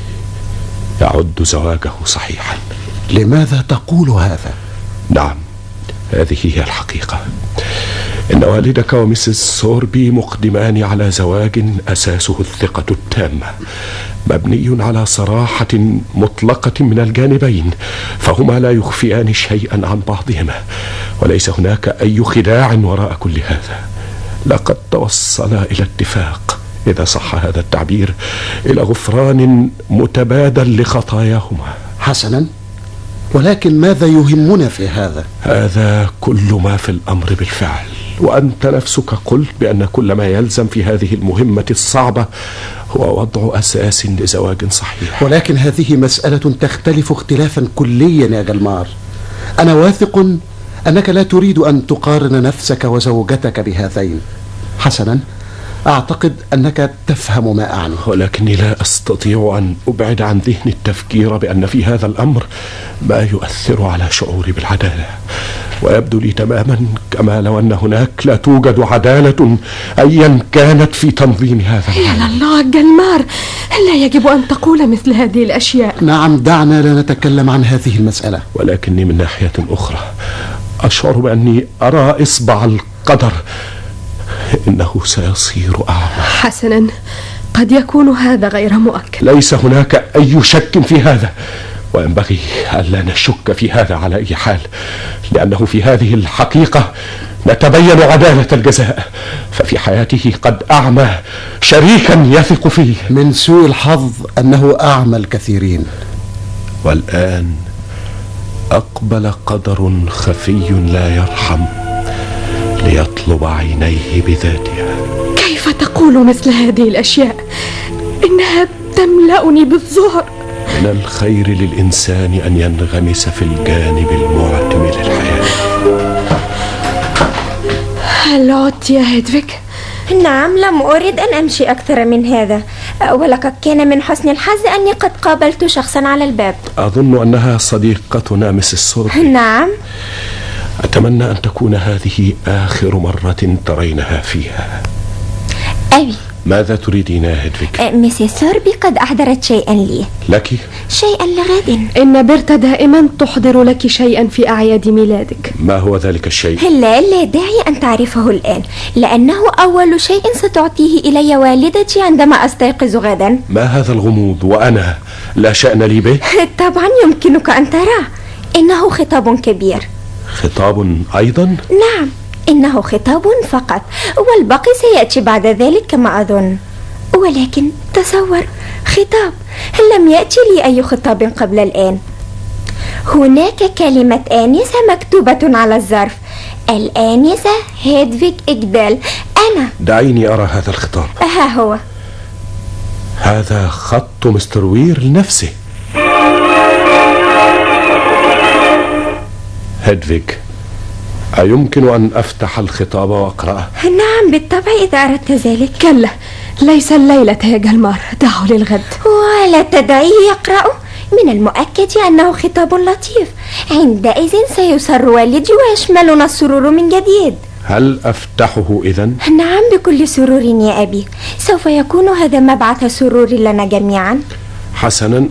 يعد زواجه صحيحا. لماذا تقول هذا؟ نعم، هذه هي الحقيقة. إن والدك وميسيس سوربي مقدمان على زواج أساسه الثقة التامة، مبني على صراحة مطلقة من الجانبين، فهما لا يخفيان شيئا عن بعضهما، وليس هناك أي خداع وراء كل هذا. لقد توصلا إلى اتفاق، إذا صح هذا التعبير، إلى غفران متبادل لخطاياهما. حسنا، ولكن ماذا يهمنا في هذا؟ هذا كل ما في الأمر بالفعل، وأنت نفسك قلت بأن كل ما يلزم في هذه المهمة الصعبة هو وضع أساس لزواج صحيح. ولكن هذه مسألة تختلف اختلافا كليا يا جلمار. أنا واثق أنك لا تريد أن تقارن نفسك وزوجتك بهذين. حسنا، أعتقد أنك تفهم ما أعني. ولكني لا أستطيع أن أبعد عن ذهني التفكير بأن في هذا الأمر ما يؤثر على شعوري بالعدالة، ويبدو لي تماما كما لو أن هناك لا توجد عدالة أيا كانت في تنظيم هذا العالم. يا الله جلمار، لا يجب أن تقول مثل هذه الأشياء. نعم، دعنا لا نتكلم عن هذه المسألة. ولكني من ناحية أخرى أشعر بأني أرى إصبع القدر، إنه سيصير أعمى. حسنا، قد يكون هذا غير مؤكد. ليس هناك أي شك في هذا، وينبغي ألا نشك في هذا على أي حال، لأنه في هذه الحقيقة نتبين عدالة الجزاء. ففي حياته قد أعمى شريكا يثق فيه. من سوء الحظ أنه أعمى الكثيرين. والآن أقبل قدر خفي لا يرحم ليطلب عينيه بذاتها. كيف تقول مثل هذه الأشياء؟ إنها تملأني بالذعر. من الخير للإنسان أن ينغمس في الجانب المعتم للحياة. هل عدت يا هيدفيك؟ نعم، لم أريد أن أمشي أكثر من هذا، ولقد كان من حسن الحظ أني قد قابلت شخصا على الباب. أظن أنها صديقتنا ميسيس سوربي. نعم. أتمنى أن تكون هذه آخر مرة ترينها فيها. أبي، ماذا تريدين يا هيدفيك؟ ميسيس سوربي قد أحضرت شيئا لي. لك؟ شيئا لغد. إن بيرتا دائما تحضر لك شيئا في أعياد ميلادك. ما هو ذلك الشيء؟ لا داعي أن تعرفه الآن، لأنه أول شيء ستعطيه إلي والدتي عندما أستيقظ غدا. ما هذا الغموض وأنا لا شأن لي به؟ طبعا يمكنك أن تراه، إنه خطاب كبير. خطاب أيضا؟ نعم، إنه خطاب فقط، والباقي سيأتي بعد ذلك كما أظن. ولكن تصور، خطاب لم يأتي لي أي خطاب قبل الآن. هناك كلمة آنسة مكتوبة على الظرف، الآنسة هيدفيك إجدال. أنا. دعيني أرى هذا الخطاب. ها هو. هذا خط مستر وير نفسه. هيدفيك، أيمكن أن أفتح الخطاب وأقرأه؟ نعم بالطبع إذا أردت ذلك. كلا، ليس الليلة يا جلمار، دعه للغد. ولا تدعيه يقرأه، من المؤكد أنه خطاب لطيف. عندئذ سيسر والدي ويشملنا السرور من جديد. هل أفتحه إذن؟ نعم بكل سرور يا أبي. سوف يكون هذا مبعث سرور لنا جميعا. حسنا.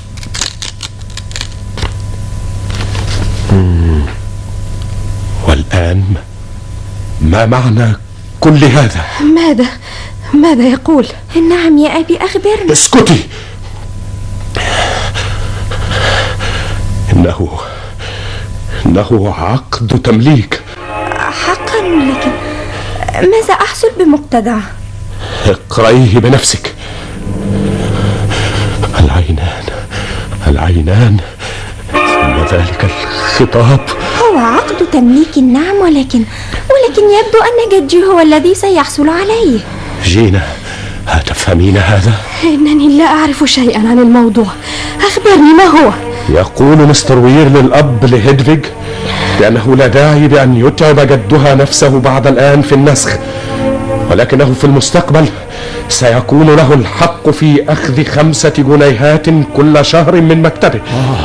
والآن ما معنى كل هذا؟ ماذا يقول؟ نعم يا أبي أخبرني. اسكتي. إنه عقد تمليك. حقا، لكن ماذا أحصل بمقتضاه؟ اقرأيه بنفسك. العينان ثم ذلك الخطاب. هو عقد تمليك نعم، ولكن يبدو أن جدي هو الذي سيحصل عليه. جينا، أتفهمين هذا؟ إنني لا أعرف شيئا عن الموضوع، أخبرني ما هو. يقول مستر وير للأب لهيدفيغ بأنه لا داعي بأن يتعب جدها نفسه بعد الآن في النسخ، ولكنه في المستقبل سيكون له الحق في أخذ 5 جنيهات كل شهر من مكتبه.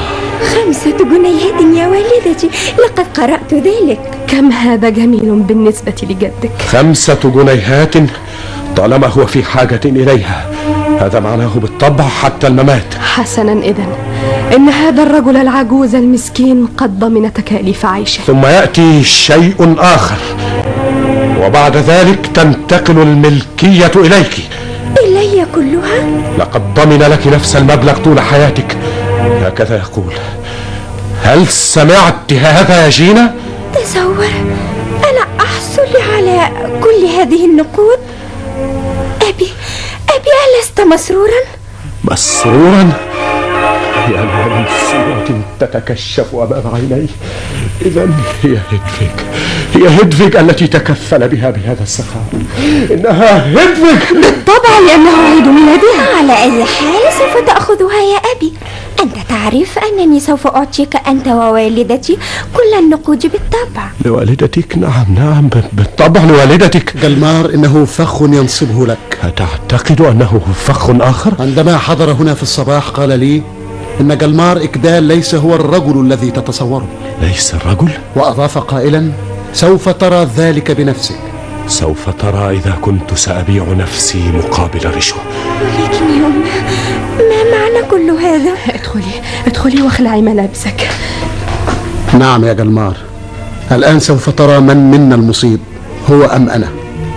5 جنيهات يا والدتي، لقد قرأت ذلك. كم هذا جميل بالنسبة لجدك. 5 جنيهات طالما هو في حاجة إليها، هذا معناه بالطبع حتى الممات. حسنا، إذن إن هذا الرجل العجوز المسكين قد ضمن تكاليف عيشه. ثم يأتي شيء آخر، وبعد ذلك تنتقل الملكية إليك. إلي كلها؟ لقد ضمن لك نفس المبلغ طول حياتك، هكذا يقول. هل سمعت هذا يا جينا؟ تصور أنا أحصل على كل هذه النقود؟ أبي ألست مسرورا؟ مسرورا؟ يا من صورة تتكشف أمام عيني. إذن هي هيدفيغ التي تكفل بها بهذا السخاء. إنها هيدفيغ بالطبع، لأنه عيد ميلادها. على أي حال سوف تأخذها يا أبي؟ أنت تعرف أنني سوف أعطيك أنت ووالدتي كل النقود بالطبع. لوالدتك؟ نعم بالطبع لوالدتك. جلمار، إنه فخ ينصبه لك. أتعتقد أنه فخ آخر؟ عندما حضر هنا في الصباح قال لي إن جلمار إكدال ليس هو الرجل الذي تتصوره. ليس الرجل؟ وأضاف قائلا: سوف ترى ذلك بنفسك. سوف ترى إذا كنت سأبيع نفسي مقابل رشوة. ولكن يوم ما معنى كل هذا؟ ادخلي واخلعي ملابسك. نعم يا جلمار، الآن سوف ترى من منا المصيب، هو أم أنا.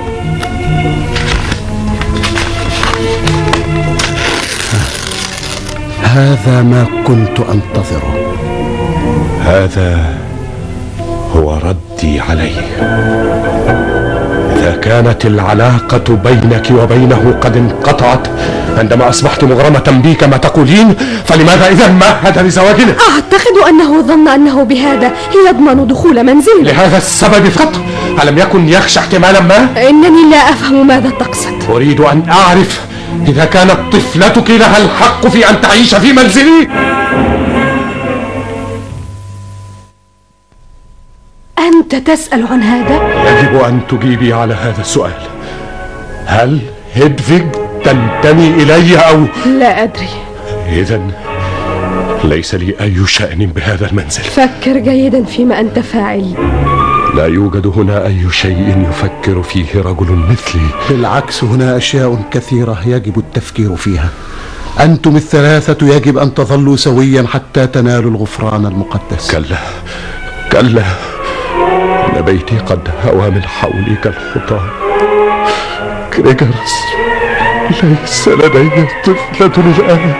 هذا ما كنت أنتظره. هذا هو ردي عليه. إذا كانت العلاقة بينك وبينه قد انقطعت عندما أصبحت مغرمة بي كما تقولين، فلماذا إذن مهد لزواجنا؟ أعتقد أنه ظن أنه بهذا يضمن دخول منزله. لهذا السبب فقط؟ ألم يكن يخشى احتمالا ما؟ إنني لا أفهم ماذا تقصد. أريد أن أعرف إذا كانت طفلتك لها الحق في أن تعيش في منزلي. أنت تسأل عن هذا؟ يجب أن تجيبي على هذا السؤال. هل هيدفيغ تنتمي إلي أو؟ لا أدري. إذن ليس لي أي شأن بهذا المنزل. فكر جيدا فيما أنت فاعل. لا يوجد هنا أي شيء يفكر فيه رجل مثلي. بالعكس، هنا أشياء كثيرة يجب التفكير فيها. أنتم الثلاثة يجب أن تظلوا سويا حتى تنالوا الغفران المقدس. كلا، إن بيتي قد هوى من حولي كالحطام. كريغرس، ليس لدي طفلة الآن.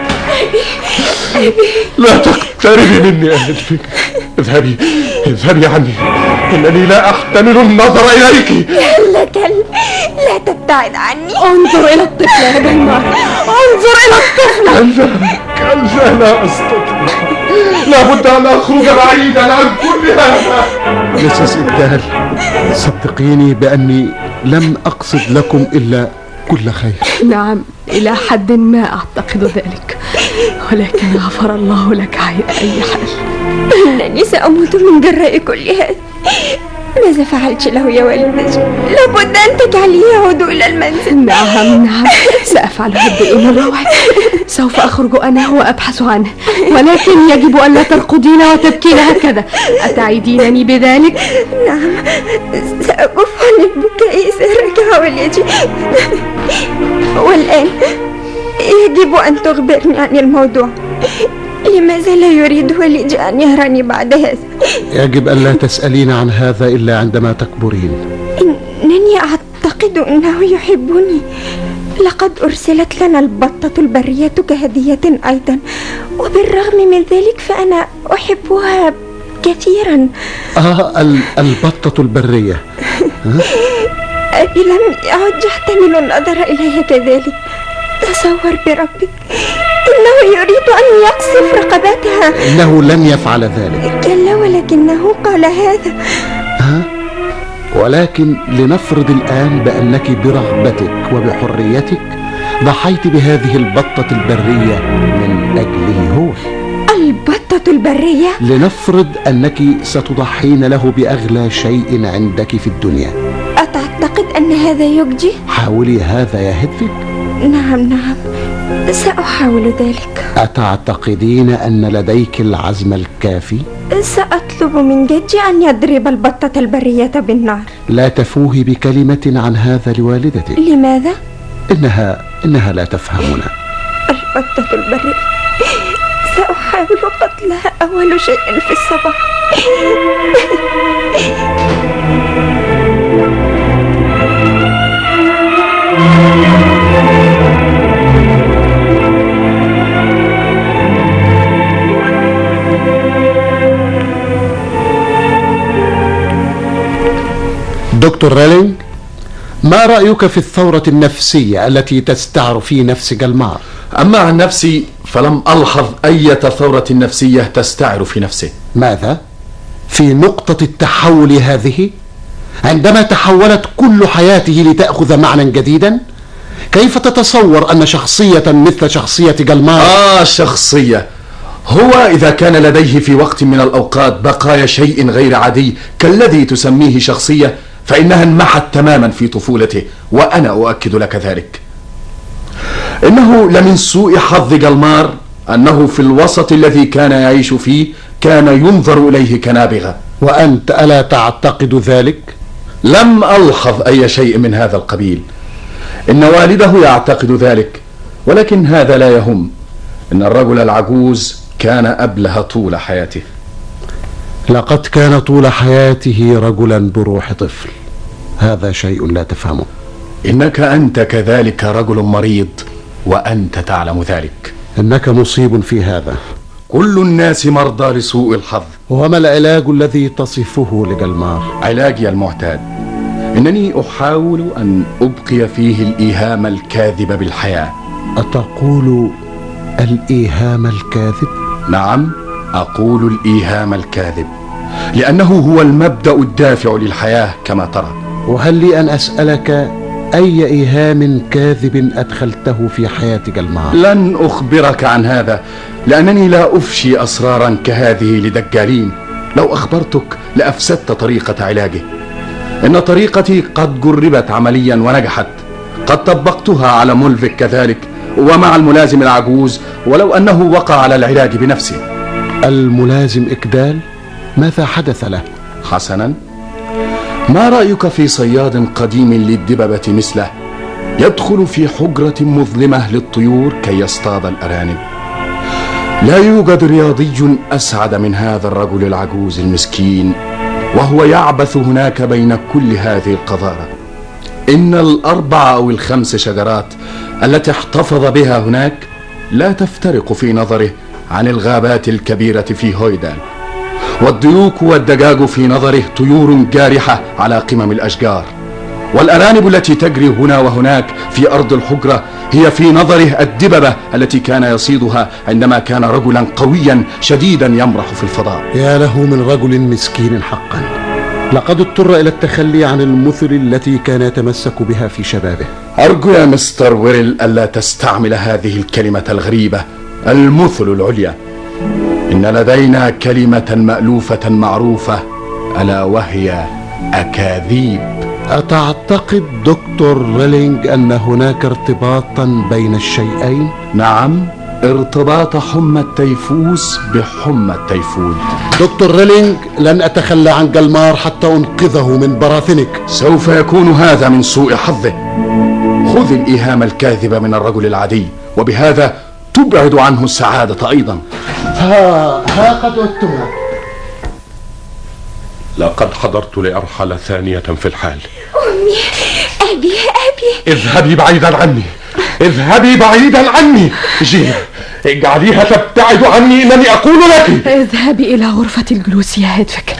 لا تقتربي مني يا هيدفيغ. اذهبي عني، إنني لا أحتمل النظر إليك. كلا لا تبتعد عني. انظر إلى الطفلة يا جلمار، انظر إلى الطفلة. كلا لا أستطيع. لا بد أن أخرج بعيدا عن كل هذا. مسز إكدال، صدقيني بأني لم أقصد لكم إلا كل خير. نعم، إلى حد ما أعتقد ذلك، ولكن غفر الله لك على أي حال. إنني سأموت من جراء كل هذا. ماذا فعلت له يا والدتي؟ لابد أن تجعليه يعود إلى المنزل. نعم سأفعل بإذن روعي. سوف أخرج أنا وأبحث عنه، ولكن يجب أن لا ترقدين وتبكين هكذا. أتعيدينني بذلك؟ نعم، سأكف عن البكاء إذا رجع والدي. والآن يجب أن تخبرني عن الموضوع. لماذا لا يريد والدي أن يراني بعد هذا؟ يجب أن لا تسألين عن هذا إلا عندما تكبرين. إنني أعتقد أنه يحبني. لقد أرسلت لنا البطة البرية كهدية أيضا، وبالرغم من ذلك فأنا أحبها كثيرا. البطة البرية. أبي لم يعد يحتمل النظر إليها كذلك. تصور بربك، إنه يريد أن يقصف رقبتها. إنه لن يفعل ذلك. كلا، ولكنه قال هذا. ولكن لنفرض الآن بأنك برغبتك وبحريتك ضحيت بهذه البطة البرية من أجله هو. البطة البرية؟ لنفرض أنك ستضحين له بأغلى شيء عندك في الدنيا. أتعتقد أن هذا يجدي؟ حاولي هذا يا هدفك. نعم، سأحاول ذلك. أتعتقدين أن لديك العزم الكافي؟ سأطلب من جدي أن يضرب البطة البرية بالنار. لا تفوهي بكلمة عن هذا لوالدتك. لماذا؟ إنها لا تفهمنا. البطة البرية سأحاول قتلها أول شيء في الصباح. دكتور ريلينج، ما رأيك في الثورة النفسية التي تستعر في نفس جلمار؟ أما عن نفسي فلم ألحظ أي ثورة نفسية تستعر في نفسه. ماذا؟ في نقطة التحول هذه، عندما تحولت كل حياته لتأخذ معنى جديدا؟ كيف تتصور أن شخصية مثل شخصية جلمار؟ شخصية. هو إذا كان لديه في وقت من الأوقات بقايا شيء غير عادي كالذي تسميه شخصية، فإنها انمحت تماما في طفولته، وأنا أؤكد لك ذلك. إنه لمن سوء حظ جلمار أنه في الوسط الذي كان يعيش فيه كان ينظر إليه كنابغة. وأنت ألا تعتقد ذلك؟ لم ألحظ أي شيء من هذا القبيل. إن والده يعتقد ذلك، ولكن هذا لا يهم. إن الرجل العجوز كان أبله طول حياته. لقد كان طول حياته رجلا بروح طفل. هذا شيء لا تفهمه. إنك أنت كذلك رجل مريض، وأنت تعلم ذلك. إنك مصيب في هذا. كل الناس مرضى لسوء الحظ. وما العلاج الذي تصفه لجلمار؟ علاجي المعتاد. إنني أحاول أن أبقي فيه الإيهام الكاذب بالحياة. أتقول الإيهام الكاذب؟ نعم، أقول الإيهام الكاذب، لأنه هو المبدأ الدافع للحياة كما ترى. وهل لي أن أسألك أي إيهام كاذب أدخلته في حياة جلمار؟ لن أخبرك عن هذا، لأنني لا أفشي أسرارا كهذه لدجالين. لو أخبرتك لأفسدت طريقة علاجه. إن طريقتي قد جربت عمليا ونجحت. قد طبقتها على مولفيك كذلك، ومع الملازم العجوز، ولو أنه وقع على العلاج بنفسه. الملازم إكدال ماذا حدث له؟ حسنا، ما رأيك في صياد قديم للدببة مثله يدخل في حجرة مظلمة للطيور كي يصطاد الأرانب؟ لا يوجد رياضي أسعد من هذا الرجل العجوز المسكين، وهو يعبث هناك بين كل هذه القذارة. إن الأربع أو الخمس شجرات التي احتفظ بها هناك لا تفترق في نظره عن الغابات الكبيرة في هويدال، والديوك والدجاج في نظره طيور جارحة على قمم الأشجار، والأرانب التي تجري هنا وهناك في أرض الحجرة هي في نظره الدببة التي كان يصيدها عندما كان رجلا قويا شديدا يمرح في الفضاء. يا له من رجل مسكين حقا. لقد اضطر إلى التخلي عن المثل التي كان يتمسك بها في شبابه. أرجو يا مستر ويرل ألا تستعمل هذه الكلمة الغريبة، المثل العليا. إن لدينا كلمة مألوفة معروفة، ألا وهي أكاذيب. أتعتقد دكتور ريلينج أن هناك ارتباطا بين الشيئين؟ نعم، ارتباط حمى التيفوس بحمى التيفود. دكتور ريلينج، لن أتخلى عن جلمار حتى أنقذه من براثنك. سوف يكون هذا من سوء حظه. خذ الإيهام الكاذب من الرجل العادي، وبهذا تبعد عنه السعادة أيضا. ها قد وجدتها. لقد حضرت لأرحل ثانية في الحال. أمي، أبي. اذهبي بعيدا عني، اذهبي بعيدا عني. جينا، اجعليها تبتعد عني، إنني أقول لك. اذهبي إلى غرفة الجلوس يا هيدفيك.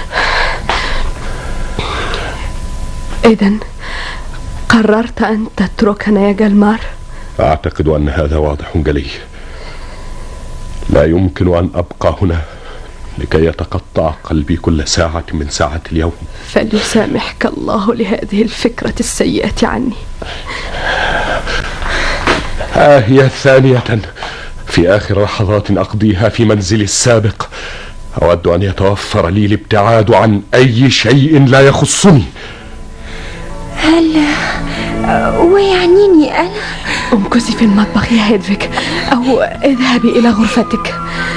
إذن قررت أن تتركنا يا جلمار؟ أعتقد أن هذا واضح جلي. لا يمكن أن أبقى هنا لكي يتقطع قلبي كل ساعة من ساعة اليوم. فليسامحك الله لهذه الفكرة السيئة عني. هي ثانية في آخر لحظات أقضيها في منزلي السابق. أود أن يتوفر لي الابتعاد عن أي شيء لا يخصني. هل ويعنيني أنا؟ امكثي في المطبخ يا هيدفيك، أو اذهبي إلى غرفتك.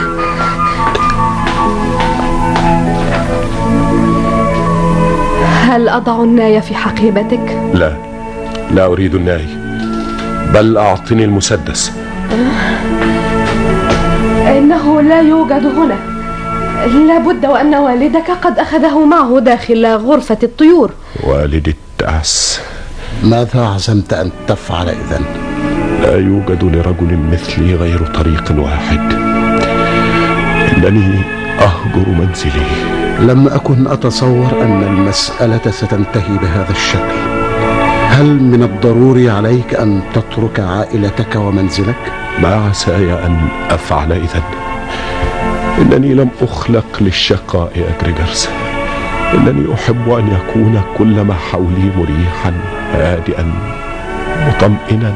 هل أضع الناي في حقيبتك؟ لا أريد الناي، بل أعطني المسدس. إنه لا يوجد هنا. لابد وأن والدك قد أخذه معه داخل غرفة الطيور. والدي التعس. ماذا عزمت أن تفعل إذن؟ لا يوجد لرجل مثلي غير طريق واحد. إنني أهجر منزلي. لم أكن أتصور أن المسألة ستنتهي بهذا الشكل. هل من الضروري عليك أن تترك عائلتك ومنزلك؟ ما عساي أن أفعل إذن؟ إنني لم أخلق للشقاء يا جريجرز. إنني أحب أن يكون كل ما حولي مريحا هادئا مطمئنا.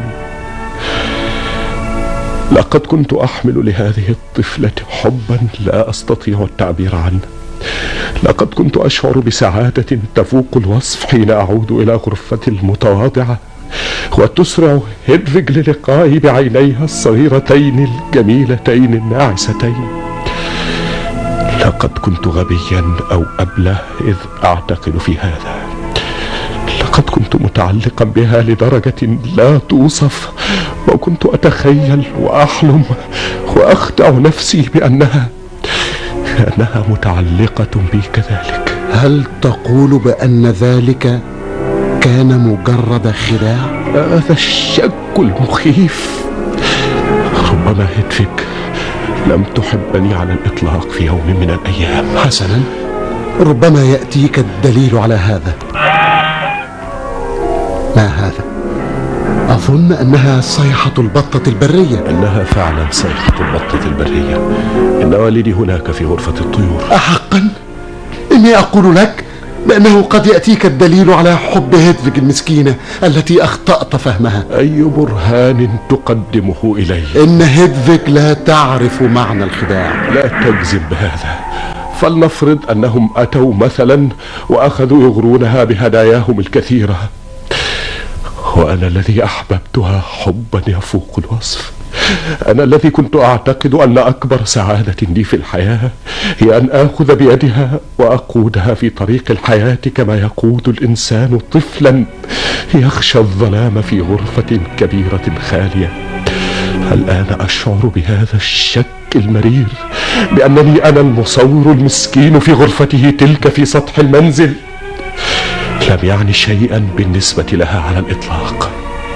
لقد كنت أحمل لهذه الطفلة حبا لا أستطيع التعبير عنه. لقد كنت أشعر بسعادة تفوق الوصف حين أعود إلى غرفتي المتواضعة وتسرع هيدفيج للقائي بعينيها الصغيرتين الجميلتين الناعستين. لقد كنت غبيا أو أبله إذ أعتقد في هذا. لقد كنت متعلقا بها لدرجة لا توصف، وكنت أتخيل وأحلم وأخدع نفسي بأنها متعلقة بي كذلك. هل تقول بأن ذلك كان مجرد خداع؟ هذا الشك المخيف. ربما هيدفيج لم تحبني على الإطلاق في يوم من الأيام. حسنا، ربما يأتيك الدليل على هذا. ما هذا؟ أظن أنها صيحة البطة البرية. إنها فعلا صيحة البطة البرية. إن والدي هناك في غرفة الطيور. أحقا؟ إني أقول لك بأنه قد يأتيك الدليل على حب هيدفيج المسكينة التي أخطأت فهمها. أي برهان تقدمه إلي؟ إن هيدفيج لا تعرف معنى الخداع. لا تجزم بهذا. فلنفرض أنهم أتوا مثلا وأخذوا يغرونها بهداياهم الكثيرة، وأنا الذي أحببتها حبا يفوق الوصف. أنا الذي كنت أعتقد أن أكبر سعادة لي في الحياة هي أن آخذ بيدها وأقودها في طريق الحياة كما يقود الإنسان طفلا يخشى الظلام في غرفة كبيرة خالية. الآن أشعر بهذا الشك المرير بأنني أنا المصور المسكين في غرفته تلك في سطح المنزل. لم يعني شيئا بالنسبة لها على الإطلاق.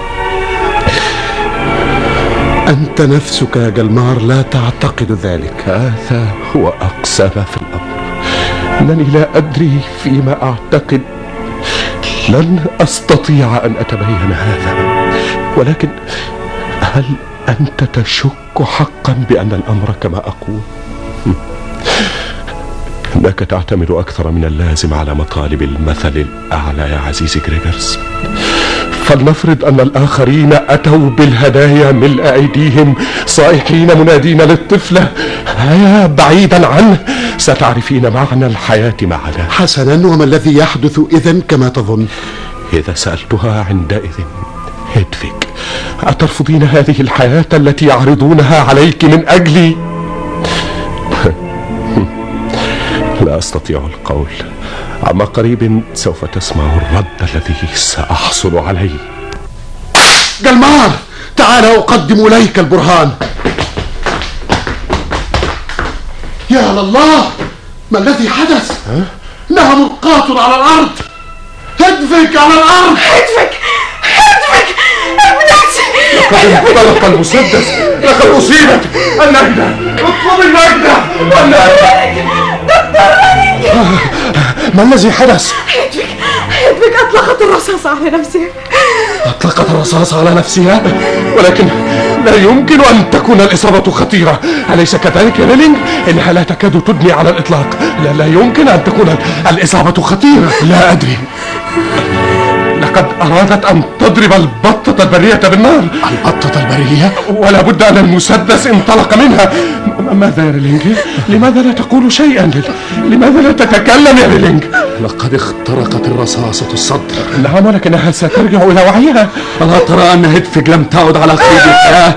أنت نفسك يا جلمار لا تعتقد ذلك. هذا هو أقسى ما في الأمر. أنني لا أدري فيما أعتقد. لن أستطيع أن أتبين هذا. ولكن هل أنت تشك حقا بأن الأمر كما أقول؟ إنك تعتمد أكثر من اللازم على مطالب المثل الأعلى يا عزيزي جريجرز. فلنفرض أن الآخرين أتوا بالهدايا ملء أيديهم صائحين منادين للطفلة: هيا بعيدا عنه، ستعرفين معنى الحياة معنا. حسنا، وما الذي يحدث إذن كما تظن؟ إذا سألتها عندئذ: هيدفيغ، أترفضين هذه الحياة التي يعرضونها عليك من أجلي؟ لا أستطيع القول. عما قريب سوف تسمع الرد الذي سأحصل عليه. جلمار، تعال أقدم إليك البرهان. يا لله، ما الذي حدث؟ إنها ملقاة على الأرض. هيدفيغ على الأرض. هيدفيغ ابنتي. لقد انطلق المسدس، لقد أصيبت. النجدة، اطلب النجدة. ما الذي حدث؟ هيدفيغ أطلقت الرصاص على نفسها. أطلقت الرصاص على نفسها؟ ولكن لا يمكن أن تكون الإصابة خطيرة، أليس كذلك يا ريلينغ؟ إنها لا تكاد تدمي على الإطلاق. لا يمكن أن تكون الإصابة خطيرة. لا أدري، لقد أرادت أن تضرب البطة البرية بالنار. البطة البرية؟ ولا بد أن المسدس انطلق منها. ماذا يا ريلينغ؟ لماذا لا تقول شيئا؟ لماذا لا تتكلم يا ريلينغ؟ لقد اخترقت الرصاصة الصدر. نعم، ولكنها سترجع إلى وعيها. ألا ترى أن هيدفيغ لم تعد على قيد الحياة؟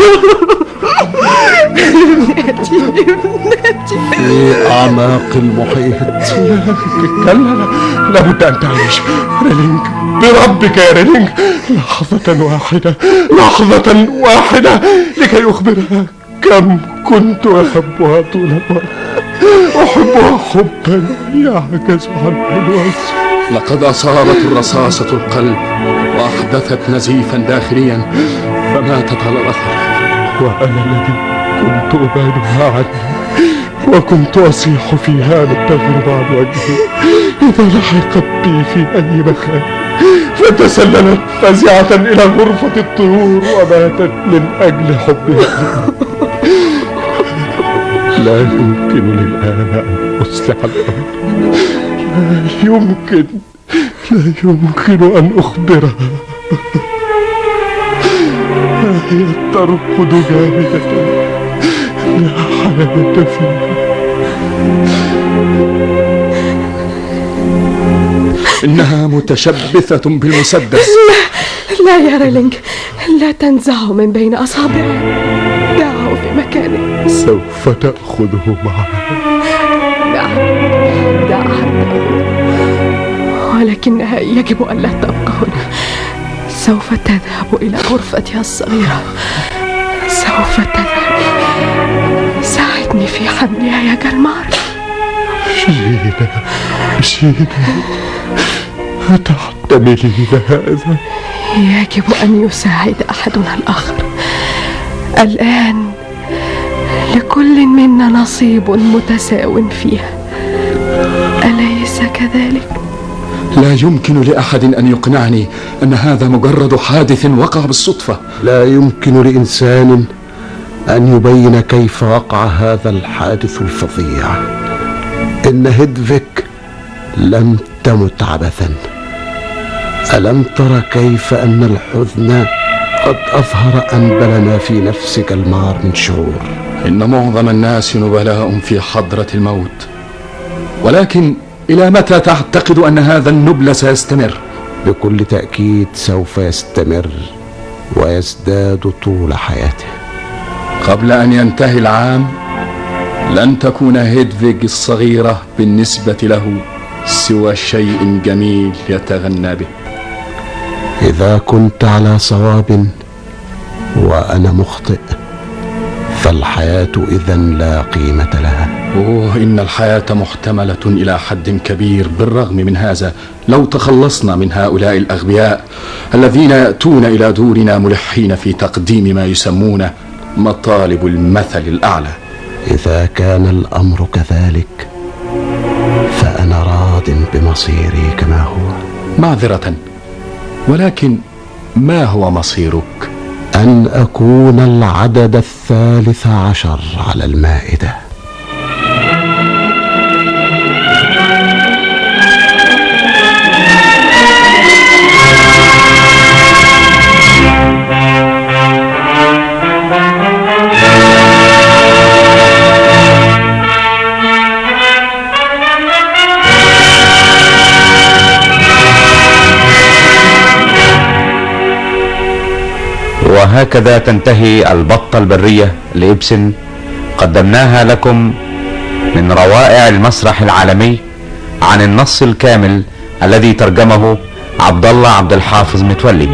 ابنتي في أعماق المحيط. كلا، لابد أن تعيش ريلينغ، بربك يا ريلينغ. لحظة واحدة لكي أخبرها كم كنت أحبها طول الوقت. أحبها حبا يعجز عنه الوصف. لقد أصابت الرصاصة القلب وأحدثت نزيفا داخليا فماتت على الأثر. وأنا الذي كنت أبعدها عني وكنت أصيح فيها بالتغرب عن وجهي إذا لحقت بي في أي مكان، فتسللت فزعة إلى غرفة الطيور وماتت من أجل حبها. لا يمكنني الآن أن أصلح الأمر. لا يمكن أن أخبرها. هي ترقد جامدة لا حياة فيها. إنها متشبثة بالمسدس. لا يا ريلينغ، لا تنزعه من بين أصابعه، دعه في مكانه. سوف تأخذه معها. دعها ولكنها يجب أن لا تبقى هنا. سوف تذهب إلى غرفتها الصغيرة. سوف تذهب. ساعدني في حملها يا جلمار. شينا، أتحتملين هذا؟ يجب أن يساعد أحدنا الآخر. الآن لكل منا نصيب متساو فيها، أليس كذلك؟ لا يمكن لأحد أن يقنعني أن هذا مجرد حادث وقع بالصدفة. لا يمكن لإنسان أن يبين كيف وقع هذا الحادث الفظيع. إن هيدفيغ لم تمت عبثا. ألم تر كيف أن الحزن قد أظهر أنبل ما في نفس جلمار من شعور؟ إن معظم الناس نبلاء في حضرة الموت، ولكن إلى متى تعتقد أن هذا النبل سيستمر؟ بكل تأكيد سوف يستمر ويزداد طول حياته. قبل أن ينتهي العام لن تكون هيدفيغ الصغيرة بالنسبة له سوى شيء جميل يتغنى به. إذا كنت على صواب وأنا مخطئ فالحياة إذن لا قيمة لها. إن الحياة محتملة إلى حد كبير. بالرغم من هذا لو تخلصنا من هؤلاء الأغبياء الذين يأتون إلى دورنا ملحين في تقديم ما يسمونه مطالب المثل الأعلى. إذا كان الأمر كذلك فأنا راض بمصيري كما هو. معذرة، ولكن ما هو مصيرك؟ أن أكون العدد 13 على المائدة. وهكذا تنتهي البطة البرية لإبسن، قدمناها لكم من روائع المسرح العالمي عن النص الكامل الذي ترجمه عبد الله عبد الحافظ متولي.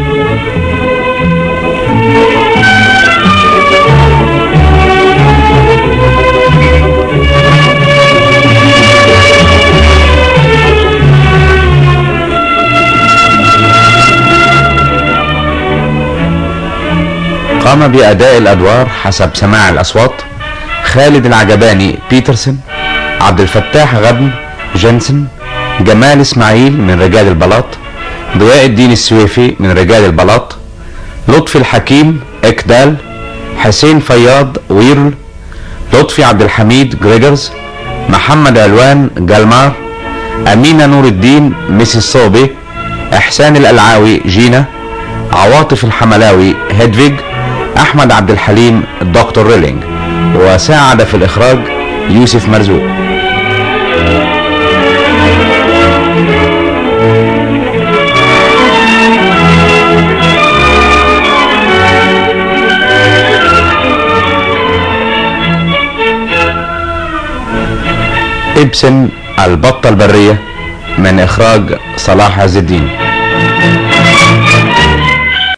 قام بأداء الأدوار حسب سماع الأصوات خالد العجباني بيترسون، عبد الفتاح غبن جنسن، جمال إسماعيل من رجال البلاط، ضياء الدين السويفي من رجال البلاط، لطفي الحكيم إكدال، حسين فياض ويرل، لطفي عبد الحميد جريجرز، محمد علوان جالمار، أمينة نور الدين ميسيس صوبي، إحسان الألعاوي جينا، عواطف الحملاوي هيدفيج، أحمد عبد الحليم دكتور ريلينج، وساعد في الإخراج يوسف مرزوق. إبسن البطة البرية من إخراج صلاح عز الدين.